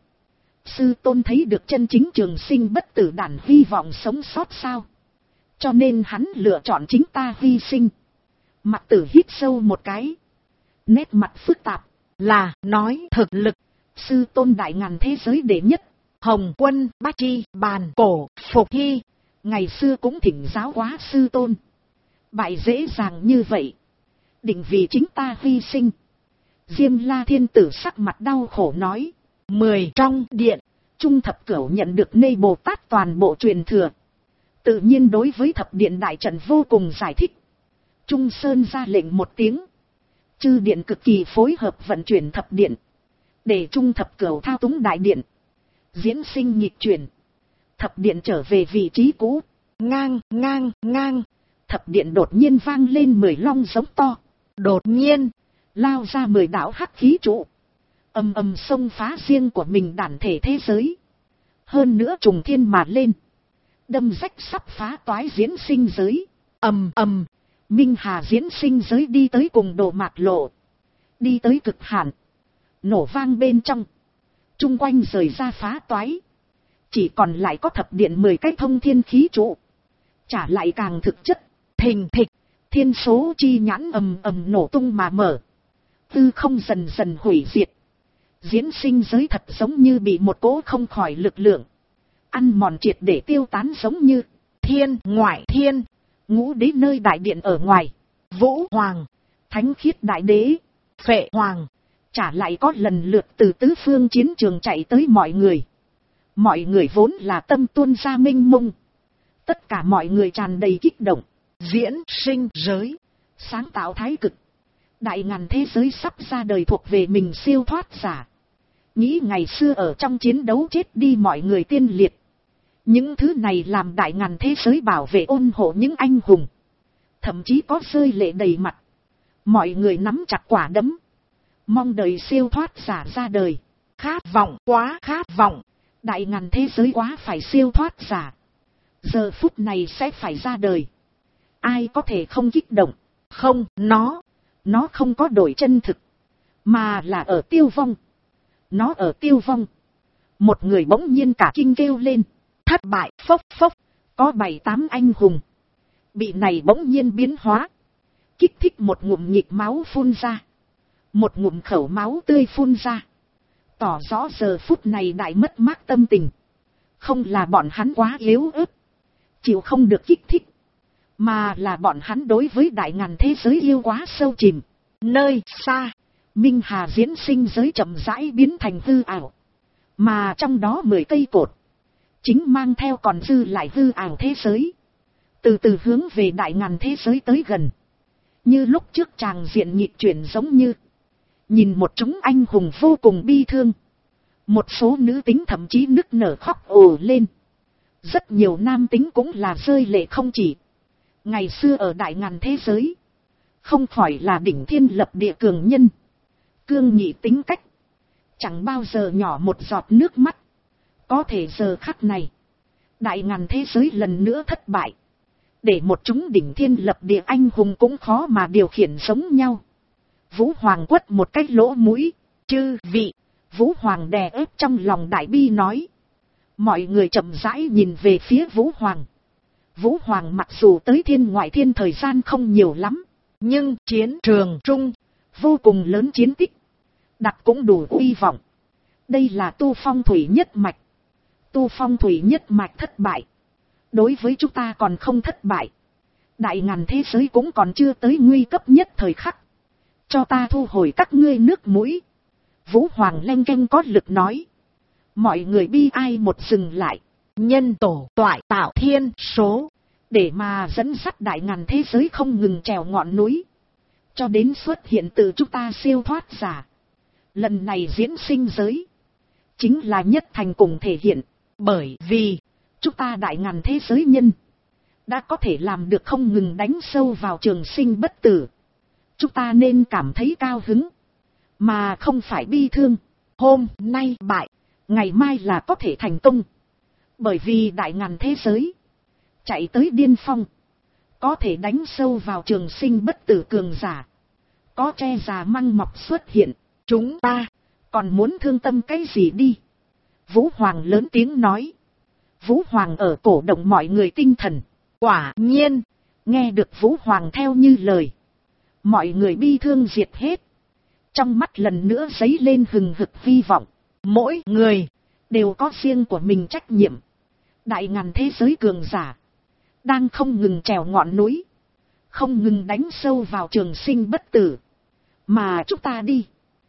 Sư tôn thấy được chân chính trường sinh bất tử đản hy vọng sống sót sao? Cho nên hắn lựa chọn chính ta hy sinh. Mặc Tử hít sâu một cái. Nét mặt phức tạp. Là nói thực lực. Sư tôn đại ngàn thế giới đệ nhất. Hồng Quân Bát Chi Bàn Cổ Phục Hy. Ngày xưa cũng thỉnh giáo quá sư tôn. Bại dễ dàng như vậy. Định vì chính ta hy sinh. Diêm La thiên tử sắc mặt đau khổ nói. 10 trong điện. Trung thập cửu nhận được Nê Bồ Tát toàn bộ truyền thừa. Tự nhiên đối với thập điện đại trận vô cùng giải thích. Trung Sơn ra lệnh một tiếng. Chư điện cực kỳ phối hợp vận chuyển thập điện. Để Trung Thập Cửu thao túng đại điện. Diễn sinh nghịch chuyển. Thập điện trở về vị trí cũ. Ngang, ngang, ngang. Thập điện đột nhiên vang lên 10 long giống to. Đột nhiên, lao ra 10 đạo hắc khí trụ. Ầm ầm xông phá riêng của mình đản thể thế giới. Hơn nữa trùng thiên mà lên. Đâm rách sắp phá toái diễn sinh giới. ầm ầm. Minh Hà diễn sinh giới đi tới cùng độ mạt lộ. Đi tới cực hạn. Nổ vang bên trong. Trung quanh rời ra phá toái. Chỉ còn lại có thập điện 10 cái thông thiên khí trụ. Trả lại càng thực chất. Thình thịch. Thiên số chi nhãn ầm ầm nổ tung mà mở. Tư không dần dần hủy diệt. Diễn sinh giới thật giống như bị một cỗ không khỏi lực lượng. Ăn mòn triệt để tiêu tán giống như. Thiên ngoại thiên. Ngũ đế nơi đại điện ở ngoài. Vũ Hoàng. Thánh khiết đại đế. Phệ Hoàng. Trả lại có lần lượt từ tứ phương chiến trường chạy tới mọi người. Mọi người vốn là tâm tuôn ra mênh mông. Tất cả mọi người tràn đầy kích động. Diễn sinh giới. Sáng tạo thái cực. Đại ngàn thế giới sắp ra đời thuộc về mình siêu thoát giả. Nghĩ ngày xưa ở trong chiến đấu chết đi mọi người tiên liệt. Những thứ này làm đại ngàn thế giới bảo vệ ôn hộ những anh hùng. Thậm chí có rơi lệ đầy mặt. Mọi người nắm chặt quả đấm. Mong đời siêu thoát giả ra đời. Khát vọng, quá khát vọng. Đại ngàn thế giới quá phải siêu thoát giả. Giờ phút này sẽ phải ra đời. Ai có thể không kích động? Không, nó không có đổi chân thực. Mà là ở tiêu vong. Nó ở tiêu vong. Một người bỗng nhiên cả kinh kêu lên. Thất bại, phốc phốc. Có 7-8 anh hùng. Bị này bỗng nhiên biến hóa. Kích thích một ngụm nhịp máu phun ra. Một ngụm khẩu máu tươi phun ra. Tỏ rõ giờ phút này đại mất mát tâm tình. Không là bọn hắn quá yếu ớt. Chịu không được kích thích. Mà là bọn hắn đối với đại ngàn thế giới yêu quá sâu chìm. Nơi xa. Minh Hà diễn sinh giới chậm rãi biến thành hư ảo. Mà trong đó 10 cây cột. Chính mang theo còn dư lại hư ảo thế giới. Từ từ hướng về đại ngàn thế giới tới gần. Như lúc trước tràng diện nhịp chuyển giống như. Nhìn một chúng anh hùng vô cùng bi thương. Một số nữ tính thậm chí nức nở khóc ồ lên. Rất nhiều nam tính cũng là rơi lệ không chỉ. Ngày xưa ở đại ngàn thế giới. Không khỏi là đỉnh thiên lập địa cường nhân. Cương nghị tính cách. Chẳng bao giờ nhỏ một giọt nước mắt. Có thể giờ khắc này. Đại ngàn thế giới lần nữa thất bại. Để một chúng đỉnh thiên lập địa anh hùng cũng khó mà điều khiển giống nhau. Vũ Hoàng quất một cái lỗ mũi. Chư vị. Vũ Hoàng đè ép trong lòng đại bi nói. Mọi người chậm rãi nhìn về phía Vũ Hoàng. Vũ Hoàng mặc dù tới thiên ngoại thiên thời gian không nhiều lắm. Nhưng chiến trường trung. Vô cùng lớn chiến tích. Đặt cũng đủ uy vọng. Đây là tu phong thủy nhất mạch. Tu phong thủy nhất mạch thất bại. Đối với chúng ta còn không thất bại. Đại ngàn thế giới cũng còn chưa tới nguy cấp nhất thời khắc. Cho ta thu hồi các ngươi nước mũi. Vũ Hoàng leng keng có lực nói. Mọi người bi ai một dừng lại. Nhân tổ toại tạo thiên số. Để mà dẫn dắt đại ngàn thế giới không ngừng trèo ngọn núi. Cho đến xuất hiện từ chúng ta siêu thoát giả. Lần này diễn sinh giới. Chính là nhất thành cùng thể hiện. Bởi vì chúng ta đại ngàn thế giới nhân. Đã có thể làm được không ngừng đánh sâu vào trường sinh bất tử. Chúng ta nên cảm thấy cao hứng. Mà không phải bi thương. Hôm nay bại. Ngày mai là có thể thành công. Bởi vì đại ngàn thế giới. Chạy tới điên phong. Có thể đánh sâu vào trường sinh bất tử cường giả. Có tre già măng mọc xuất hiện. Chúng ta còn muốn thương tâm cái gì đi. Vũ Hoàng lớn tiếng nói. Vũ Hoàng ở cổ động mọi người tinh thần. Quả nhiên. Nghe được Vũ Hoàng theo như lời. Mọi người bi thương diệt hết. Trong mắt lần nữa dấy lên hừng hực hy vọng. Mỗi người đều có riêng của mình trách nhiệm. Đại ngàn thế giới cường giả. Đang không ngừng trèo ngọn núi. Không ngừng đánh sâu vào trường sinh bất tử. Mà chúng ta đi.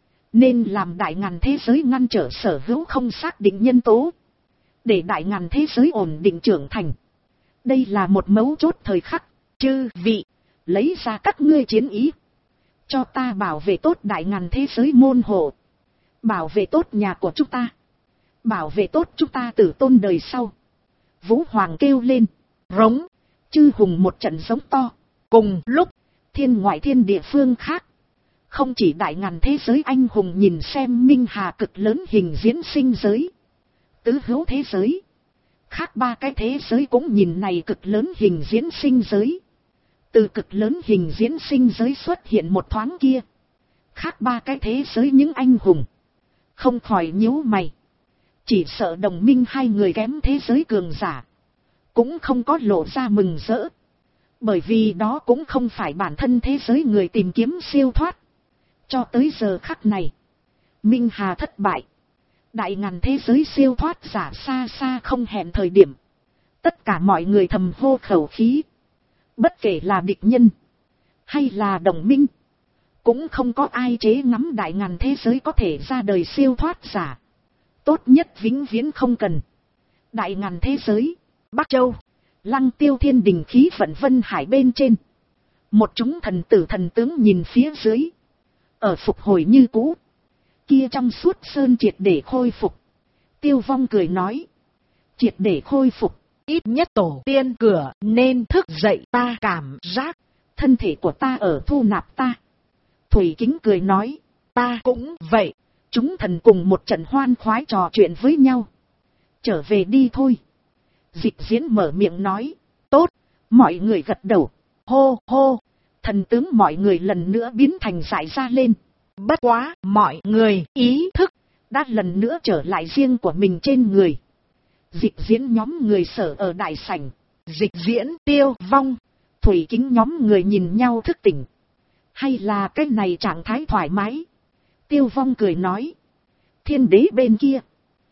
Nên làm đại ngàn thế giới ngăn trở sở hữu không xác định nhân tố. Để đại ngàn thế giới ổn định trưởng thành. Đây là một mấu chốt thời khắc. Chư vị, lấy ra các ngươi chiến ý. Cho ta bảo vệ tốt đại ngàn thế giới môn hộ. Bảo vệ tốt nhà của chúng ta. Bảo vệ tốt chúng ta tử tôn đời sau. Vũ Hoàng kêu lên. Rống. Chư hùng một trận giống to. Cùng lúc, thiên ngoại thiên địa phương khác. Không chỉ đại ngàn thế giới anh hùng nhìn xem minh hà cực lớn hình diễn sinh giới. Tứ hữu thế giới. Khác ba cái thế giới cũng nhìn này cực lớn hình diễn sinh giới. Từ cực lớn hình diễn sinh giới xuất hiện một thoáng kia. Khác ba cái thế giới những anh hùng. Không khỏi nhíu mày. Chỉ sợ đồng minh hai người kém thế giới cường giả. Cũng không có lộ ra mừng rỡ. Bởi vì đó cũng không phải bản thân thế giới người tìm kiếm siêu thoát. Cho tới giờ khắc này. Minh Hà thất bại. Đại ngàn thế giới siêu thoát giả xa xa không hẹn thời điểm. Tất cả mọi người thầm hô khẩu khí. Bất kể là địch nhân. Hay là đồng minh. Cũng không có ai chế ngắm đại ngàn thế giới có thể ra đời siêu thoát giả. Tốt nhất vĩnh viễn không cần. Đại ngàn thế giới. Bắc Châu. Lăng Tiêu Thiên Đình khí vận vân hải bên trên. Một chúng thần tử thần tướng nhìn phía dưới. Ở phục hồi như cũ. Kia trong suốt sơn triệt để khôi phục. Tiêu Vong cười nói. Triệt để khôi phục. Ít nhất tổ tiên cửa nên thức dậy, ta cảm giác. Thân thể của ta ở thu nạp ta. Thủy Kính cười nói. Ta cũng vậy. Chúng thần cùng một trận hoan khoái trò chuyện với nhau. Trở về đi thôi. Dịch Diễn mở miệng nói. Tốt. Mọi người gật đầu. Hô hô. Thần tướng mọi người lần nữa biến thành dại ra lên. Bất quá mọi người ý thức đã lần nữa trở lại riêng của mình trên người. Dịch Diễn nhóm người sở ở đại sảnh. Dịch Diễn, Tiêu Vong, Thủy Kính nhóm người nhìn nhau thức tỉnh. Hay là cái này trạng thái thoải mái. Tiêu Vong cười nói. Thiên đế bên kia.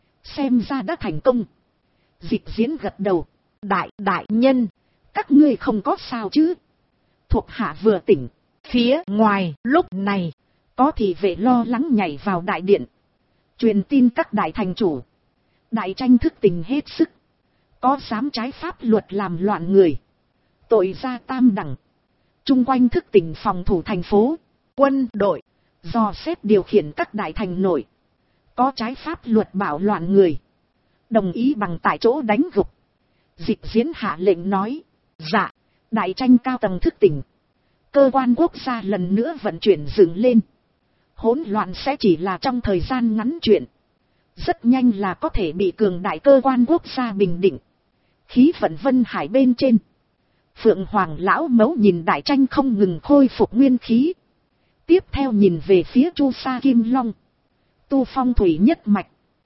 Xem ra đã thành công. Dịch Diễn gật đầu. Đại nhân. Các ngươi không có sao chứ. Thuộc hạ vừa tỉnh. Phía ngoài lúc này. Có thị vệ lo lắng nhảy vào đại điện. Truyền tin các đại thành chủ. Đại tranh thức tỉnh hết sức. Có dám trái pháp luật làm loạn người. Tội ra tam đẳng. Trung quanh thức tỉnh phòng thủ thành phố. Quân đội. Dò xét điều khiển các đại thành nội. Có trái pháp luật bảo loạn người. Đồng ý bằng tại chỗ đánh gục. Dịch Diễn hạ lệnh nói. Dạ. Đại tranh cao tầng thức tỉnh. Cơ quan quốc gia lần nữa vận chuyển dựng lên. Hỗn loạn sẽ chỉ là trong thời gian ngắn chuyện. Rất nhanh là có thể bị cường đại cơ quan quốc gia bình định. Khí vận vân hải bên trên. Phượng Hoàng lão mẫu nhìn đại tranh không ngừng khôi phục nguyên khí. Tiếp theo nhìn về phía Chu Sa Kim Long. Tu phong thủy nhất mạch.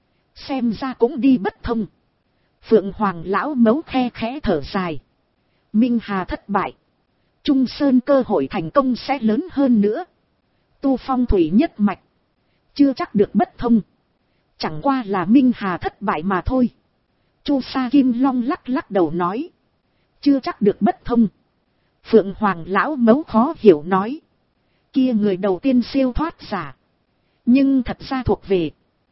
Xem ra cũng đi bất thông. Phượng Hoàng lão mẫu khe khẽ thở dài. Minh Hà thất bại. Trung Sơn cơ hội thành công sẽ lớn hơn nữa. Tu phong thủy nhất mạch. Chưa chắc được bất thông. Chẳng qua là Minh Hà thất bại mà thôi. Chu Sa Kim Long lắc lắc đầu nói. Chưa chắc được bất thông. Phượng Hoàng lão mẫu khó hiểu nói. Kia người đầu tiên siêu thoát giả. Nhưng thật ra thuộc về.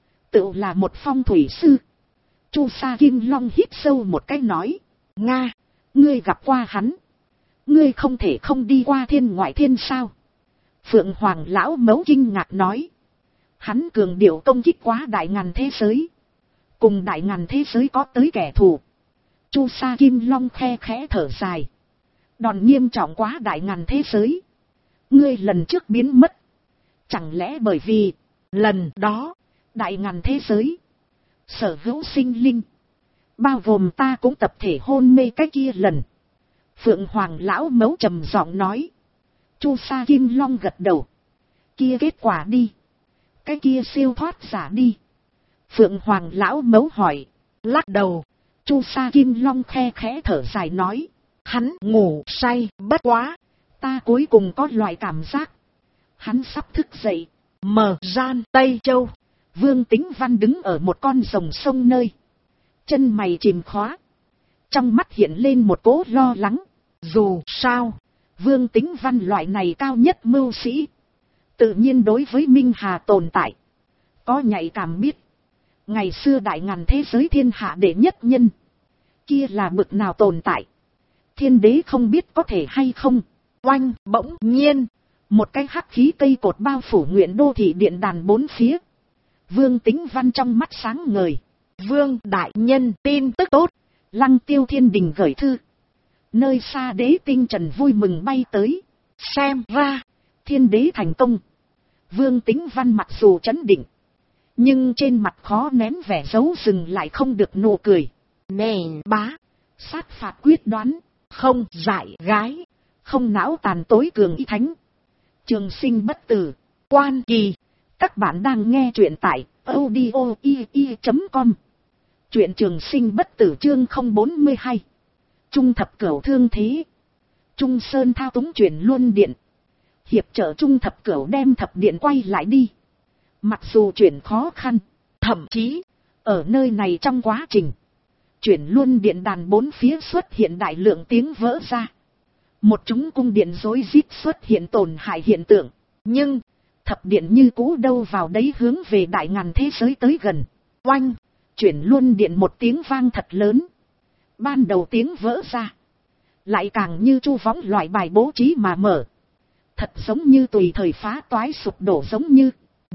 Tự là một phong thủy sư. Chu Sa Kim Long hít sâu một cái nói. Nga, ngươi gặp qua hắn. Ngươi không thể không đi qua thiên ngoại thiên sao. Phượng Hoàng lão mẫu kinh ngạc nói. Hắn cường điệu công kích quá đại ngàn thế giới. Cùng đại ngàn thế giới có tới kẻ thù. Chu Sa Kim Long khe khẽ thở dài. Đòn nghiêm trọng quá đại ngàn thế giới. Ngươi lần trước biến mất. Chẳng lẽ bởi vì lần đó đại ngàn thế giới sở hữu sinh linh. Bao gồm ta cũng tập thể hôn mê cái kia lần. Phượng Hoàng lão mẫu trầm giọng nói. Chu Sa Kim Long gật đầu. Kia kết quả đi. Cái kia siêu thoát giả đi. Phượng Hoàng lão mẫu hỏi. Lắc đầu. Chu Sa Kim Long khe khẽ thở dài nói. Hắn ngủ say bất quá. Ta cuối cùng có loại cảm giác. Hắn sắp thức dậy. Mở gian Tây Châu. Vương Tính Văn đứng ở một con rồng sông nơi. Chân mày chìm khóa. Trong mắt hiện lên một cỗ lo lắng. Dù sao. Vương Tính Văn loại này cao nhất mưu sĩ. Tự nhiên đối với Minh Hà tồn tại. Có nhạy cảm biết. Ngày xưa đại ngàn thế giới thiên hạ đệ nhất nhân. Kia là bực nào tồn tại. Thiên đế không biết có thể hay không. Oanh bỗng nhiên. Một cái hắc khí cây cột bao phủ nguyện đô thị điện đàn bốn phía. Vương Tĩnh Văn trong mắt sáng ngời. Vương đại nhân tin tức tốt. Lăng Tiêu Thiên Đình gửi thư. Nơi xa đế tinh trần vui mừng bay tới. Xem ra, thiên đế thành công. Vương Tĩnh Văn mặc dù trấn định, nhưng trên mặt khó nén vẻ giấu dừng lại không được nụ cười. nền bá, Sát phạt quyết đoán, không dại gái, không não tàn tối cường y thánh. Trường sinh bất tử. quan kỳ. Các bạn đang nghe truyện tại audio.com. Truyện trường sinh bất tử chương 042. Trung thập cửu thương thế. Trung Sơn thao túng chuyển luân điện. Hiệp trợ Trung thập cửu đem thập điện quay lại đi. Mặc dù chuyển khó khăn, Thậm chí, ở nơi này trong quá trình, chuyển luân điện đàn bốn phía xuất hiện đại lượng tiếng vỡ ra. Một chúng cung điện rối rít xuất hiện tổn hại hiện tượng. Nhưng, thập điện như cũ đâu vào đấy hướng về đại ngàn thế giới tới gần. oanh, Chuyển luân điện một tiếng vang thật lớn. Ban đầu tiếng vỡ ra, lại càng như chu võng loại bài bố trí mà mở. Thật giống như tùy thời phá toái sụp đổ, giống như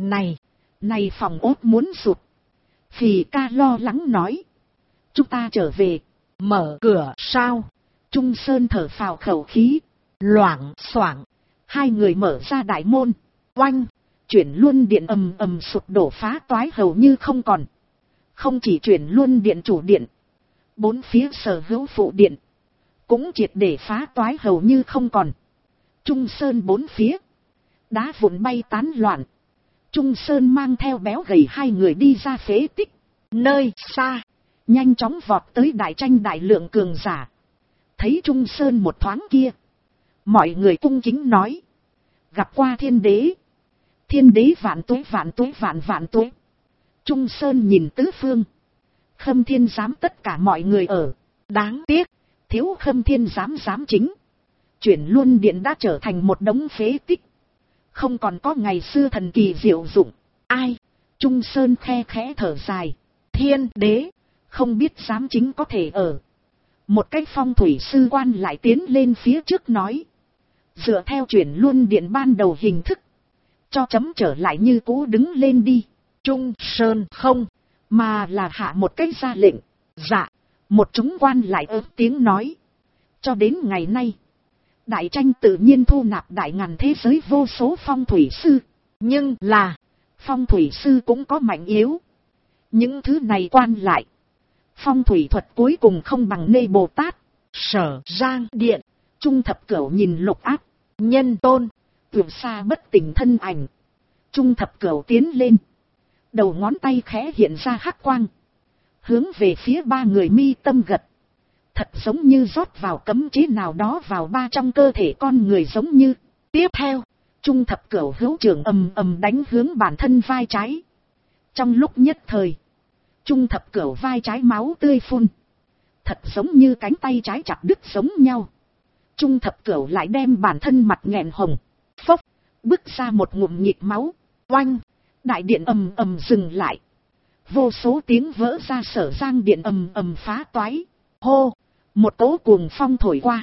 này phòng ốt muốn sụp. Phì ca lo lắng nói, chúng ta trở về. mở cửa sao? Trung Sơn thở phào khẩu khí. Loảng xoảng, Hai người mở ra đại môn. oanh, Chuyển luân điện ầm ầm sụp đổ phá toái hầu như không còn. Không chỉ chuyển luân điện chủ điện, bốn phía sở hữu phụ điện cũng triệt để phá toái hầu như không còn. Trung Sơn bốn phía, đá vụn bay tán loạn. Trung Sơn mang theo béo gầy hai người đi ra phế tích. nơi xa, Nhanh chóng vọt tới đại tranh đại lượng cường giả. Thấy Trung Sơn một thoáng kia, mọi người cung kính nói, gặp qua thiên đế. Thiên đế vạn tuế vạn tuế vạn vạn tuế. Trung Sơn nhìn tứ phương. Khâm Thiên Giám tất cả mọi người ở. đáng tiếc, Thiếu Khâm Thiên Giám chính. Chuyển luân điện đã trở thành một đống phế tích, không còn có ngày xưa thần kỳ diệu dụng. ai, Trung Sơn khe khẽ thở dài. thiên đế, Không biết giám chính có thể ở. Một cái phong thủy sư quan lại tiến lên phía trước nói, dựa theo chuyển luân điện ban đầu hình thức, cho chấm trở lại như cũ đứng lên đi. Trung Sơn không, Mà là hạ một cái ra lệnh. dạ, Một chúng quan lại ớt tiếng nói, cho đến ngày nay, đại tranh tự nhiên thu nạp đại ngàn thế giới vô số phong thủy sư. nhưng là, Phong thủy sư cũng có mạnh yếu. Những thứ này quan lại, phong thủy thuật cuối cùng không bằng Nê Bồ Tát. sở giang điện, Trung thập cửu nhìn Lục Áp, nhân tôn, từ xa bất tỉnh thân ảnh. Trung thập cửu tiến lên, đầu ngón tay khẽ hiện ra hắc quang, hướng về phía ba người mi tâm gật. Thật giống như rót vào cấm chế nào đó vào ba trong cơ thể con người, giống như. tiếp theo, Trung thập cửu hữu trưởng ầm ầm đánh hướng bản thân vai trái. Trong lúc nhất thời, Trung thập cửu vai trái máu tươi phun. Thật giống như cánh tay trái chặt đứt giống nhau. Trung thập cửu lại đem bản thân mặt nghẹn hồng. Phốc, bứt ra một ngụm nhịp máu. oanh, Đại điện ầm ầm dừng lại. Vô số tiếng vỡ ra, sở giang điện ầm ầm phá toái. Hô, một cỗ cuồng phong thổi qua.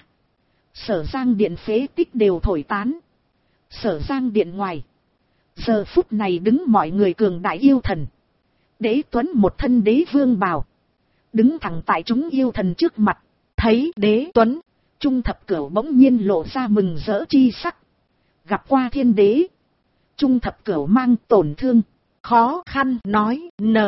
Sở giang điện phế tích đều thổi tán. Sở giang điện ngoài, giờ phút này đứng mọi người cường đại yêu thần. Đế Tuấn một thân đế vương bào, đứng thẳng tại chúng yêu thần trước mặt. thấy đế Tuấn, Trung thập cửu bỗng nhiên lộ ra mừng rỡ chi sắc. Gặp qua thiên đế. Trung thập cửu mang tổn thương, khó khăn nói,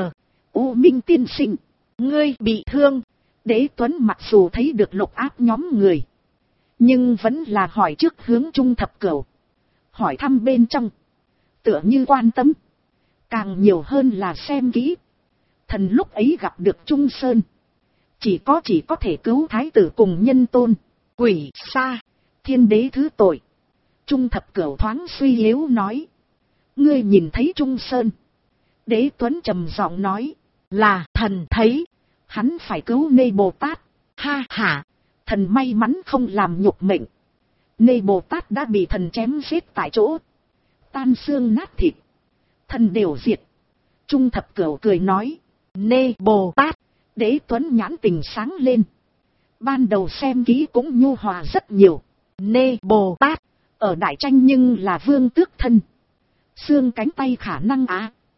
U Minh tiên sinh, ngươi bị thương. Đế Tuấn mặc dù thấy được Lục Áp nhóm người, nhưng vẫn là hỏi trước hướng Trung thập cửu. Hỏi thăm bên trong, tựa như quan tâm, càng nhiều hơn là xem kỹ. Thần lúc ấy gặp được Trung Sơn, chỉ có thể cứu thái tử cùng nhân tôn. Quỷ xa, Thiên đế thứ tội. Trung thập cửu thoáng suy yếu nói, ngươi nhìn thấy Trung Sơn? Đế Tuấn trầm giọng nói, là thần thấy. Hắn phải cứu Nê Bồ Tát. Ha ha, Thần may mắn không làm nhục mệnh. Nê Bồ Tát đã bị thần chém giết tại chỗ, tan xương nát thịt, thần đều diệt. Trung thập cửu cười nói, Nê Bồ Tát. Đế Tuấn nhãn tình sáng lên. Ban đầu xem kỹ cũng nhu hòa rất nhiều. Nê Bồ Tát, ở đại tranh nhưng là vương tước thân. Xương cánh tay khả năng á.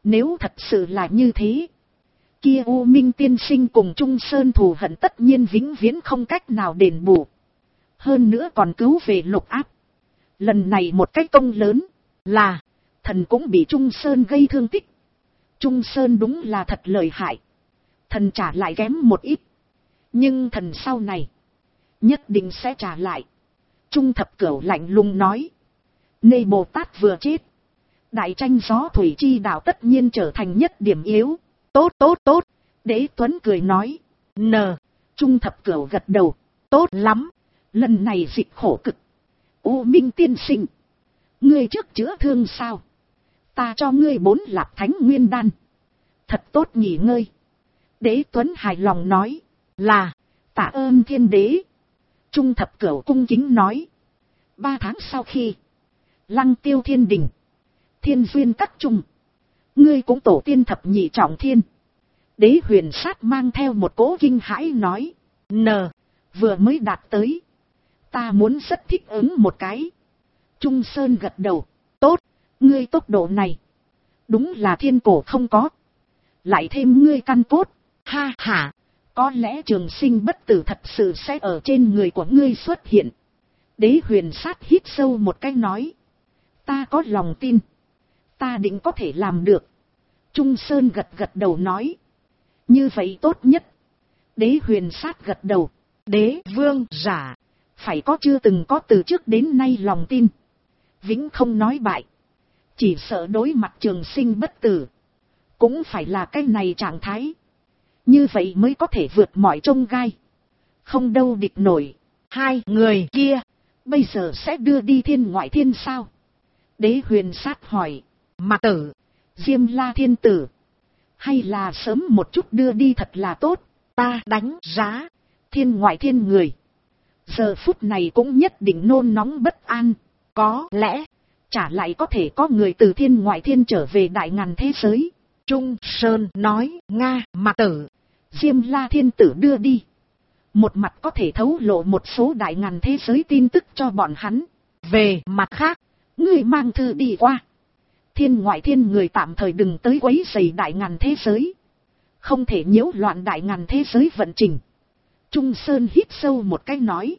Nếu thật sự là như thế, kia U Minh tiên sinh cùng Trung Sơn thù hận tất nhiên vĩnh viễn không cách nào đền bù. Hơn nữa còn cứu về Lục Áp. Lần này một cái công lớn là thần cũng bị Trung Sơn gây thương tích. Trung Sơn đúng là thật lợi hại. Thần trả lại kém một ít. Nhưng thần sau này nhất định sẽ trả lại. Trung Thập Cửu lạnh lùng nói. Nê Bồ Tát vừa chết, đại tranh gió thủy chi đạo tất nhiên trở thành nhất điểm yếu. Tốt tốt tốt. Đế Tuấn cười nói. Trung Thập Cửu gật đầu. Tốt lắm. Lần này dịch khổ cực. U Minh tiên sinh, ngươi trước chữa thương sao? Ta cho ngươi 4 lạp thánh nguyên đan. Thật tốt nghỉ ngơi. Đế Tuấn hài lòng nói. Là, tạ ơn thiên đế. Trung Thập Cửu cung kính nói. 3 tháng sau khi Lăng Tiêu thiên đình, Thiên duyên các trung, ngươi cũng tổ tiên thập nhị trọng thiên. Đế Huyền Sát mang theo một cỗ kinh hãi nói. Vừa mới đạt tới. Ta muốn rất thích ứng một cái. Trung Sơn gật đầu. Tốt, ngươi tốc độ này đúng là thiên cổ không có. Lại thêm ngươi căn cốt. Ha ha, có lẽ trường sinh bất tử thật sự sẽ ở trên người của ngươi xuất hiện. Đế Huyền Sát hít sâu một cái nói. Ta có lòng tin. Ta định có thể làm được. Trung Sơn gật gật đầu nói. Như vậy tốt nhất. Đế Huyền Sát gật đầu. Đế vương giả phải có chưa từng có từ trước đến nay lòng tin. Vĩnh không nói bại. Chỉ sợ đối mặt trường sinh bất tử, cũng phải là cái này trạng thái. Như vậy mới có thể vượt mọi chông gai. Không đâu địch nổi. 2 người kia bây giờ sẽ đưa đi thiên ngoại thiên sao? Đế Huyền Sát hỏi. Mạc Tử, Diêm La thiên tử, hay là sớm một chút đưa đi thật là tốt. Ta đánh giá thiên ngoại thiên người giờ phút này cũng nhất định nôn nóng bất an. Có lẽ trả lại có thể có người từ thiên ngoại thiên trở về đại ngàn thế giới. Trung Sơn nói. Nga, Mạc Tử, Diêm La thiên tử đưa đi, một mặt có thể thấu lộ một số đại ngàn thế giới tin tức cho bọn hắn. Về mặt khác, ngươi mang thư đi qua. Thiên ngoại thiên người tạm thời đừng tới quấy rầy đại ngàn thế giới. Không thể nhiễu loạn đại ngàn thế giới vận trình. Trung Sơn hít sâu một cái nói.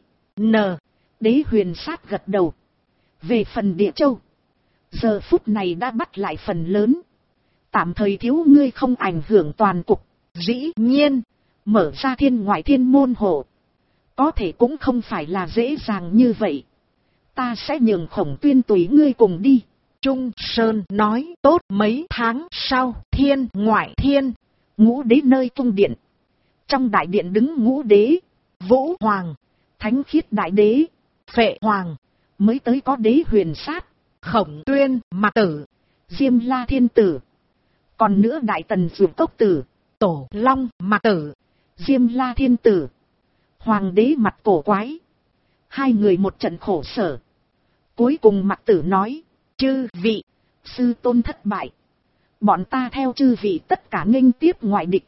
Đế Huyền Sát gật đầu. Về phần Địa Châu, giờ phút này đã bắt lại phần lớn. Tạm thời thiếu ngươi không ảnh hưởng toàn cục. Dĩ nhiên, mở ra thiên ngoại thiên môn hộ, có thể cũng không phải là dễ dàng như vậy. Ta sẽ nhường Khổng Tuyên tùy ngươi cùng đi. Trung Sơn nói. Tốt. Mấy tháng sau, thiên ngoại thiên, Ngũ Đế nơi cung điện. Trong đại điện đứng Ngũ Đế, Vũ Hoàng, Thánh Khiết Đại Đế, Phệ Hoàng. Mới tới có Đế Huyền Sát, Khổng Tuyên, Mạc Tử, Diêm La thiên tử. Còn nữa Đại Tần Dược Cốc tử, Tổ Long, Mạc Tử, Diêm La thiên tử. Hoàng đế mặt cổ quái. 2 người một trận khổ sở. Cuối cùng Mạc Tử nói. Chư vị, sư tôn thất bại. Bọn ta theo chư vị tất cả nghênh tiếp ngoại địch.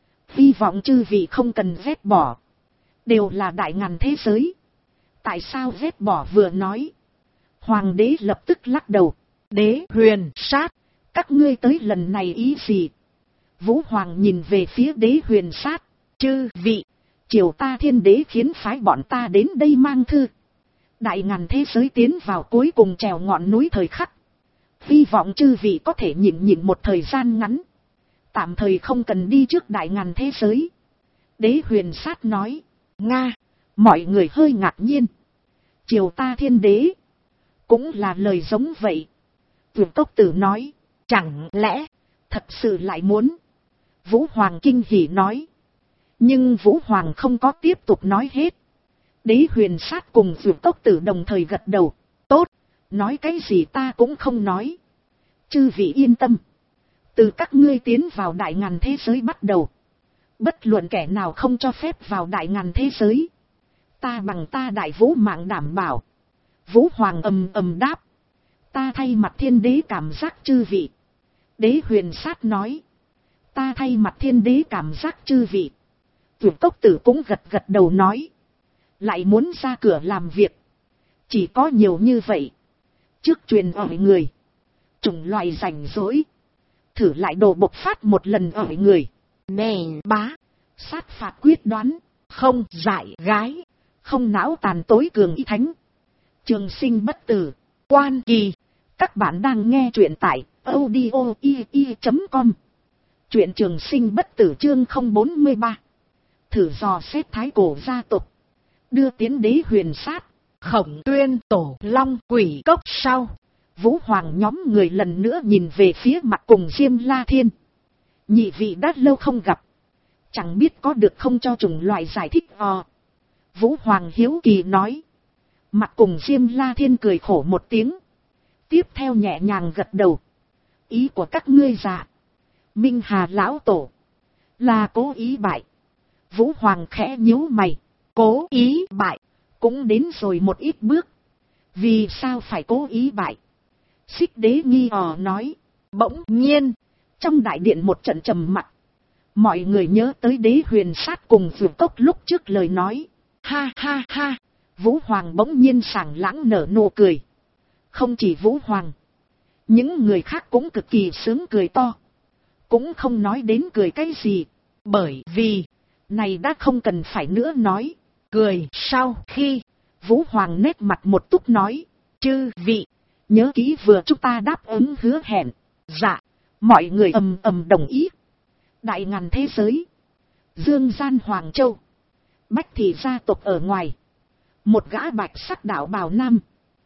Hy vọng chư vị không cần ghét bỏ. Đều là đại ngàn thế giới. Tại sao ghét bỏ vừa nói? Hoàng đế lập tức lắc đầu. Đế Huyền Sát, các ngươi tới lần này ý gì? Vũ Hoàng nhìn về phía Đế Huyền Sát. Chư vị, triều ta thiên đế khiến phái bọn ta đến đây mang thư. Đại ngàn thế giới tiến vào cuối cùng trèo ngọn núi thời khắc. Hy vọng chư vị có thể nhịn một thời gian ngắn. Tạm thời không cần đi trước đại ngàn thế giới. Đế Huyền Sát nói. Nga, mọi người hơi ngạc nhiên. Triều ta thiên đế, cũng là lời giống vậy. Dược Cốc tử nói. Chẳng lẽ thật sự lại muốn? Vũ Hoàng kinh hỉ nói. Nhưng Vũ Hoàng không có tiếp tục nói hết. Đế Huyền Sát cùng Dược Cốc tử đồng thời gật đầu. Tốt, nói cái gì ta cũng không nói. Chư vị yên tâm. Từ các ngươi tiến vào đại ngàn thế giới bắt đầu, bất luận kẻ nào không cho phép vào đại ngàn thế giới. Ta bằng ta Đại Vũ mạng đảm bảo. Vũ Hoàng ầm ầm đáp. Ta thay mặt thiên đế cảm giác chư vị. Đế Huyền Sát nói. Ta thay mặt thiên đế cảm giác chư vị. Dược Cốc tử cũng gật gật đầu nói. Lại muốn ra cửa làm việc. Chỉ có nhiều như vậy. Trước truyền hỏi người. Chủng loại rảnh rỗi. Thử lại đồ bộc phát một lần ở người. Nè bá. Sát phạt quyết đoán. Không dại gái. Không não tàn tối cường ý thánh. Trường sinh bất tử. Quan kỳ. Các bạn đang nghe truyện tại audio.com. Truyện trường sinh bất tử chương 043. Thử dò xét thái cổ gia tộc. Đưa tiến đế huyền sát. Khổng Tuyên tổ long quỷ cốc sau. Vũ Hoàng nhóm người lần nữa nhìn về phía mặt cùng Diêm La Thiên. Nhị vị đã lâu không gặp. Chẳng biết có được không cho chủng loại giải thích Vũ Hoàng hiếu kỳ nói. Mặt cùng Diêm La Thiên cười khổ một tiếng. Tiếp theo nhẹ nhàng gật đầu. Ý của các ngươi dạ. Minh Hà lão tổ. Là cố ý bại. Vũ Hoàng khẽ nhíu mày. Cố ý bại. Cũng đến rồi một ít bước. Vì sao phải cố ý bại? Xích đế nghi nói. Bỗng nhiên. Trong đại điện một trận trầm mặc. Mọi người nhớ tới đế huyền sát cùng Vượt Cốc lúc trước lời nói. Ha ha ha. Vũ Hoàng bỗng nhiên sảng lãng nở nụ cười. Không chỉ Vũ Hoàng. Những người khác cũng cực kỳ sướng cười to. Cũng không nói đến cười cái gì. Bởi vì. Này đã không cần phải nữa nói. Cười sau khi. Vũ Hoàng nét mặt một túc nói. Chư vị. Nhớ kỹ vừa chúng ta đáp ứng hứa hẹn. Dạ. Mọi người ầm ầm đồng ý. Đại ngàn thế giới. Dương gian Hoàng Châu. Bách thị gia tộc ở ngoài. Một gã bạch sắc đạo bào nam.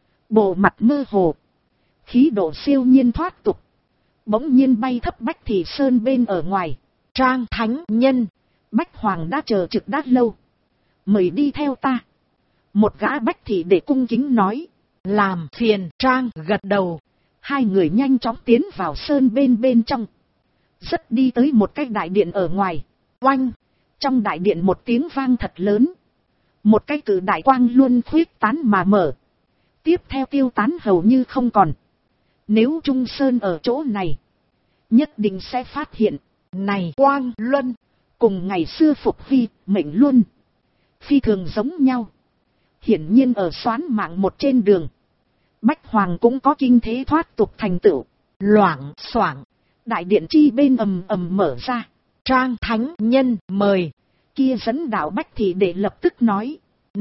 Bộ mặt mơ hồ. Khí độ siêu nhiên thoát tục. Bỗng nhiên bay thấp Bách thị sơn bên ở ngoài. Trang thánh nhân. Bách Hoàng đã chờ trực đã lâu. Mời đi theo ta. Một gã Bách thị để cung kính nói. Làm phiền. Trang gật đầu. Hai người nhanh chóng tiến vào sơn bên trong. Rất đi tới một cái đại điện ở ngoài. Oanh. Trong đại điện một tiếng vang thật lớn. Một cái cự đại quang luôn khuyết tán mà mở. Tiếp theo tiêu tán hầu như không còn. Nếu Trung Sơn ở chỗ này. Nhất định sẽ phát hiện. Này quang luân. Cùng ngày xưa Phục Hy, mệnh luân. Phi thường giống nhau. Hiển nhiên ở xoán mạng một trên đường. Bách Hoàng cũng có kinh thế thoát tục thành tựu. Loảng xoảng. Đại điện chi bên ầm ầm mở ra. Trang thánh nhân mời. Kia dẫn đạo Bách thì để lập tức nói.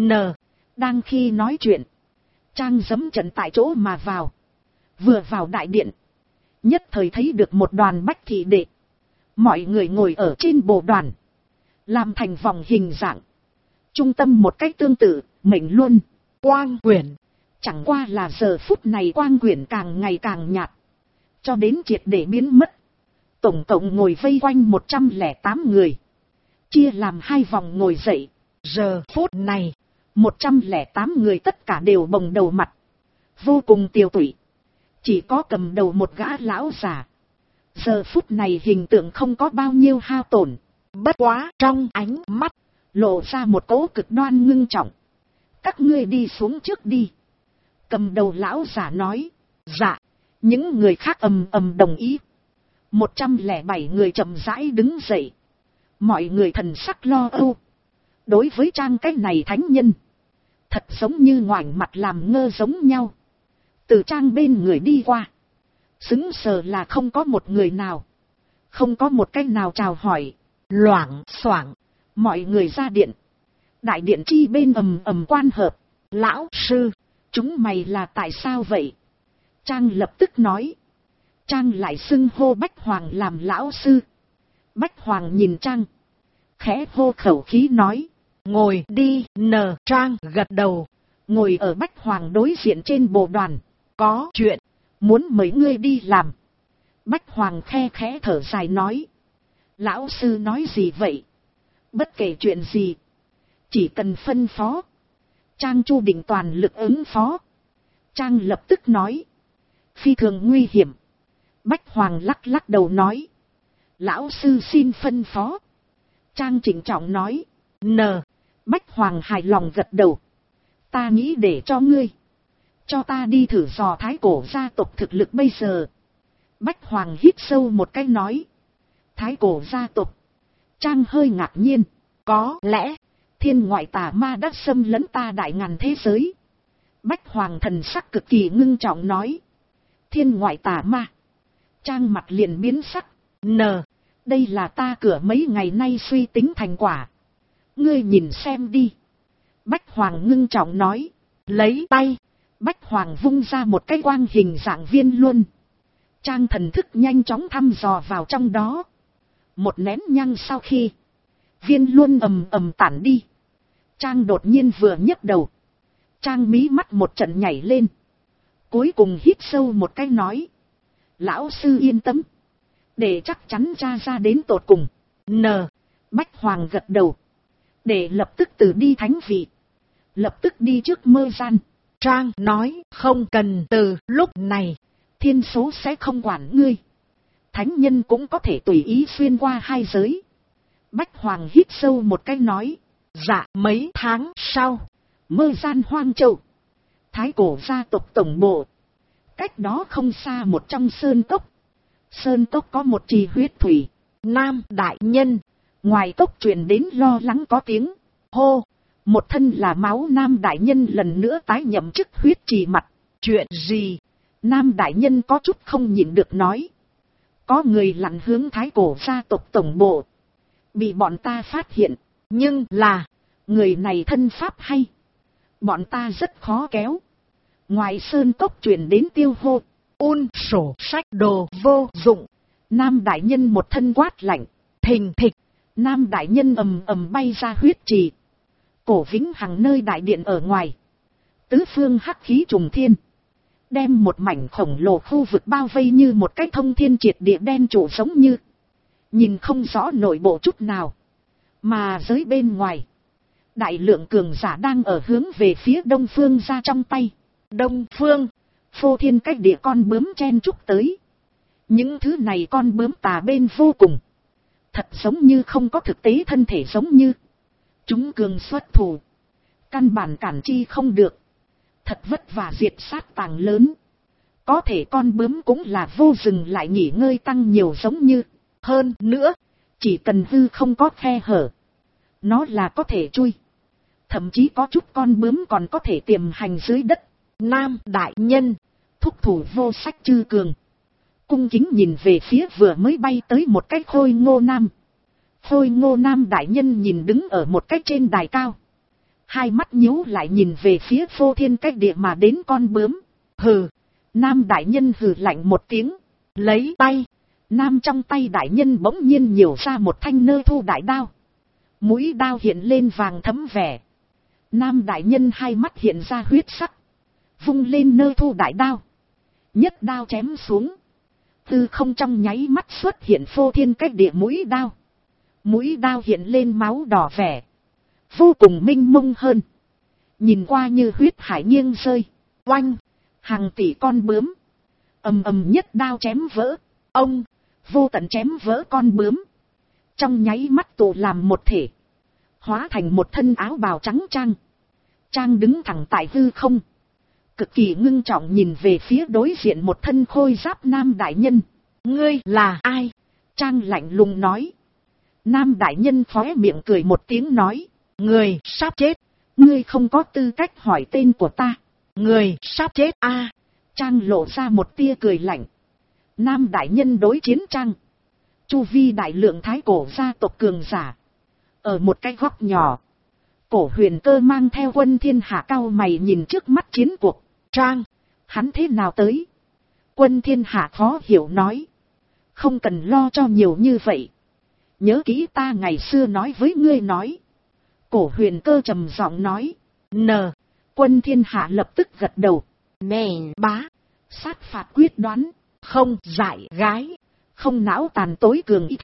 Đang khi nói chuyện. Trang giẫm trận tại chỗ mà vào. Vừa vào đại điện. Nhất thời thấy được một đoàn Bách thị đệ. Mọi người ngồi ở trên bồ đoàn. Làm thành vòng hình dạng. Trung tâm một cách tương tự, mệnh luân, quang quyển. Chẳng qua là giờ phút này quang quyển càng ngày càng nhạt. Cho đến triệt để biến mất. Tổng cộng ngồi vây quanh 108 người. Chia làm hai vòng ngồi dậy. Giờ phút này, 108 người tất cả đều bồng đầu mặt. Vô cùng tiều tụy. Chỉ có cầm đầu một gã lão già. Giờ phút này hình tượng không có bao nhiêu hao tổn. Bất quá trong ánh mắt. Lộ ra một cỗ cực đoan ngưng trọng. Các ngươi đi xuống trước đi. Cầm đầu lão già nói. Dạ. Những người khác ầm ầm đồng ý. 107 người chậm rãi đứng dậy. Mọi người thần sắc lo âu. Đối với Trang cái này thánh nhân. Thật giống như ngoảnh mặt làm ngơ giống nhau. Từ Trang bên người đi qua. Xứng sờ là không có một người nào. Không có một cái nào chào hỏi. Loảng xoảng. Mọi người ra điện. Đại điện chi bên ầm ầm quan hợp. Lão sư. Chúng mày là tại sao vậy? Trang lập tức nói. Trang lại xưng hô Bách Hoàng làm lão sư. Bách Hoàng nhìn Trang. Khẽ hô khẩu khí nói. Ngồi đi. Trang gật đầu. Ngồi ở Bách Hoàng đối diện trên bồ đoàn. Có chuyện. Muốn mời ngươi đi làm. Bách Hoàng khe khẽ thở dài nói. Lão sư nói gì vậy? Bất kể chuyện gì. Chỉ cần phân phó. Trang chu định toàn lực ứng phó. Trang lập tức nói. Phi thường nguy hiểm. Bách Hoàng lắc lắc đầu nói. Lão sư xin phân phó. Trang chỉnh trọng nói. Bách Hoàng hài lòng gật đầu. Ta nghĩ để cho ngươi. Cho ta đi thử dò thái cổ gia tộc thực lực bây giờ. Bách Hoàng hít sâu một cái nói. Thái cổ gia tộc. Trang hơi ngạc nhiên. Có lẽ. Thiên ngoại tà ma đã xâm lấn ta đại ngàn thế giới. Bách Hoàng thần sắc cực kỳ ngưng trọng nói. Thiên ngoại tà ma. Trang mặt liền biến sắc. Đây là ta cửa mấy ngày nay suy tính thành quả. Ngươi nhìn xem đi. Bách Hoàng ngưng trọng nói. Lấy tay. Bách Hoàng vung ra một cái quang hình dạng viên luân. Trang thần thức nhanh chóng thăm dò vào trong đó. Một nén nhang sau khi viên luân ầm ầm tản đi. Trang đột nhiên vừa nhấc đầu. Trang mí mắt một trận nhảy lên. Cuối cùng hít sâu một cái nói. Lão sư yên tâm. Để chắc chắn tra ra đến tột cùng. Bách Hoàng gật đầu. Để lập tức từ đi thánh vị. Lập tức đi trước mơ gian. Trang nói không cần từ lúc này. Thiên số sẽ không quản ngươi. Thánh nhân cũng có thể tùy ý xuyên qua hai giới. Bách Hoàng hít sâu một cái nói. Dạ mấy tháng sau. Mơ gian Hoang Châu. Thái cổ gia tộc tổng bộ. Cách đó không xa một trong sơn cốc. Sơn cốc có một trì huyết thủy. Nam đại nhân. Ngoài cốc truyền đến lo lắng có tiếng. Hô. Một thân là máu Nam đại nhân lần nữa tái nhậm chức huyết trì mặt. Chuyện gì? Nam đại nhân có chút không nhịn được nói. Có người lặn hướng thái cổ gia tộc tổng bộ. Bị bọn ta phát hiện. Nhưng là. Người này thân pháp hay. Bọn ta rất khó kéo. Ngoài sơn cốc truyền đến tiêu hô. Sổ sách đồ vô dụng. Nam đại nhân một thân quát lạnh. Thình thịch. Nam đại nhân ầm ầm bay ra huyết trì. Cổ Vĩnh Hằng nơi đại điện ở ngoài. Tứ phương hắc khí trùng thiên. Đem một mảnh khổng lồ khu vực bao vây như một cái thông thiên triệt địa đen trụ giống như. Nhìn không rõ nội bộ chút nào. Mà giới bên ngoài. Đại lượng cường giả đang ở hướng về phía đông phương ra trong tay. Đông phương. Phô thiên cách địa con bướm chen chúc tới. Những thứ này con bướm tà bên vô cùng. Thật giống như không có thực tế thân thể giống như. Chúng cường xuất thủ. Căn bản cản chi không được. Thật vất vả diệt sát tàng lớn. Có thể con bướm cũng là vô dừng lại nghỉ ngơi tăng nhiều giống như. Hơn nữa. Chỉ cần hư không có khe hở. Nó là có thể chui. Thậm chí có chút con bướm còn có thể tiềm hành dưới đất. Nam đại nhân. Thúc thủ vô sách chư cường. Cung kính nhìn về phía vừa mới bay tới một cái Khôi Ngô Nam. Khôi Ngô Nam đại nhân nhìn đứng ở một cái trên đài cao. Hai mắt nhíu lại nhìn về phía phô thiên cách địa mà đến con bướm. Hừ. Nam đại nhân hừ lạnh một tiếng. Lấy tay. Nam trong tay đại nhân bỗng nhiên nhiều ra một thanh nơ thu đại đao. Mũi đao hiện lên vàng thấm vẻ. Nam đại nhân hai mắt hiện ra huyết sắc. Vung lên nơ thu đại đao. Nhất đao chém xuống. Tư không trong nháy mắt xuất hiện phô thiên cách địa mũi đao. Mũi đao hiện lên máu đỏ vẻ. Vô cùng minh mông hơn. Nhìn qua như huyết hải nghiêng rơi. Oanh. Hàng tỷ con bướm. Ầm ầm nhất đao chém vỡ. Ông. Vô tận chém vỡ con bướm. Trong nháy mắt tụ làm một thể. Hóa thành một thân áo bào trắng Trang. Trang đứng thẳng tại hư không. Cực kỳ ngưng trọng nhìn về phía đối diện một thân khôi giáp Nam đại nhân. Ngươi là ai? Trang lạnh lùng nói. Nam đại nhân khóe miệng cười một tiếng nói. Người sắp chết. Ngươi không có tư cách hỏi tên của ta. Người sắp chết a. Trang lộ ra một tia cười lạnh. Nam đại nhân đối chiến Trang. Chu vi đại lượng thái cổ gia tộc cường giả. Ở một cái góc nhỏ. Cổ Huyền Cơ mang theo Quân Thiên Hạ cau mày nhìn trước mắt chiến cuộc. Trang. Hắn thế nào tới? Quân Thiên Hạ khó hiểu nói. Không cần lo cho nhiều như vậy. Nhớ kỹ ta ngày xưa nói với ngươi nói. Cổ Huyền Cơ trầm giọng nói. Quân Thiên Hạ lập tức gật đầu. Mèn bá. Sát phạt quyết đoán. Không dại gái. Không não tàn tối cường ít.